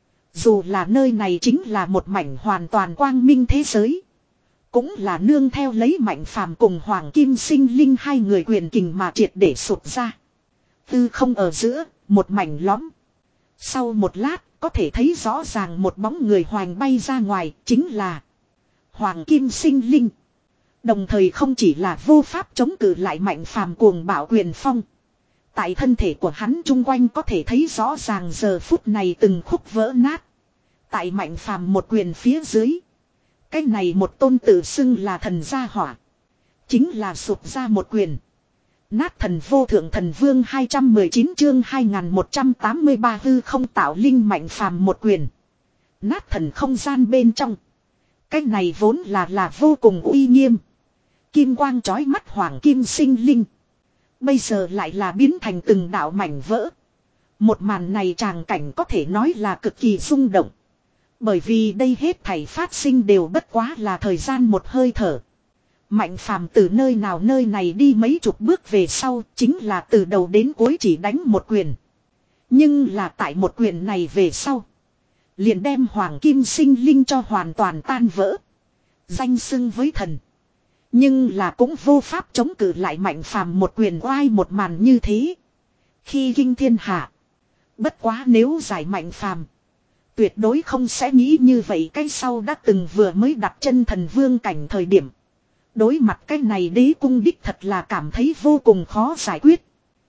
Dù là nơi này chính là một mảnh hoàn toàn quang minh thế giới. Cũng là nương theo lấy Mạnh Phàm cùng Hoàng Kim Sinh Linh hai người quyền kình mà triệt để sụt ra. Tư không ở giữa, một mảnh lõm. Sau một lát, có thể thấy rõ ràng một bóng người hoành bay ra ngoài, chính là Hoàng Kim Sinh Linh. Đồng thời không chỉ là vô pháp chống cự lại Mạnh Phàm cuồng bạo quyền phong. Tại thân thể của hắn chung quanh có thể thấy rõ ràng giờ phút này từng khúc vỡ nát. Tại Mạnh Phàm một quyền phía dưới. Cái này một tôn tự xưng là thần gia hỏa. Chính là sụp ra một quyền. Nát thần vô thượng thần vương hai trăm mười chín chương hai nghìn một trăm tám mươi ba hư không tạo linh mạnh phàm một quyền. Nát thần không gian bên trong. Cái này vốn là là vô cùng uy nghiêm. Kim quang chói mắt hoàng kim sinh linh. Bây giờ lại là biến thành từng đạo mảnh vỡ. Một màn này tràng cảnh có thể nói là cực kỳ rung động. Bởi vì đây hết thảy phát sinh đều bất quá là thời gian một hơi thở. Mạnh phàm từ nơi nào nơi này đi mấy chục bước về sau chính là từ đầu đến cuối chỉ đánh một quyền. Nhưng là tại một quyền này về sau. Liền đem hoàng kim sinh linh cho hoàn toàn tan vỡ. Danh xưng với thần. Nhưng là cũng vô pháp chống cự lại mạnh phàm một quyền oai một màn như thế. Khi kinh thiên hạ. Bất quá nếu giải mạnh phàm. Tuyệt đối không sẽ nghĩ như vậy cái sau đã từng vừa mới đặt chân thần vương cảnh thời điểm. Đối mặt cái này đế cung đích thật là cảm thấy vô cùng khó giải quyết.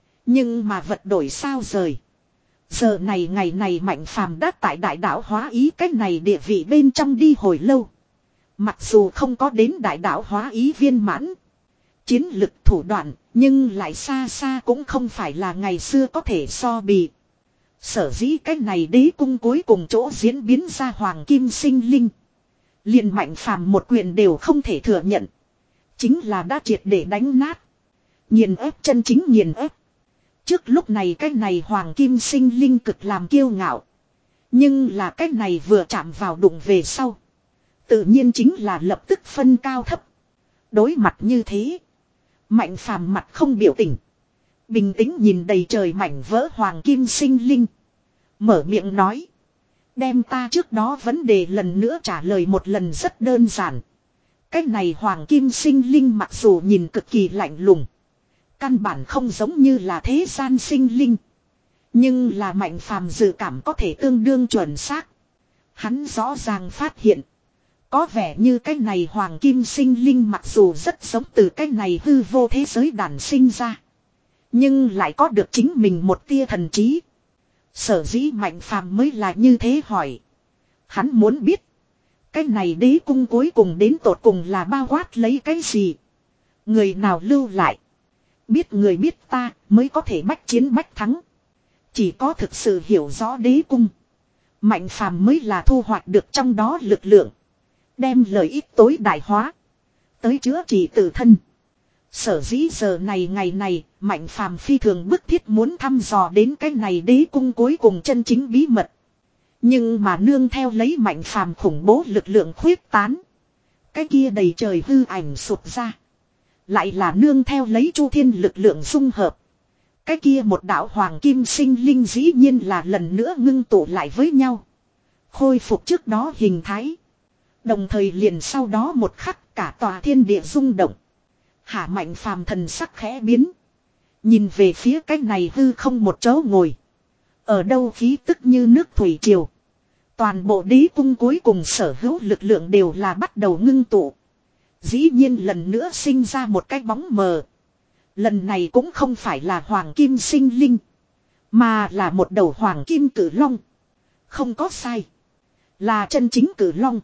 Nhưng mà vật đổi sao rời. Giờ này ngày này mạnh phàm đã tại đại đạo hóa ý cái này địa vị bên trong đi hồi lâu. Mặc dù không có đến đại đạo hóa ý viên mãn. Chiến lực thủ đoạn nhưng lại xa xa cũng không phải là ngày xưa có thể so bì. Sở dĩ cái này đế cung cuối cùng chỗ diễn biến ra hoàng kim sinh linh. Liền mạnh phàm một quyền đều không thể thừa nhận. Chính là đã triệt để đánh nát. Nghiền ép chân chính nghiền ép. Trước lúc này cái này hoàng kim sinh linh cực làm kiêu ngạo. Nhưng là cái này vừa chạm vào đụng về sau. Tự nhiên chính là lập tức phân cao thấp. Đối mặt như thế. Mạnh phàm mặt không biểu tình. Bình tĩnh nhìn đầy trời mảnh vỡ hoàng kim sinh linh. Mở miệng nói. Đem ta trước đó vấn đề lần nữa trả lời một lần rất đơn giản. Cái này hoàng kim sinh linh mặc dù nhìn cực kỳ lạnh lùng. Căn bản không giống như là thế gian sinh linh. Nhưng là mạnh phàm dự cảm có thể tương đương chuẩn xác. Hắn rõ ràng phát hiện. Có vẻ như cái này hoàng kim sinh linh mặc dù rất giống từ cái này hư vô thế giới đản sinh ra. Nhưng lại có được chính mình một tia thần trí. Sở dĩ mạnh phàm mới là như thế hỏi. Hắn muốn biết. Cái này đế cung cuối cùng đến tột cùng là bao quát lấy cái gì. Người nào lưu lại. Biết người biết ta mới có thể bách chiến bách thắng. Chỉ có thực sự hiểu rõ đế cung. Mạnh phàm mới là thu hoạch được trong đó lực lượng. Đem lợi ích tối đại hóa. Tới chữa trị tự thân. Sở dĩ giờ này ngày này, mạnh phàm phi thường bức thiết muốn thăm dò đến cái này đế cung cuối cùng chân chính bí mật. Nhưng mà nương theo lấy mạnh phàm khủng bố lực lượng khuyết tán. Cái kia đầy trời hư ảnh sụp ra. Lại là nương theo lấy chu thiên lực lượng dung hợp. Cái kia một đạo hoàng kim sinh linh dĩ nhiên là lần nữa ngưng tụ lại với nhau. Khôi phục trước đó hình thái. Đồng thời liền sau đó một khắc cả tòa thiên địa rung động. Hạ mạnh phàm thần sắc khẽ biến. Nhìn về phía cái này hư không một chỗ ngồi. Ở đâu khí tức như nước thủy triều. Toàn bộ đế cung cuối cùng sở hữu lực lượng đều là bắt đầu ngưng tụ. Dĩ nhiên lần nữa sinh ra một cái bóng mờ. Lần này cũng không phải là hoàng kim sinh linh. Mà là một đầu hoàng kim cử long. Không có sai. Là chân chính cử long.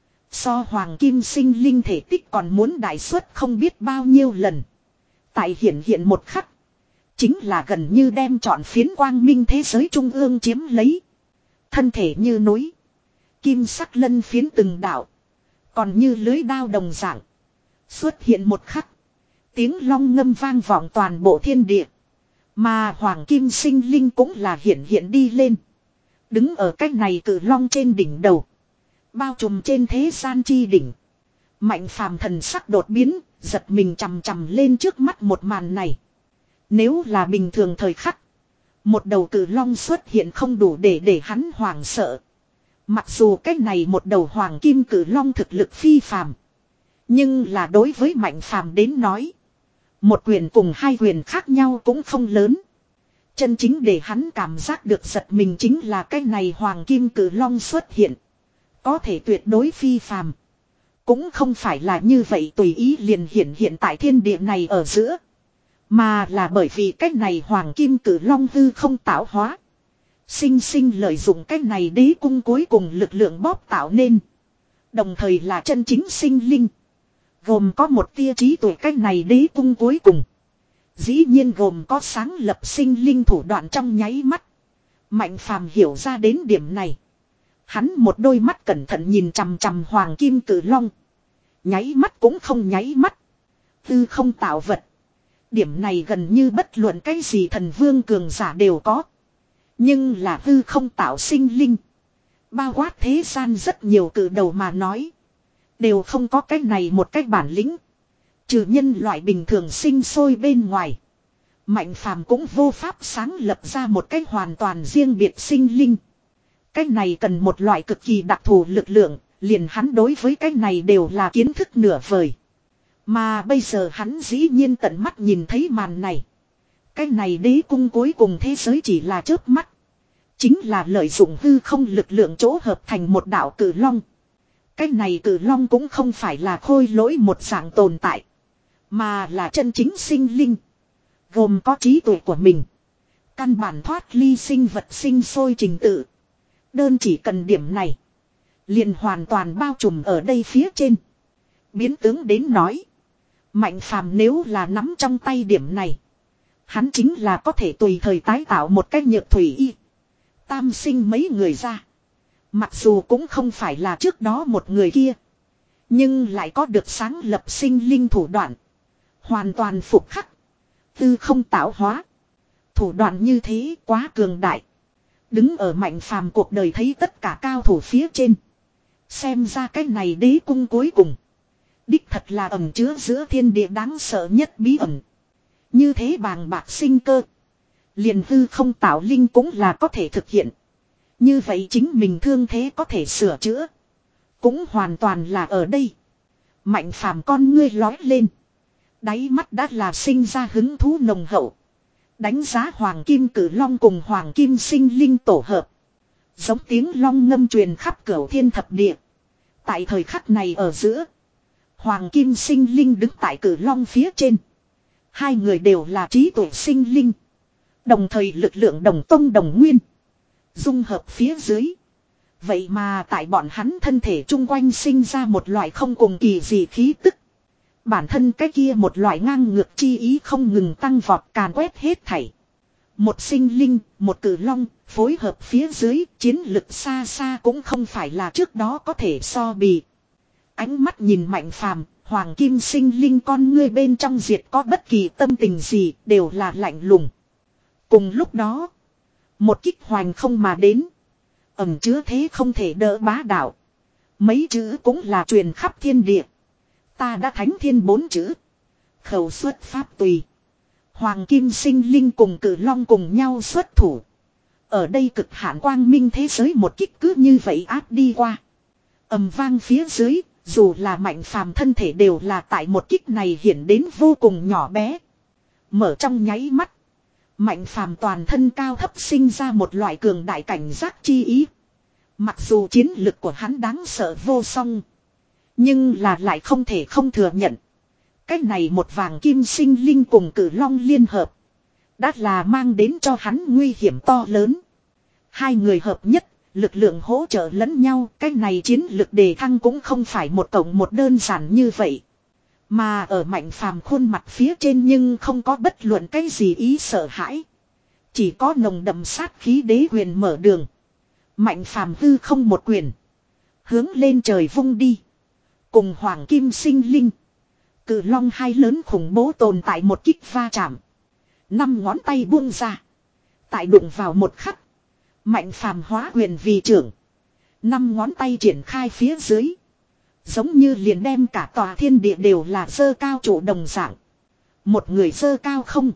So hoàng kim sinh linh thể tích còn muốn đại suất không biết bao nhiêu lần. Tại hiện hiện một khắc. Chính là gần như đem trọn phiến quang minh thế giới trung ương chiếm lấy. Thân thể như núi. Kim sắc lân phiến từng đạo. Còn như lưới đao đồng dạng. Xuất hiện một khắc. Tiếng long ngâm vang vọng toàn bộ thiên địa. Mà hoàng kim sinh linh cũng là hiện hiện đi lên. Đứng ở cách này cử long trên đỉnh đầu. Bao trùm trên thế gian chi đỉnh. Mạnh phàm thần sắc đột biến. Giật mình chằm chằm lên trước mắt một màn này. Nếu là bình thường thời khắc. Một đầu cử long xuất hiện không đủ để để hắn hoảng sợ. Mặc dù cái này một đầu hoàng kim cử long thực lực phi phàm. Nhưng là đối với mạnh phàm đến nói. Một quyền cùng hai quyền khác nhau cũng không lớn. Chân chính để hắn cảm giác được giật mình chính là cái này hoàng kim cử long xuất hiện. Có thể tuyệt đối phi phàm. Cũng không phải là như vậy tùy ý liền hiện hiện tại thiên địa này ở giữa. Mà là bởi vì cái này hoàng kim cử long hư không tạo hóa. Sinh sinh lợi dụng cái này đế cung cuối cùng lực lượng bóp tạo nên. Đồng thời là chân chính sinh linh. Gồm có một tia trí tuệ cái này đế cung cuối cùng. Dĩ nhiên gồm có sáng lập sinh linh thủ đoạn trong nháy mắt. Mạnh phàm hiểu ra đến điểm này. Hắn một đôi mắt cẩn thận nhìn chằm chằm hoàng kim cử long. Nháy mắt cũng không nháy mắt. Tư không tạo vật. Điểm này gần như bất luận cái gì thần vương cường giả đều có. Nhưng là tư không tạo sinh linh. Bao quát thế gian rất nhiều cử đầu mà nói. Đều không có cái này một cái bản lĩnh. Trừ nhân loại bình thường sinh sôi bên ngoài. Mạnh phàm cũng vô pháp sáng lập ra một cái hoàn toàn riêng biệt sinh linh. Cái này cần một loại cực kỳ đặc thù lực lượng. Liền hắn đối với cái này đều là kiến thức nửa vời. Mà bây giờ hắn dĩ nhiên tận mắt nhìn thấy màn này. Cái này đế cung cuối cùng thế giới chỉ là chớp mắt. Chính là lợi dụng hư không lực lượng chỗ hợp thành một đạo cử long. Cái này cử long cũng không phải là khôi lỗi một dạng tồn tại. Mà là chân chính sinh linh. Gồm có trí tuệ của mình. Căn bản thoát ly sinh vật sinh sôi trình tự. Đơn chỉ cần điểm này. Liền hoàn toàn bao trùm ở đây phía trên. Biến tướng đến nói. Mạnh phàm nếu là nắm trong tay điểm này. Hắn chính là có thể tùy thời tái tạo một cái nhược thủy y. Tam sinh mấy người ra. Mặc dù cũng không phải là trước đó một người kia. Nhưng lại có được sáng lập sinh linh thủ đoạn. Hoàn toàn phục khắc. Tư không tạo hóa. Thủ đoạn như thế quá cường đại. Đứng ở mạnh phàm cuộc đời thấy tất cả cao thủ phía trên. Xem ra cái này đế cung cuối cùng. Đích thật là ẩn chứa giữa thiên địa đáng sợ nhất bí ẩn. Như thế bàng bạc sinh cơ. Liền hư không tạo linh cũng là có thể thực hiện. Như vậy chính mình thương thế có thể sửa chữa. Cũng hoàn toàn là ở đây. Mạnh phàm con ngươi lói lên. Đáy mắt đã là sinh ra hứng thú nồng hậu. Đánh giá hoàng kim cử long cùng hoàng kim sinh linh tổ hợp. Giống tiếng long ngâm truyền khắp cửu thiên thập địa. Tại thời khắc này ở giữa. Hoàng kim sinh linh đứng tại cử long phía trên. Hai người đều là trí tuệ sinh linh. Đồng thời lực lượng đồng tông đồng nguyên. Dung hợp phía dưới. Vậy mà tại bọn hắn thân thể chung quanh sinh ra một loại không cùng kỳ gì khí tức. Bản thân cái kia một loại ngang ngược chi ý không ngừng tăng vọt càn quét hết thảy. Một sinh linh, một cử long, phối hợp phía dưới, chiến lực xa xa cũng không phải là trước đó có thể so bì. Ánh mắt nhìn mạnh phàm, hoàng kim sinh linh con ngươi bên trong diệt có bất kỳ tâm tình gì, đều là lạnh lùng. Cùng lúc đó, một kích hoành không mà đến. Ẩm chứa thế không thể đỡ bá đạo. Mấy chữ cũng là truyền khắp thiên địa. Ta đã thánh thiên bốn chữ. Khẩu xuất pháp tùy. Hoàng kim sinh linh cùng cử long cùng nhau xuất thủ. Ở đây cực hạn quang minh thế giới một kích cứ như vậy áp đi qua. Ầm vang phía dưới, dù là mạnh phàm thân thể đều là tại một kích này hiện đến vô cùng nhỏ bé. Mở trong nháy mắt. Mạnh phàm toàn thân cao thấp sinh ra một loại cường đại cảnh giác chi ý. Mặc dù chiến lực của hắn đáng sợ vô song. Nhưng là lại không thể không thừa nhận. Cách này một vàng kim sinh linh cùng cử long liên hợp. Đã là mang đến cho hắn nguy hiểm to lớn. Hai người hợp nhất, lực lượng hỗ trợ lẫn nhau. Cách này chiến lực đề thăng cũng không phải một cộng một đơn giản như vậy. Mà ở mạnh phàm khuôn mặt phía trên nhưng không có bất luận cái gì ý sợ hãi. Chỉ có nồng đậm sát khí đế quyền mở đường. Mạnh phàm hư không một quyền. Hướng lên trời vung đi. Cùng hoàng kim sinh linh. Cử long hai lớn khủng bố tồn tại một kích va chạm. Năm ngón tay buông ra. Tại đụng vào một khắc. Mạnh phàm hóa quyền vì trưởng. Năm ngón tay triển khai phía dưới. Giống như liền đem cả tòa thiên địa đều là dơ cao trụ đồng dạng. Một người dơ cao không.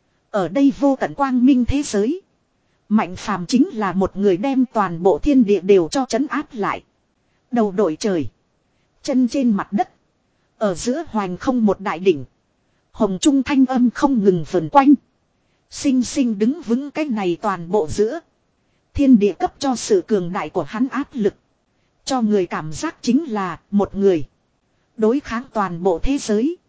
Ở đây vô tận quang minh thế giới. Mạnh phàm chính là một người đem toàn bộ thiên địa đều cho trấn áp lại. Đầu đội trời. Chân trên mặt đất. Ở giữa hoành không một đại đỉnh. Hồng trung thanh âm không ngừng vần quanh. Sinh sinh đứng vững cái này toàn bộ giữa. Thiên địa cấp cho sự cường đại của hắn áp lực. Cho người cảm giác chính là một người. Đối kháng toàn bộ thế giới.